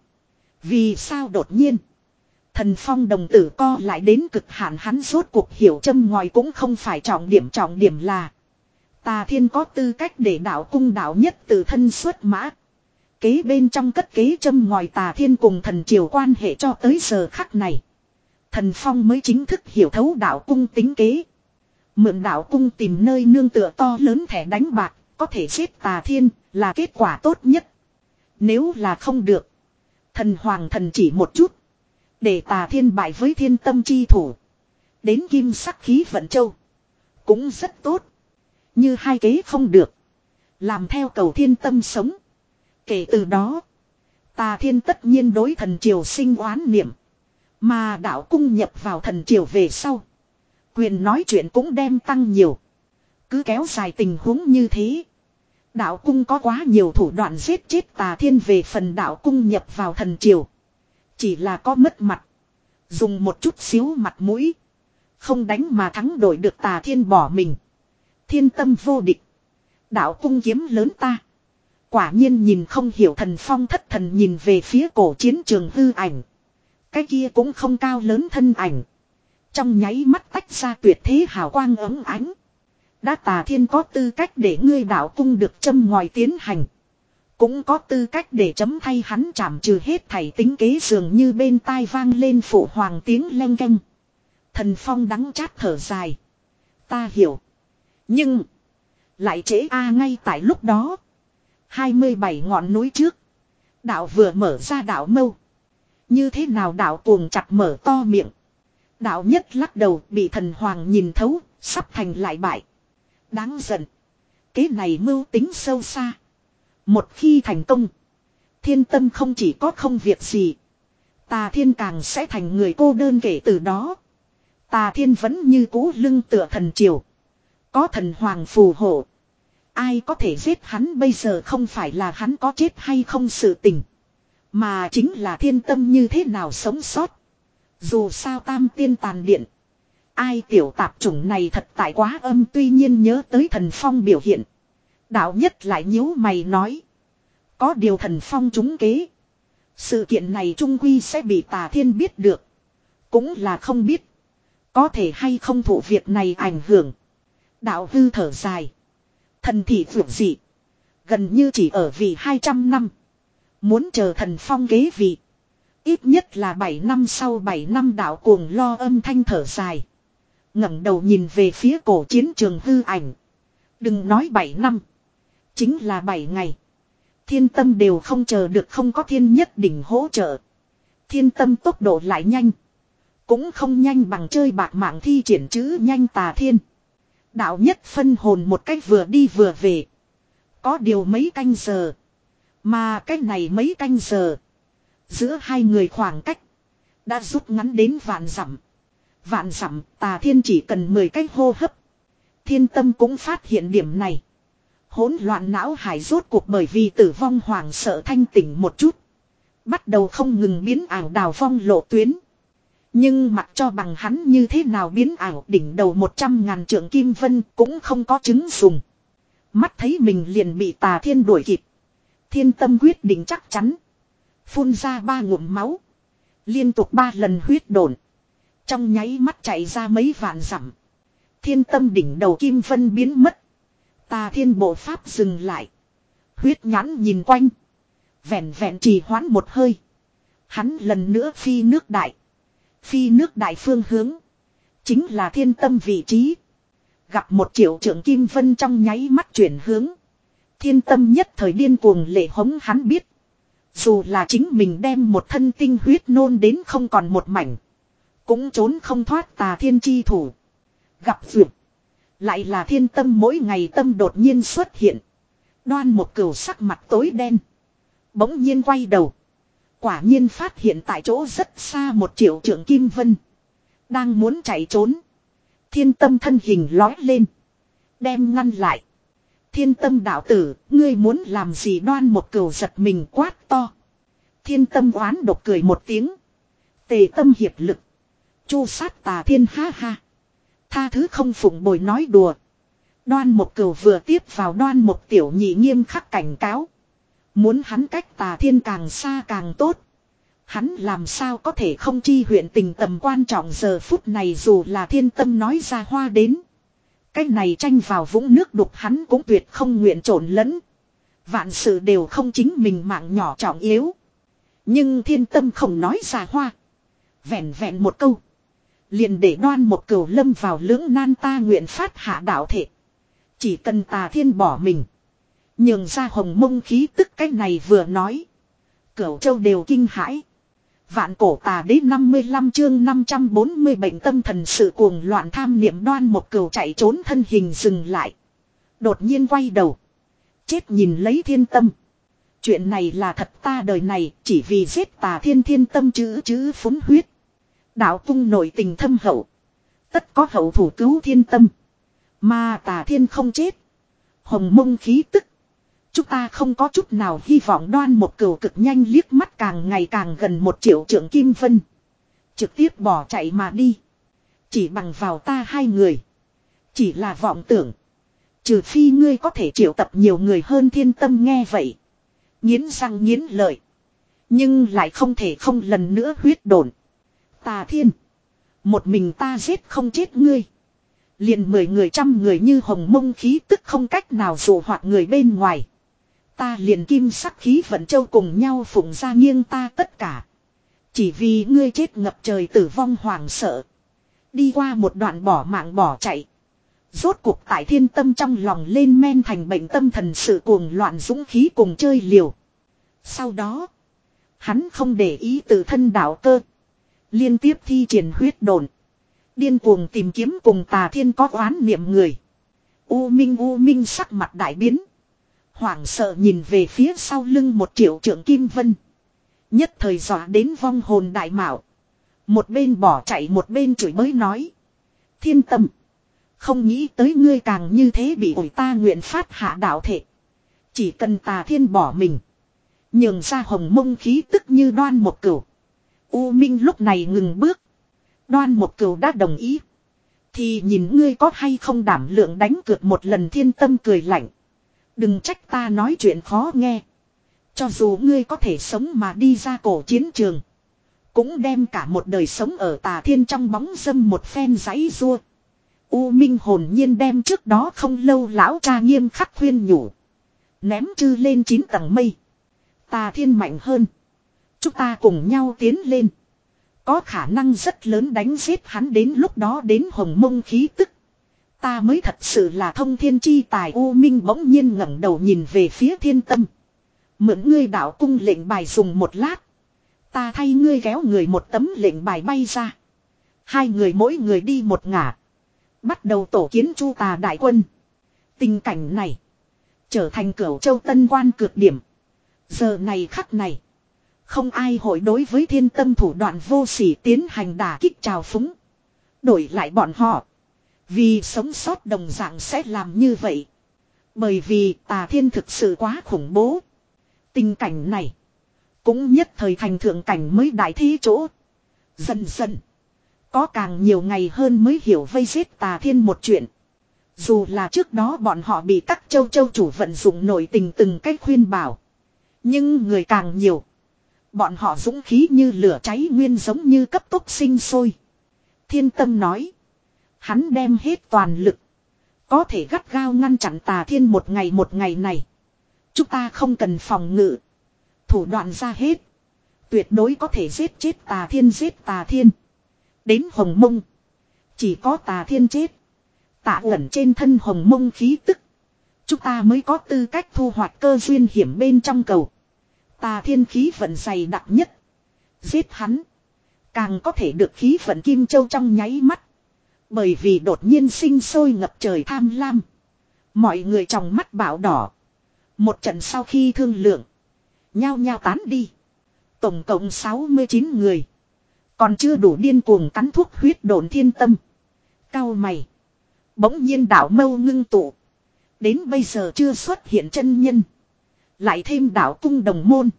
Vì sao đột nhiên. Thần Phong đồng tử co lại đến cực hạn, hắn rốt cuộc hiểu châm ngòi cũng không phải trọng điểm, trọng điểm là Tà Thiên có tư cách để đạo cung đạo nhất từ thân xuất mã. Kế bên trong cất kế châm ngòi Tà Thiên cùng thần triều quan hệ cho tới giờ khắc này. Thần Phong mới chính thức hiểu thấu đạo cung tính kế. Mượn đạo cung tìm nơi nương tựa to lớn thẻ đánh bạc, có thể giết Tà Thiên là kết quả tốt nhất. Nếu là không được, thần hoàng thần chỉ một chút. Để Tà Thiên bại với Thiên Tâm chi thủ. Đến kim sắc khí vận châu. Cũng rất tốt. Như hai kế không được. Làm theo cầu Thiên Tâm sống. Kể từ đó. Tà Thiên tất nhiên đối thần triều sinh oán niệm. Mà đạo cung nhập vào thần triều về sau. Quyền nói chuyện cũng đem tăng nhiều. Cứ kéo dài tình huống như thế. Đạo cung có quá nhiều thủ đoạn giết chết Tà Thiên, về phần đạo cung nhập vào thần triều. Chỉ là có mất mặt. Dùng một chút xíu mặt mũi. Không đánh mà thắng đổi được Tà Thiên bỏ mình. Thiên Tâm vô địch. Đạo cung kiếm lớn ta. Quả nhiên nhìn không hiểu. Thần Phong thất thần nhìn về phía cổ chiến trường hư ảnh. Cái kia cũng không cao lớn thân ảnh. Trong nháy mắt tách ra tuyệt thế hào quang ấm ánh. Đã Tà Thiên có tư cách để ngươi đạo cung được châm ngòi tiến hành. Cũng có tư cách để chấm thay hắn trảm trừ hết thảy tính kế, dường như bên tai vang lên phụ hoàng tiếng leng keng. Thần Phong đắng chát thở dài. Ta hiểu. Nhưng. Lại trễ a ngay tại lúc đó. hai mươi bảy ngọn núi trước. Đạo vừa mở ra đạo mâu. Như thế nào đạo cuồng chặt mở to miệng. Đạo nhất lắc đầu, bị thần hoàng nhìn thấu. Sắp thành lại bại. Đáng giận. Kế này mưu tính sâu xa. Một khi thành công. Thiên Tâm không chỉ có không việc gì. Tà Thiên càng sẽ thành người cô đơn kể từ đó. Tà Thiên vẫn như cũ lưng tựa thần triều. Có thần hoàng phù hộ. Ai có thể giết hắn bây giờ không phải là hắn có chết hay không sự tình. Mà chính là Thiên Tâm như thế nào sống sót. Dù sao tam tiên tàn điện. Ai tiểu tạp chủng này thật tại quá âm, tuy nhiên nhớ tới thần Phong biểu hiện. Đạo nhất lại nhíu mày nói. Có điều thần Phong trúng kế. Sự kiện này trung quy sẽ bị Tà Thiên biết được. Cũng là không biết. Có thể hay không thụ việc này ảnh hưởng. Đạo hư thở dài. Thần thị vượt dị. Gần như chỉ ở vị hai trăm năm. Muốn chờ thần Phong kế vị. Ít nhất là bảy năm sau bảy năm đạo cuồng lo âm thanh thở dài. ngẩng đầu nhìn về phía cổ chiến trường hư ảnh. Đừng nói bảy năm. Chính là bảy ngày. Thiên Tâm đều không chờ được, không có thiên nhất đỉnh hỗ trợ. Thiên Tâm tốc độ lại nhanh. Cũng không nhanh bằng chơi bạc mạng thi triển chữ nhanh Tà Thiên. Đạo nhất phân hồn một cách vừa đi vừa về. Có điều mấy canh giờ. Mà cái này mấy canh giờ. Giữa hai người khoảng cách. Đã rút ngắn đến vạn dặm. Vạn dặm Tà Thiên chỉ cần mười cái hô hấp. Thiên Tâm cũng phát hiện điểm này. Hỗn loạn não hải rốt cuộc bởi vì tử vong hoảng sợ thanh tỉnh một chút. Bắt đầu không ngừng biến ảo đào vong lộ tuyến. Nhưng mặc cho bằng hắn như thế nào biến ảo đỉnh đầu một trăm ngàn trượng kim vân cũng không có chứng dùng. Mắt thấy mình liền bị Tà Thiên đuổi kịp. Thiên Tâm quyết định chắc chắn. Phun ra ba ngụm máu. Liên tục ba lần huyết đổn. Trong nháy mắt chạy ra mấy vạn dặm. Thiên Tâm đỉnh đầu kim vân biến mất. Tà Thiên bộ pháp dừng lại. Huyết nhãn nhìn quanh. Vẹn vẹn trì hoãn một hơi. Hắn lần nữa phi nước đại. Phi nước đại phương hướng. Chính là Thiên Tâm vị trí. Gặp một triệu trưởng kim vân trong nháy mắt chuyển hướng. Thiên Tâm nhất thời điên cuồng lệ hống hắn biết. Dù là chính mình đem một thân tinh huyết nôn đến không còn một mảnh. Cũng trốn không thoát Tà Thiên chi thủ. Gặp vượt. Lại là Thiên Tâm mỗi ngày tâm đột nhiên xuất hiện. Đoan một cừu sắc mặt tối đen. Bỗng nhiên quay đầu. Quả nhiên phát hiện tại chỗ rất xa một triệu trưởng kim vân. Đang muốn chạy trốn. Thiên Tâm thân hình lói lên. Đem ngăn lại. Thiên Tâm đạo tử, ngươi muốn làm gì? Đoan một cừu giật mình quát to. Thiên Tâm oán độc cười một tiếng. Tề tâm hiệp lực. Chu sát Tà Thiên ha ha. Tha thứ không phụng bồi nói đùa. Đoan một cừu vừa tiếp vào Đoan một tiểu nhị nghiêm khắc cảnh cáo. Muốn hắn cách Tà Thiên càng xa càng tốt. Hắn làm sao có thể không chi huyện tình tầm quan trọng giờ phút này dù là Thiên Tâm nói ra hoa đến. Cái này tranh vào vũng nước đục hắn cũng tuyệt không nguyện trộn lẫn. Vạn sự đều không chính mình mạng nhỏ trọng yếu. Nhưng Thiên Tâm không nói ra hoa. Vẹn vẹn một câu. Liền để Đoan một cừu lâm vào lưỡng nan ta nguyện phát hạ đạo thể. Chỉ cần Tà Thiên bỏ mình. Nhường ra hồng mông khí tức cái này vừa nói. Cửu châu đều kinh hãi. Vạn cổ tà đế năm mươi lăm chương năm trăm bốn mươi bệnh tâm thần sự cuồng loạn tham niệm Đoan một cừu chạy trốn thân hình dừng lại. Đột nhiên quay đầu. Chết nhìn lấy Thiên Tâm. Chuyện này là thật ta đời này chỉ vì giết Tà Thiên Thiên Tâm chữ chữ phúng huyết. Đạo tung nội tình thâm hậu. Tất có hậu thủ cứu Thiên Tâm. Mà Tà Thiên không chết. Hồng mông khí tức. Chúng ta không có chút nào hy vọng. Đoan một cừu cực nhanh liếc mắt càng ngày càng gần một triệu trượng kim vân. Trực tiếp bỏ chạy mà đi. Chỉ bằng vào ta hai người. Chỉ là vọng tưởng. Trừ phi ngươi có thể triệu tập nhiều người hơn. Thiên Tâm nghe vậy. Nghiến răng nghiến lợi. Nhưng lại không thể không lần nữa huyết đổn. Tà Thiên. Một mình ta giết không chết ngươi. Liền mười người trăm người như hồng mông khí tức không cách nào dụ hoạt người bên ngoài. Ta liền kim sắc khí vận châu cùng nhau phụng ra nghiêng ta tất cả. Chỉ vì ngươi chết ngập trời tử vong hoảng sợ. Đi qua một đoạn bỏ mạng bỏ chạy. Rốt cuộc tại Thiên Tâm trong lòng lên men thành bệnh tâm thần sự cuồng loạn dũng khí cùng chơi liều. Sau đó. Hắn không để ý tự thân đạo cơ. Liên tiếp thi triển huyết đồn. Điên cuồng tìm kiếm cùng Tà Thiên có oán niệm người. U Minh U Minh sắc mặt đại biến. Hoảng sợ nhìn về phía sau lưng một triệu trượng kim vân. Nhất thời dọa đến vong hồn đại mạo. Một bên bỏ chạy một bên chửi bới nói. Thiên Tâm. Không nghĩ tới ngươi càng như thế bị ổi ta nguyện phát hạ đạo thể. Chỉ cần Tà Thiên bỏ mình. Nhường ra hồng mông khí tức như Đoan một cừu. U Minh lúc này ngừng bước. Đoan một cừu đã đồng ý. Thì nhìn ngươi có hay không đảm lượng đánh cược một lần. Thiên Tâm cười lạnh. Đừng trách ta nói chuyện khó nghe. Cho dù ngươi có thể sống mà đi ra cổ chiến trường. Cũng đem cả một đời sống ở Tà Thiên trong bóng dâm một phen giấy rua. U Minh hồn nhiên đem trước đó không lâu lão cha nghiêm khắc khuyên nhủ. Ném chư lên chín tầng mây. Tà Thiên mạnh hơn. Chúng ta cùng nhau tiến lên. Có khả năng rất lớn đánh giết hắn đến lúc đó đến hồng mông khí tức. Ta mới thật sự là thông thiên chi tài. U Minh bỗng nhiên ngẩng đầu nhìn về phía Thiên Tâm. Mượn ngươi đạo cung lệnh bài dùng một lát. Ta thay ngươi kéo người một tấm lệnh bài bay ra. Hai người mỗi người đi một ngả. Bắt đầu tổ kiến Chu Tà đại quân. Tình cảnh này. Trở thành Cửu Châu Tân Quan cược điểm. Giờ này khắc này. Không ai hội đối với Thiên Tâm thủ đoạn vô sỉ tiến hành đả kích trào phúng. Đổi lại bọn họ. Vì sống sót đồng dạng sẽ làm như vậy. Bởi vì Tà Thiên thực sự quá khủng bố. Tình cảnh này. Cũng nhất thời thành thượng cảnh mới đại thi chỗ. Dần dần. Có càng nhiều ngày hơn mới hiểu vây giết Tà Thiên một chuyện. Dù là trước đó bọn họ bị các châu châu chủ vận dụng nội tình từng cách khuyên bảo. Nhưng người càng nhiều. Bọn họ dũng khí như lửa cháy nguyên giống như cấp tốc sinh sôi. Thiên Tâm nói. Hắn đem hết toàn lực. Có thể gắt gao ngăn chặn Tà Thiên một ngày một ngày này. Chúng ta không cần phòng ngự. Thủ đoạn ra hết. Tuyệt đối có thể giết chết Tà Thiên giết Tà Thiên. Đến Hồng Mông. Chỉ có Tà Thiên chết. Tạ ẩn trên thân Hồng Mông khí tức. Chúng ta mới có tư cách thu hoạch cơ duyên hiểm bên trong cầu. Tà Thiên khí vận dày đặc nhất. Giết hắn. Càng có thể được khí vận Kim Châu trong nháy mắt. Bởi vì đột nhiên sinh sôi ngập trời tham lam. Mọi người trong mắt bảo đỏ. Một trận sau khi thương lượng. Nhao nhao tán đi. Tổng cộng sáu mươi chín người. Còn chưa đủ điên cuồng cắn thuốc huyết độn Thiên Tâm. Cao mày. Bỗng nhiên đảo mâu ngưng tụ. Đến bây giờ chưa xuất hiện chân nhân. Lại thêm đảo cung đồng môn.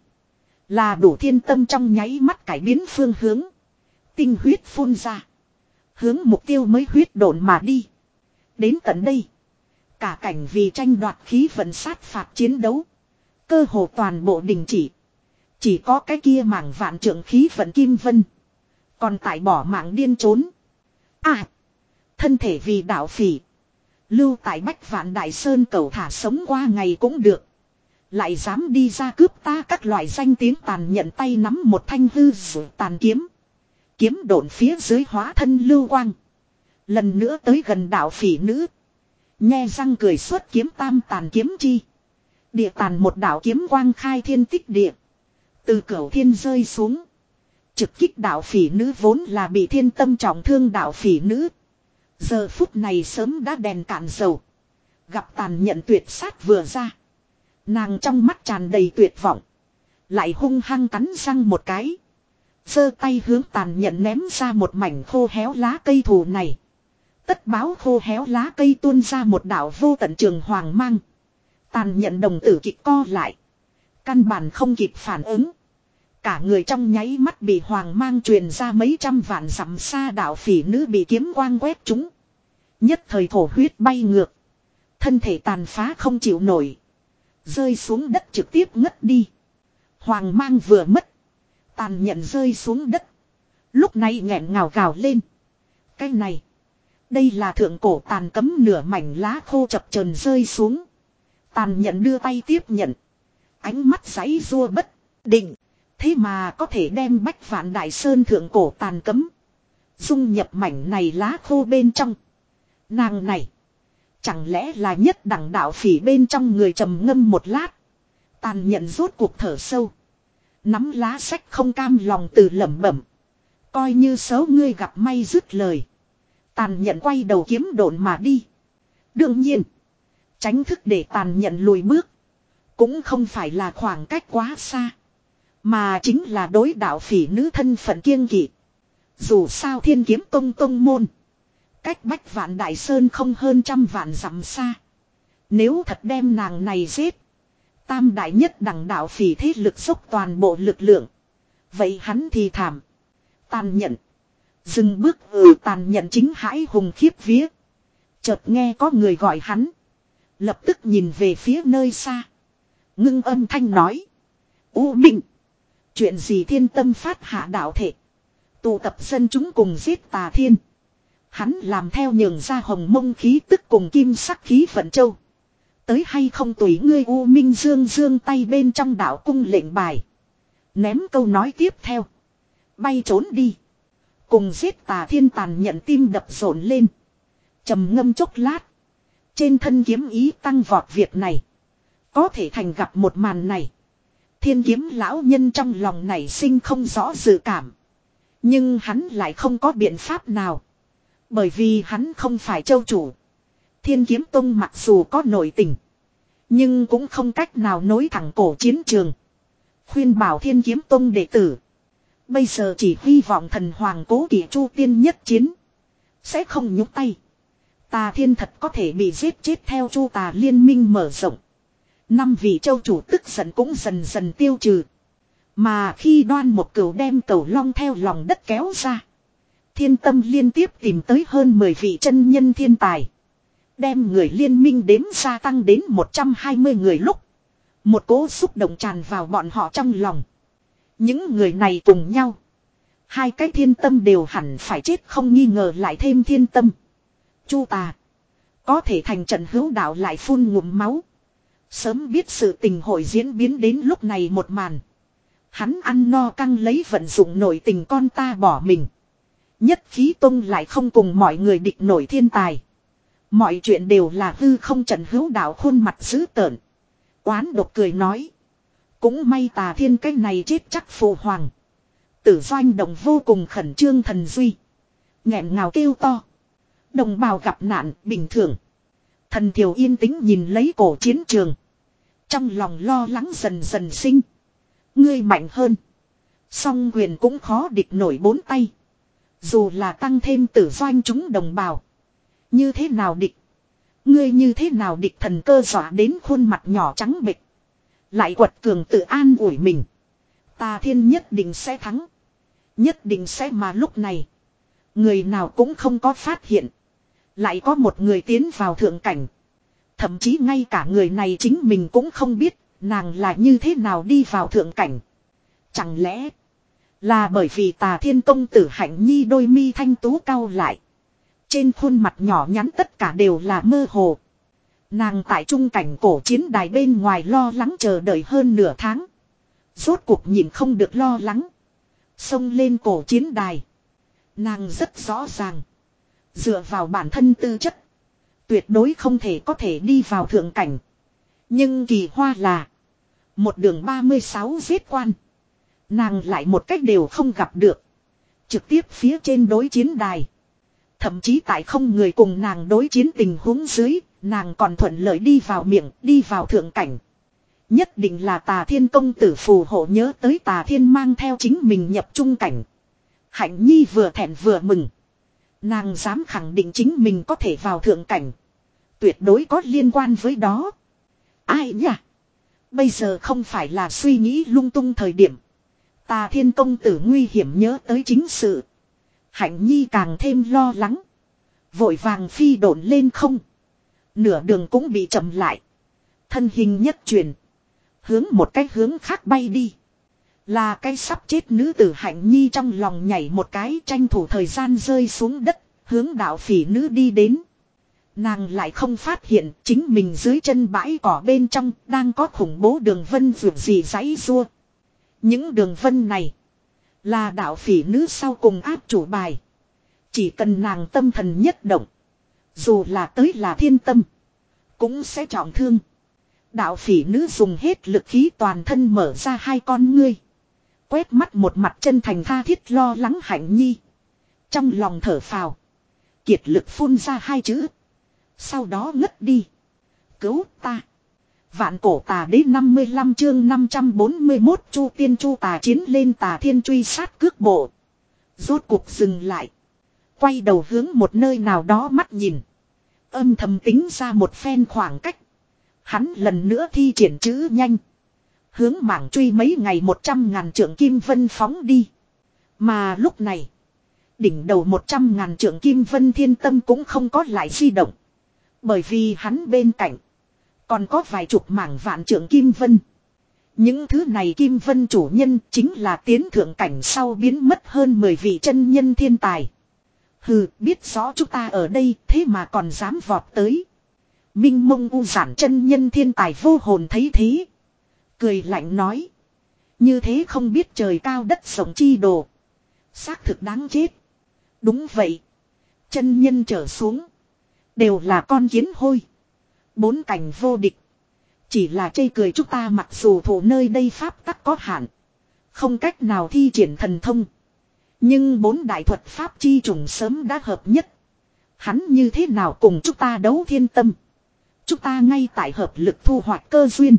Là đủ Thiên Tâm trong nháy mắt cải biến phương hướng. Tinh huyết phun ra. Hướng mục tiêu mới huyết độn mà đi. Đến tận đây. Cả cảnh vì tranh đoạt khí vận sát phạt chiến đấu. Cơ hồ toàn bộ đình chỉ. Chỉ có cái kia mảng vạn trượng khí vận Kim Vân. Còn tại bỏ mạng điên trốn. À. Thân thể vì đạo phỉ. Lưu tại Bách Vạn Đại Sơn cầu thả sống qua ngày cũng được. Lại dám đi ra cướp ta các loại danh tiếng tàn nhận tay nắm một thanh hư sử tàn kiếm. Kiếm độn phía dưới hóa thân lưu quang. Lần nữa tới gần đạo phỉ nữ. Nhe răng cười suốt kiếm tam tàn kiếm chi. Địa tàn một đạo kiếm quang khai thiên tích địa. Từ cửu thiên rơi xuống. Trực kích đạo phỉ nữ vốn là bị Thiên Tâm trọng thương đạo phỉ nữ. Giờ phút này sớm đã đèn cạn dầu. Gặp tàn nhận tuyệt sát vừa ra. Nàng trong mắt tràn đầy tuyệt vọng. Lại hung hăng cắn răng một cái. Giơ tay hướng tàn nhận ném ra một mảnh khô héo lá cây thù này. Tất báo khô héo lá cây tuôn ra một đạo vô tận trường hoàng mang. Tàn nhận đồng tử kịch co lại. Căn bản không kịp phản ứng. Cả người trong nháy mắt bị hoàng mang truyền ra mấy trăm vạn dặm xa đạo phỉ nữ bị kiếm quang quét trúng. Nhất thời thổ huyết bay ngược. Thân thể tàn phá không chịu nổi. Rơi xuống đất trực tiếp ngất đi. Hoàng mang vừa mất. Tàn nhận rơi xuống đất. Lúc này nghẹn ngào gào lên. Cái này. Đây là thượng cổ tàn cấm nửa mảnh lá khô chập chờn rơi xuống. Tàn nhận đưa tay tiếp nhận. Ánh mắt giãy rua bất định. Thế mà có thể đem Bách Vạn Đại Sơn thượng cổ tàn cấm. Dung nhập mảnh này lá khô bên trong. Nàng này. Chẳng lẽ là nhất đẳng đạo phỉ bên trong người trầm ngâm một lát. Tàn nhận rốt cuộc thở sâu. Nắm lá sách không cam lòng từ lẩm bẩm. Coi như số ngươi gặp may dứt lời. Tàn nhận quay đầu kiếm độn mà đi. Đương nhiên. Tránh thức để tàn nhận lùi bước. Cũng không phải là khoảng cách quá xa. Mà chính là đối đạo phỉ nữ thân phận kiêng kỵ. Dù sao Thiên Kiếm Tông tông môn. Cách Bách Vạn Đại Sơn không hơn trăm vạn dặm xa. Nếu thật đem nàng này giết. Tam đại nhất đẳng đạo phỉ thế lực dốc toàn bộ lực lượng. Vậy hắn thì thảm. Tàn nhận. Dừng bước ừ tàn nhận chính hãi hùng khiếp vía. Chợt nghe có người gọi hắn. Lập tức nhìn về phía nơi xa. Ngưng âm thanh nói. U Minh. Chuyện gì Thiên Tâm phát hạ đạo thể. Tụ tập dân chúng cùng giết Tà Thiên. Hắn làm theo nhường ra Hồng Mông khí tức cùng kim sắc khí vận châu. Tới hay không tùy ngươi. U Minh dương dương tay bên trong đạo cung lệnh bài. Ném câu nói tiếp theo. Bay trốn đi. Cùng giết Tà Thiên tàn nhận tim đập rộn lên. Trầm ngâm chốc lát. Trên thân kiếm ý tăng vọt việc này. Có thể thành gặp một màn này. Thiên Kiếm lão nhân trong lòng nảy sinh không rõ dự cảm. Nhưng hắn lại không có biện pháp nào. Bởi vì hắn không phải châu chủ. Thiên Kiếm Tông mặc dù có nội tình. Nhưng cũng không cách nào nối thẳng cổ chiến trường. Khuyên bảo Thiên Kiếm Tông đệ tử. Bây giờ chỉ hy vọng thần hoàng Cố Kỵ Chu tiên nhất chiến. Sẽ không nhúc tay. Tà Thiên thật có thể bị giết chết theo Chu Tà liên minh mở rộng. Năm vị châu chủ tức giận cũng dần dần tiêu trừ. Mà khi Đoan Một Cửu đem Cửu Long theo lòng đất kéo ra. Thiên Tâm liên tiếp tìm tới hơn mười vị chân nhân thiên tài. Đem người liên minh đếm gia tăng đến một trăm hai mươi người lúc. Một cỗ xúc động tràn vào bọn họ trong lòng. Những người này cùng nhau. Hai cái Thiên Tâm đều hẳn phải chết không nghi ngờ, lại thêm Thiên Tâm. Chu Tà. Có thể thành trận hữu đạo lại phun ngụm máu. Sớm biết sự tình hội diễn biến đến lúc này một màn. Hắn ăn no căng lấy vận dụng nội tình con ta bỏ mình. Nhất khí tông lại không cùng mọi người địch nổi thiên tài. Mọi chuyện đều là hư không, trận hữu đạo khuôn mặt dữ tợn. Oán độc cười nói. Cũng may Tà Thiên cái này chết chắc phụ hoàng. Tử Doanh Đồng vô cùng khẩn trương thần duy. Nghẹn ngào kêu to. Đồng bào gặp nạn bình thường. Thần Thiều yên tĩnh nhìn lấy cổ chiến trường. Trong lòng lo lắng dần dần sinh. Ngươi mạnh hơn. Song quyền cũng khó địch nổi bốn tay. Dù là tăng thêm Tử Doanh chúng đồng bào. Như thế nào địch? Ngươi như thế nào địch? Thần Cơ dọa đến khuôn mặt nhỏ trắng bệch. Lại quật cường tự an ủi mình. Tà Thiên nhất định sẽ thắng. Nhất định sẽ, mà lúc này. Người nào cũng không có phát hiện. Lại có một người tiến vào thượng cảnh. Thậm chí ngay cả người này chính mình cũng không biết. Nàng là như thế nào đi vào thượng cảnh. Chẳng lẽ là bởi vì Tà Thiên công tử Hạnh Nhi đôi mi thanh tú cau lại. Trên khuôn mặt nhỏ nhắn tất cả đều là mơ hồ. Nàng tại trung cảnh cổ chiến đài bên ngoài lo lắng chờ đợi hơn nửa tháng. Rốt cuộc nhìn không được lo lắng. Xông lên cổ chiến đài. Nàng rất rõ ràng. Dựa vào bản thân tư chất. Tuyệt đối không thể có thể đi vào thượng cảnh. Nhưng kỳ hoa là. Một đường ba mươi sáu giết quan. Nàng lại một cách đều không gặp được. Trực tiếp phía trên đối chiến đài. Thậm chí tại không người cùng nàng đối chiến tình huống dưới. Nàng còn thuận lợi đi vào miệng, đi vào thượng cảnh. Nhất định là Tà Thiên công tử phù hộ, nhớ tới Tà Thiên mang theo chính mình nhập trung cảnh. Hạnh Nhi vừa thẹn vừa mừng. Nàng dám khẳng định chính mình có thể vào thượng cảnh. Tuyệt đối có liên quan với đó. Ai nhỉ? Bây giờ không phải là suy nghĩ lung tung thời điểm. Tà Thiên công tử nguy hiểm, nhớ tới chính sự. Hạnh Nhi càng thêm lo lắng. Vội vàng phi độn lên không. Nửa đường cũng bị chậm lại. Thân hình nhất chuyển. Hướng một cái hướng khác bay đi. Là cái sắp chết nữ tử Hạnh Nhi trong lòng nhảy một cái, tranh thủ thời gian rơi xuống đất. Hướng đạo phỉ nữ đi đến. Nàng lại không phát hiện chính mình dưới chân bãi cỏ bên trong đang có khủng bố đường vân vượt gì giãy rua. Những đường vân này là đạo phỉ nữ sau cùng áp chủ bài. Chỉ cần nàng tâm thần nhất động. Dù là tới là thiên tâm. Cũng sẽ trọng thương. Đạo phỉ nữ dùng hết lực khí toàn thân mở ra hai con ngươi. Quét mắt một mặt chân thành tha thiết lo lắng Hạnh Nhi. Trong lòng thở phào. Kiệt lực phun ra hai chữ. Sau đó ngất đi. Cứu ta. Vạn cổ tà đế năm mươi lăm chương năm trăm bốn mươi mốt Chu tiên Chu Tà chiến lên. Tà Thiên truy sát cước bộ. Rốt cuộc dừng lại. Quay đầu hướng một nơi nào đó mắt nhìn. Âm thầm tính ra một phen khoảng cách. Hắn lần nữa thi triển chữ nhanh. Hướng mảng truy mấy ngày một trăm ngàn trượng kim vân phóng đi. Mà lúc này. Đỉnh đầu một trăm ngàn trượng kim vân Thiên Tâm cũng không có lại di động. Bởi vì hắn bên cạnh. Còn có vài chục mảng vạn trượng kim vân. Những thứ này kim vân chủ nhân chính là tiến thượng cảnh sau biến mất hơn mười vị chân nhân thiên tài. Hừ, biết rõ chúng ta ở đây thế mà còn dám vọt tới. Minh mông u giản chân nhân thiên tài vô hồn thấy thế. Cười lạnh nói. Như thế không biết trời cao đất rộng chi đồ. Xác thực đáng chết. Đúng vậy. Chân nhân trở xuống. Đều là con kiến hôi. Bốn cảnh vô địch. Chỉ là chê cười chúng ta mặc dù thủ nơi đây pháp tắc có hạn. Không cách nào thi triển thần thông. Nhưng bốn đại thuật pháp chi trùng sớm đã hợp nhất. Hắn như thế nào cùng chúng ta đấu thiên tâm. Chúng ta ngay tại hợp lực thu hoạch cơ duyên.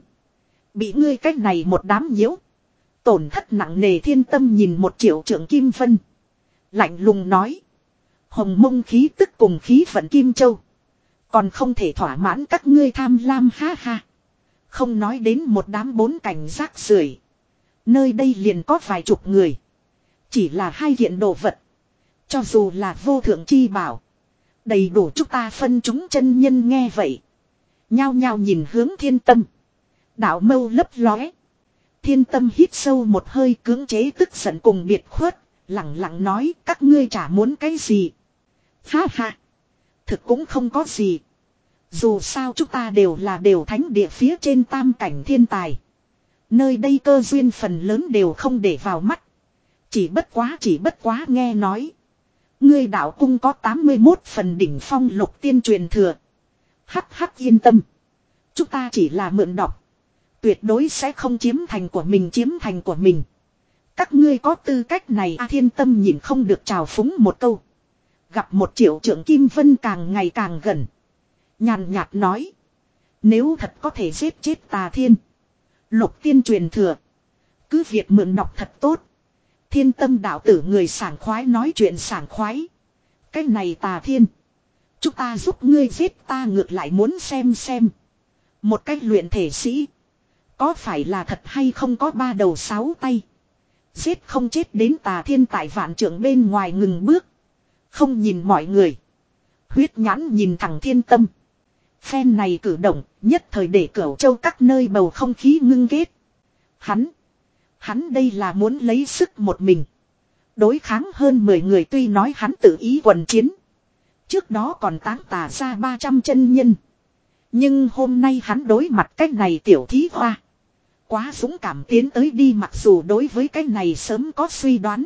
Bị ngươi cách này một đám nhiễu. Tổn thất nặng nề. Thiên Tâm nhìn một triệu trưởng Kim Vân. Lạnh lùng nói. Hồng mông khí tức cùng khí vận Kim Châu. Còn không thể thỏa mãn các ngươi tham lam ha ha. Không nói đến một đám bốn cảnh rác rưởi. Nơi đây liền có vài chục người. Chỉ là hai kiện đồ vật. Cho dù là vô thượng chi bảo. Đầy đủ chúng ta phân chúng chân nhân nghe vậy. Nhao nhao nhìn hướng Thiên Tâm. Đạo mâu lấp lóe. Thiên Tâm hít sâu một hơi cưỡng chế tức giận cùng biệt khuất. Lặng lặng nói các ngươi chả muốn cái gì. Ha ha. Thực cũng không có gì. Dù sao chúng ta đều là đều thánh địa phía trên tam cảnh thiên tài. Nơi đây cơ duyên phần lớn đều không để vào mắt. Chỉ bất quá chỉ bất quá nghe nói. Ngươi đạo cung có tám mươi mốt phần đỉnh phong lục tiên truyền thừa. Hắc hắc yên tâm. Chúng ta chỉ là mượn đọc. Tuyệt đối sẽ không chiếm thành của mình chiếm thành của mình. Các ngươi có tư cách này A Thiên Tâm nhìn không được trào phúng một câu. Gặp một triệu trưởng Kim Vân càng ngày càng gần. Nhàn nhạt nói. Nếu thật có thể giết chết Tà Thiên. Lục tiên truyền thừa. Cứ việc mượn đọc thật tốt. Thiên Tâm đạo tử người sảng khoái nói chuyện sảng khoái. Cái này Tà Thiên. Chúng ta giúp ngươi giết ta ngược lại muốn xem xem. Một cách luyện thể sĩ. Có phải là thật hay không có ba đầu sáu tay. Giết không chết đến Tà Thiên tại vạn trưởng bên ngoài ngừng bước. Không nhìn mọi người. Huyết nhãn nhìn thẳng Thiên Tâm. Phen này cử động nhất thời để Cửu Châu các nơi bầu không khí ngưng kết. Hắn. Hắn đây là muốn lấy sức một mình. Đối kháng hơn mười người tuy nói hắn tự ý quần chiến. Trước đó còn táng Tà ra ba trăm chân nhân. Nhưng hôm nay hắn đối mặt cái này tiểu thí hoa. Quá dũng cảm tiến tới đi mặc dù đối với cái này sớm có suy đoán.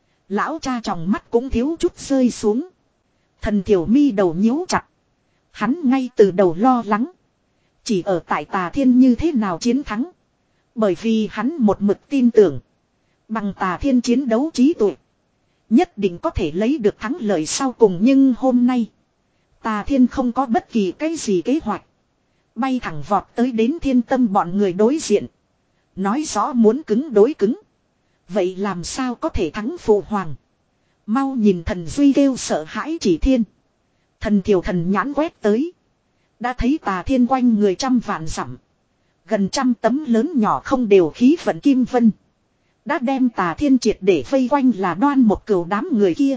Lão cha tròng mắt cũng thiếu chút rơi xuống. Thần Tiểu Mi đầu nhíu chặt. Hắn ngay từ đầu lo lắng. Chỉ ở tại Tà Thiên như thế nào chiến thắng. Bởi vì hắn một mực tin tưởng. Bằng Tà Thiên chiến đấu trí tuệ. Nhất định có thể lấy được thắng lợi sau cùng. Nhưng hôm nay. Tà Thiên không có bất kỳ cái gì kế hoạch. Bay thẳng vọt tới đến Thiên Tâm bọn người đối diện. Nói rõ muốn cứng đối cứng. Vậy làm sao có thể thắng phụ hoàng. Mau nhìn thần Duy kêu sợ hãi chỉ thiên. Thần Thiểu thần nhãn quét tới. Đã thấy Tà Thiên quanh người trăm vạn dặm. Gần trăm tấm lớn nhỏ không đều khí vận Kim Vân. Đã đem Tà Thiên triệt để vây quanh là đoan một cửu đám người kia.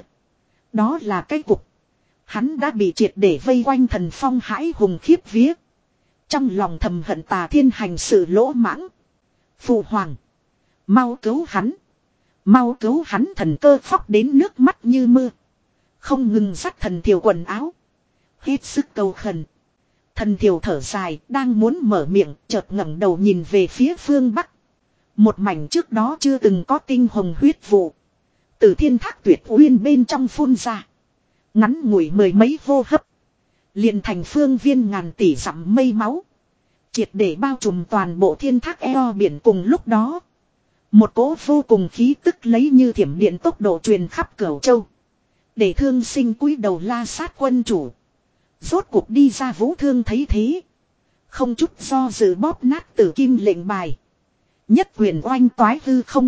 Đó là cái cục. Hắn đã bị triệt để vây quanh thần phong hãi hùng khiếp vía. Trong lòng thầm hận Tà Thiên hành sự lỗ mãng. Phụ hoàng. Mau cứu hắn. Mau cứu hắn thần cơ khóc đến nước mắt như mưa. Không ngừng dắt thần Thiểu quần áo. Hết sức cầu khẩn. Thần Thiểu thở dài đang muốn mở miệng chợt ngẩng đầu nhìn về phía phương Bắc. Một mảnh trước đó chưa từng có tinh hồng huyết vụ. Từ thiên thác tuyệt uyên bên trong phun ra. Ngắn ngủi mười mấy hô hấp. Liền thành phương viên ngàn tỷ dặm mây máu. Triệt để bao trùm toàn bộ thiên thác eo biển cùng lúc đó. Một cỗ vô cùng khí tức lấy như thiểm điện tốc độ truyền khắp Cửu Châu. Để thương sinh cúi đầu la sát quân chủ. Rốt cuộc đi ra Vũ Thương thấy thế. Không chút do dự bóp nát tử kim lệnh bài. Nhất quyền oanh toái hư không.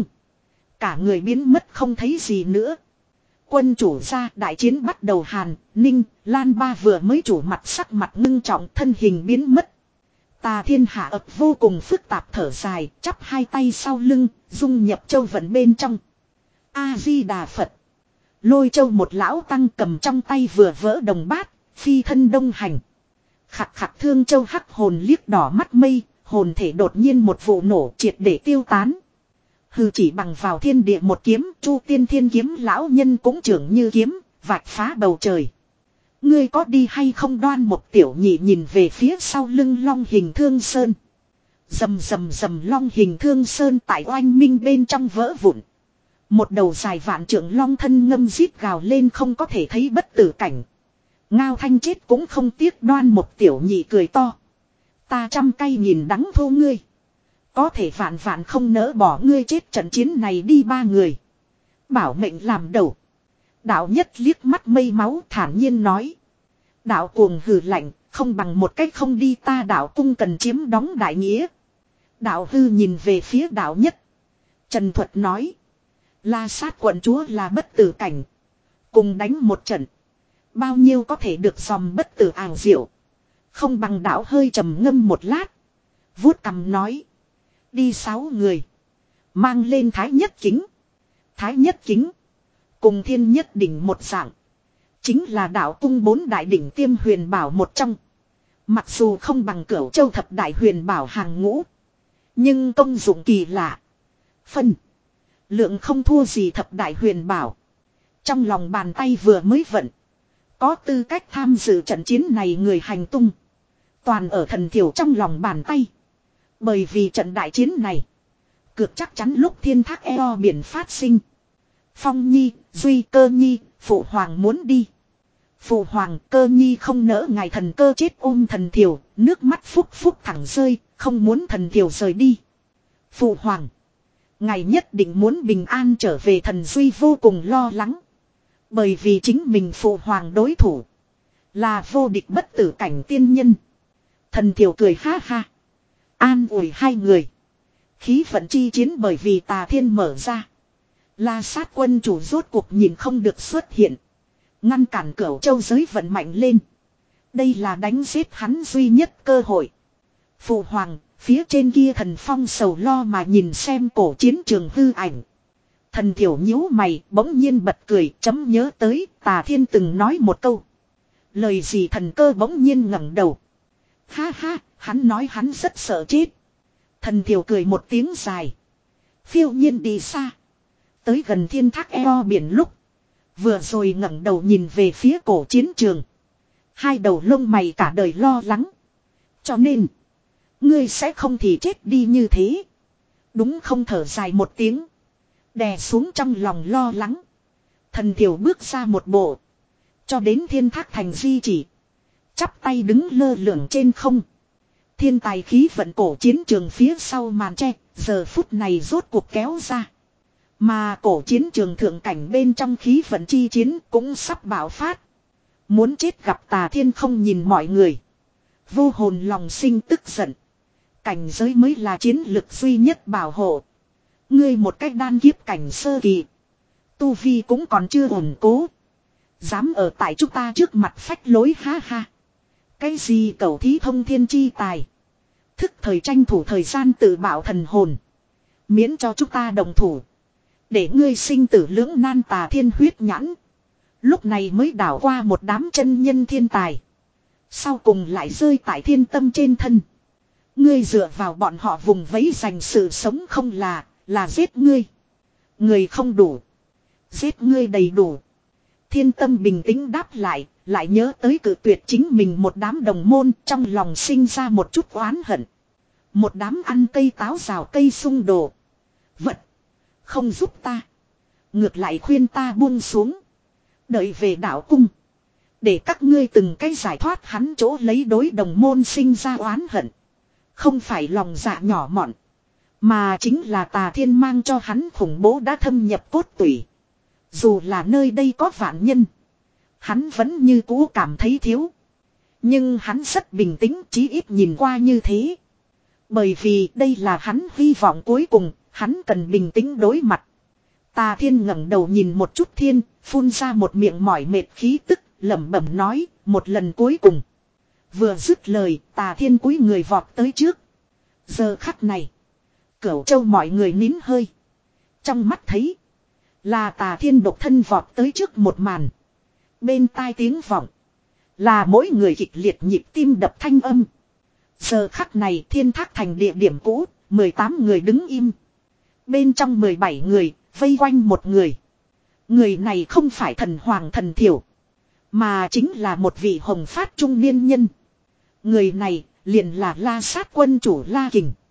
Cả người biến mất không thấy gì nữa. Quân chủ ra đại chiến bắt đầu Hàn, Ninh, Lan ba vừa mới chủ mặt sắc mặt ngưng trọng thân hình biến mất. Tà Thiên hạ ập vô cùng phức tạp thở dài, chắp hai tay sau lưng, dung nhập châu vận bên trong. A-di-đà Phật. Lôi Châu một lão tăng cầm trong tay vừa vỡ đồng bát, phi thân đông hành. Khặt khặt Thương Châu hắc hồn liếc đỏ mắt mây, hồn thể đột nhiên một vụ nổ triệt để tiêu tán. Hừ chỉ bằng vào thiên địa một kiếm, Chu Tiên Thiên kiếm lão nhân cũng trưởng như kiếm, vạch phá bầu trời. Ngươi có đi hay không Đoan một tiểu nhị nhìn về phía sau lưng long hình thương sơn. Rầm rầm rầm long hình thương sơn tại oanh minh bên trong vỡ vụn. Một đầu dài vạn trượng long thân ngâm rít gào lên không có thể thấy bất tử cảnh. Ngao Thanh chết cũng không tiếc Đoan một tiểu nhị cười to. Ta trăm cây nhìn đắng thô ngươi. Có thể vạn vạn không nỡ bỏ ngươi chết trận chiến này đi ba người. Bảo mệnh làm đầu. Đạo nhất liếc mắt mây máu thản nhiên nói. Đạo cuồng hừ lạnh, Không bằng một cách không đi, ta đạo cung cần chiếm đóng đại nghĩa. Đạo hư nhìn về phía đạo nhất. Trần Thuật nói. La Sát quận chúa là bất tử cảnh. Cùng đánh một trận. Bao nhiêu có thể được dòm bất tử ảo diệu. Không bằng đạo hơi trầm ngâm một lát. Vuốt cằm nói. Đi sáu người. Mang lên Thái Nhất Kính. Thái Nhất Kính. Cùng Thiên Nhất Đỉnh một dạng. Chính là đạo cung bốn đại đỉnh tiêm huyền bảo một trong. Mặc dù không bằng Cửu Châu thập đại huyền bảo hàng ngũ. Nhưng công dụng kỳ lạ. Phân. Lượng không thua gì thập đại huyền bảo. Trong lòng bàn tay vừa mới vận. Có tư cách tham dự trận chiến này người hành tung. Toàn ở thần thiểu trong lòng bàn tay. Bởi vì trận đại chiến này. Cược chắc chắn lúc thiên thác eo biển phát sinh. Phong Nhi, Duy Cơ Nhi, Phụ Hoàng muốn đi. Phụ Hoàng, Cơ Nhi không nỡ ngài thần cơ chết ôm thần thiểu. Nước mắt phúc phúc thẳng rơi, không muốn thần thiểu rời đi. Phụ Hoàng. Ngài nhất định muốn bình an trở về, thần Duy vô cùng lo lắng. Bởi vì chính mình Phụ Hoàng đối thủ. Là vô địch bất tử cảnh tiên nhân. Thần thiểu cười ha ha. An ủi hai người. Khí vận chi chiến bởi vì Tà Thiên mở ra. La Sát quân chủ rốt cuộc nhìn không được xuất hiện. Ngăn cản Cửu Châu giới vận mạnh lên. Đây là đánh giết hắn duy nhất cơ hội. Phụ Hoàng, phía trên kia thần phong sầu lo mà nhìn xem cổ chiến trường hư ảnh. Thần thiểu nhíu mày bỗng nhiên bật cười, chấm nhớ tới Tà Thiên từng nói một câu. Lời gì thần cơ bỗng nhiên ngẩng đầu. Ha ha, hắn nói hắn rất sợ chết. Thần thiểu cười một tiếng dài. Phiêu nhiên đi xa. Tới gần thiên thác eo biển lúc. Vừa rồi ngẩng đầu nhìn về phía cổ chiến trường. Hai đầu lông mày cả đời lo lắng. Cho nên. Ngươi sẽ không thì chết đi như thế. Đúng không, thở dài một tiếng. Đè xuống trong lòng lo lắng. Thần thiểu bước ra một bộ. Cho đến thiên thác thành di chỉ. Chắp tay đứng lơ lửng trên không. Thiên tài khí vận cổ chiến trường phía sau màn tre. Giờ phút này rốt cuộc kéo ra. Mà cổ chiến trường thượng cảnh bên trong khí vận chi chiến cũng sắp bạo phát. Muốn chết gặp Tà Thiên không nhìn mọi người. Vô hồn lòng sinh tức giận. Cảnh giới mới là chiến lực duy nhất bảo hộ. Ngươi một cách đan kiếp cảnh sơ kỳ. Tu vi cũng còn chưa ổn cố. Dám ở tại chúng ta trước mặt phách lối ha ha. Cái gì cầu thí thông thiên chi tài. Thức thời tranh thủ thời gian tự bảo thần hồn. Miễn cho chúng ta đồng thủ. Để ngươi sinh tử lưỡng nan. Tà Thiên huyết nhãn. Lúc này mới đảo qua một đám chân nhân thiên tài. Sau cùng lại rơi tại Thiên Tâm trên thân. Ngươi dựa vào bọn họ vùng vẫy giành sự sống không là, là giết ngươi. Người không đủ. Giết ngươi đầy đủ. Thiên Tâm bình tĩnh đáp lại, lại nhớ tới cự tuyệt chính mình một đám đồng môn, trong lòng sinh ra một chút oán hận. Một đám ăn cây táo rào cây sung đồ. Vật. Không giúp ta. Ngược lại khuyên ta buông xuống. Đợi về đạo cung. Để các ngươi từng cái giải thoát hắn chỗ lấy đối đồng môn sinh ra oán hận. Không phải lòng dạ nhỏ mọn. Mà chính là Tà Thiên mang cho hắn khủng bố đã thâm nhập cốt tủy. Dù là nơi đây có vạn nhân. Hắn vẫn như cũ cảm thấy thiếu. Nhưng hắn rất bình tĩnh, chí ít nhìn qua như thế. Bởi vì đây là hắn hy vọng cuối cùng, hắn cần bình tĩnh đối mặt. Tà Thiên ngẩng đầu nhìn một chút thiên, phun ra một miệng mỏi mệt khí tức, lẩm bẩm nói, một lần cuối cùng. Vừa dứt lời, Tà Thiên cúi người vọt tới trước. Giờ khắc này, Cửu Châu mọi người nín hơi. Trong mắt thấy, là Tà Thiên độc thân vọt tới trước một màn. Bên tai tiếng vọng, là mỗi người kịch liệt nhịp tim đập thanh âm. Giờ khắc này Thiên Thác thành địa điểm cũ, mười tám người đứng im. Bên trong mười bảy người, vây quanh một người. Người này không phải thần hoàng thần thiểu, mà chính là một vị hồng phát trung niên nhân. Người này liền là La Sát quân chủ La Kình.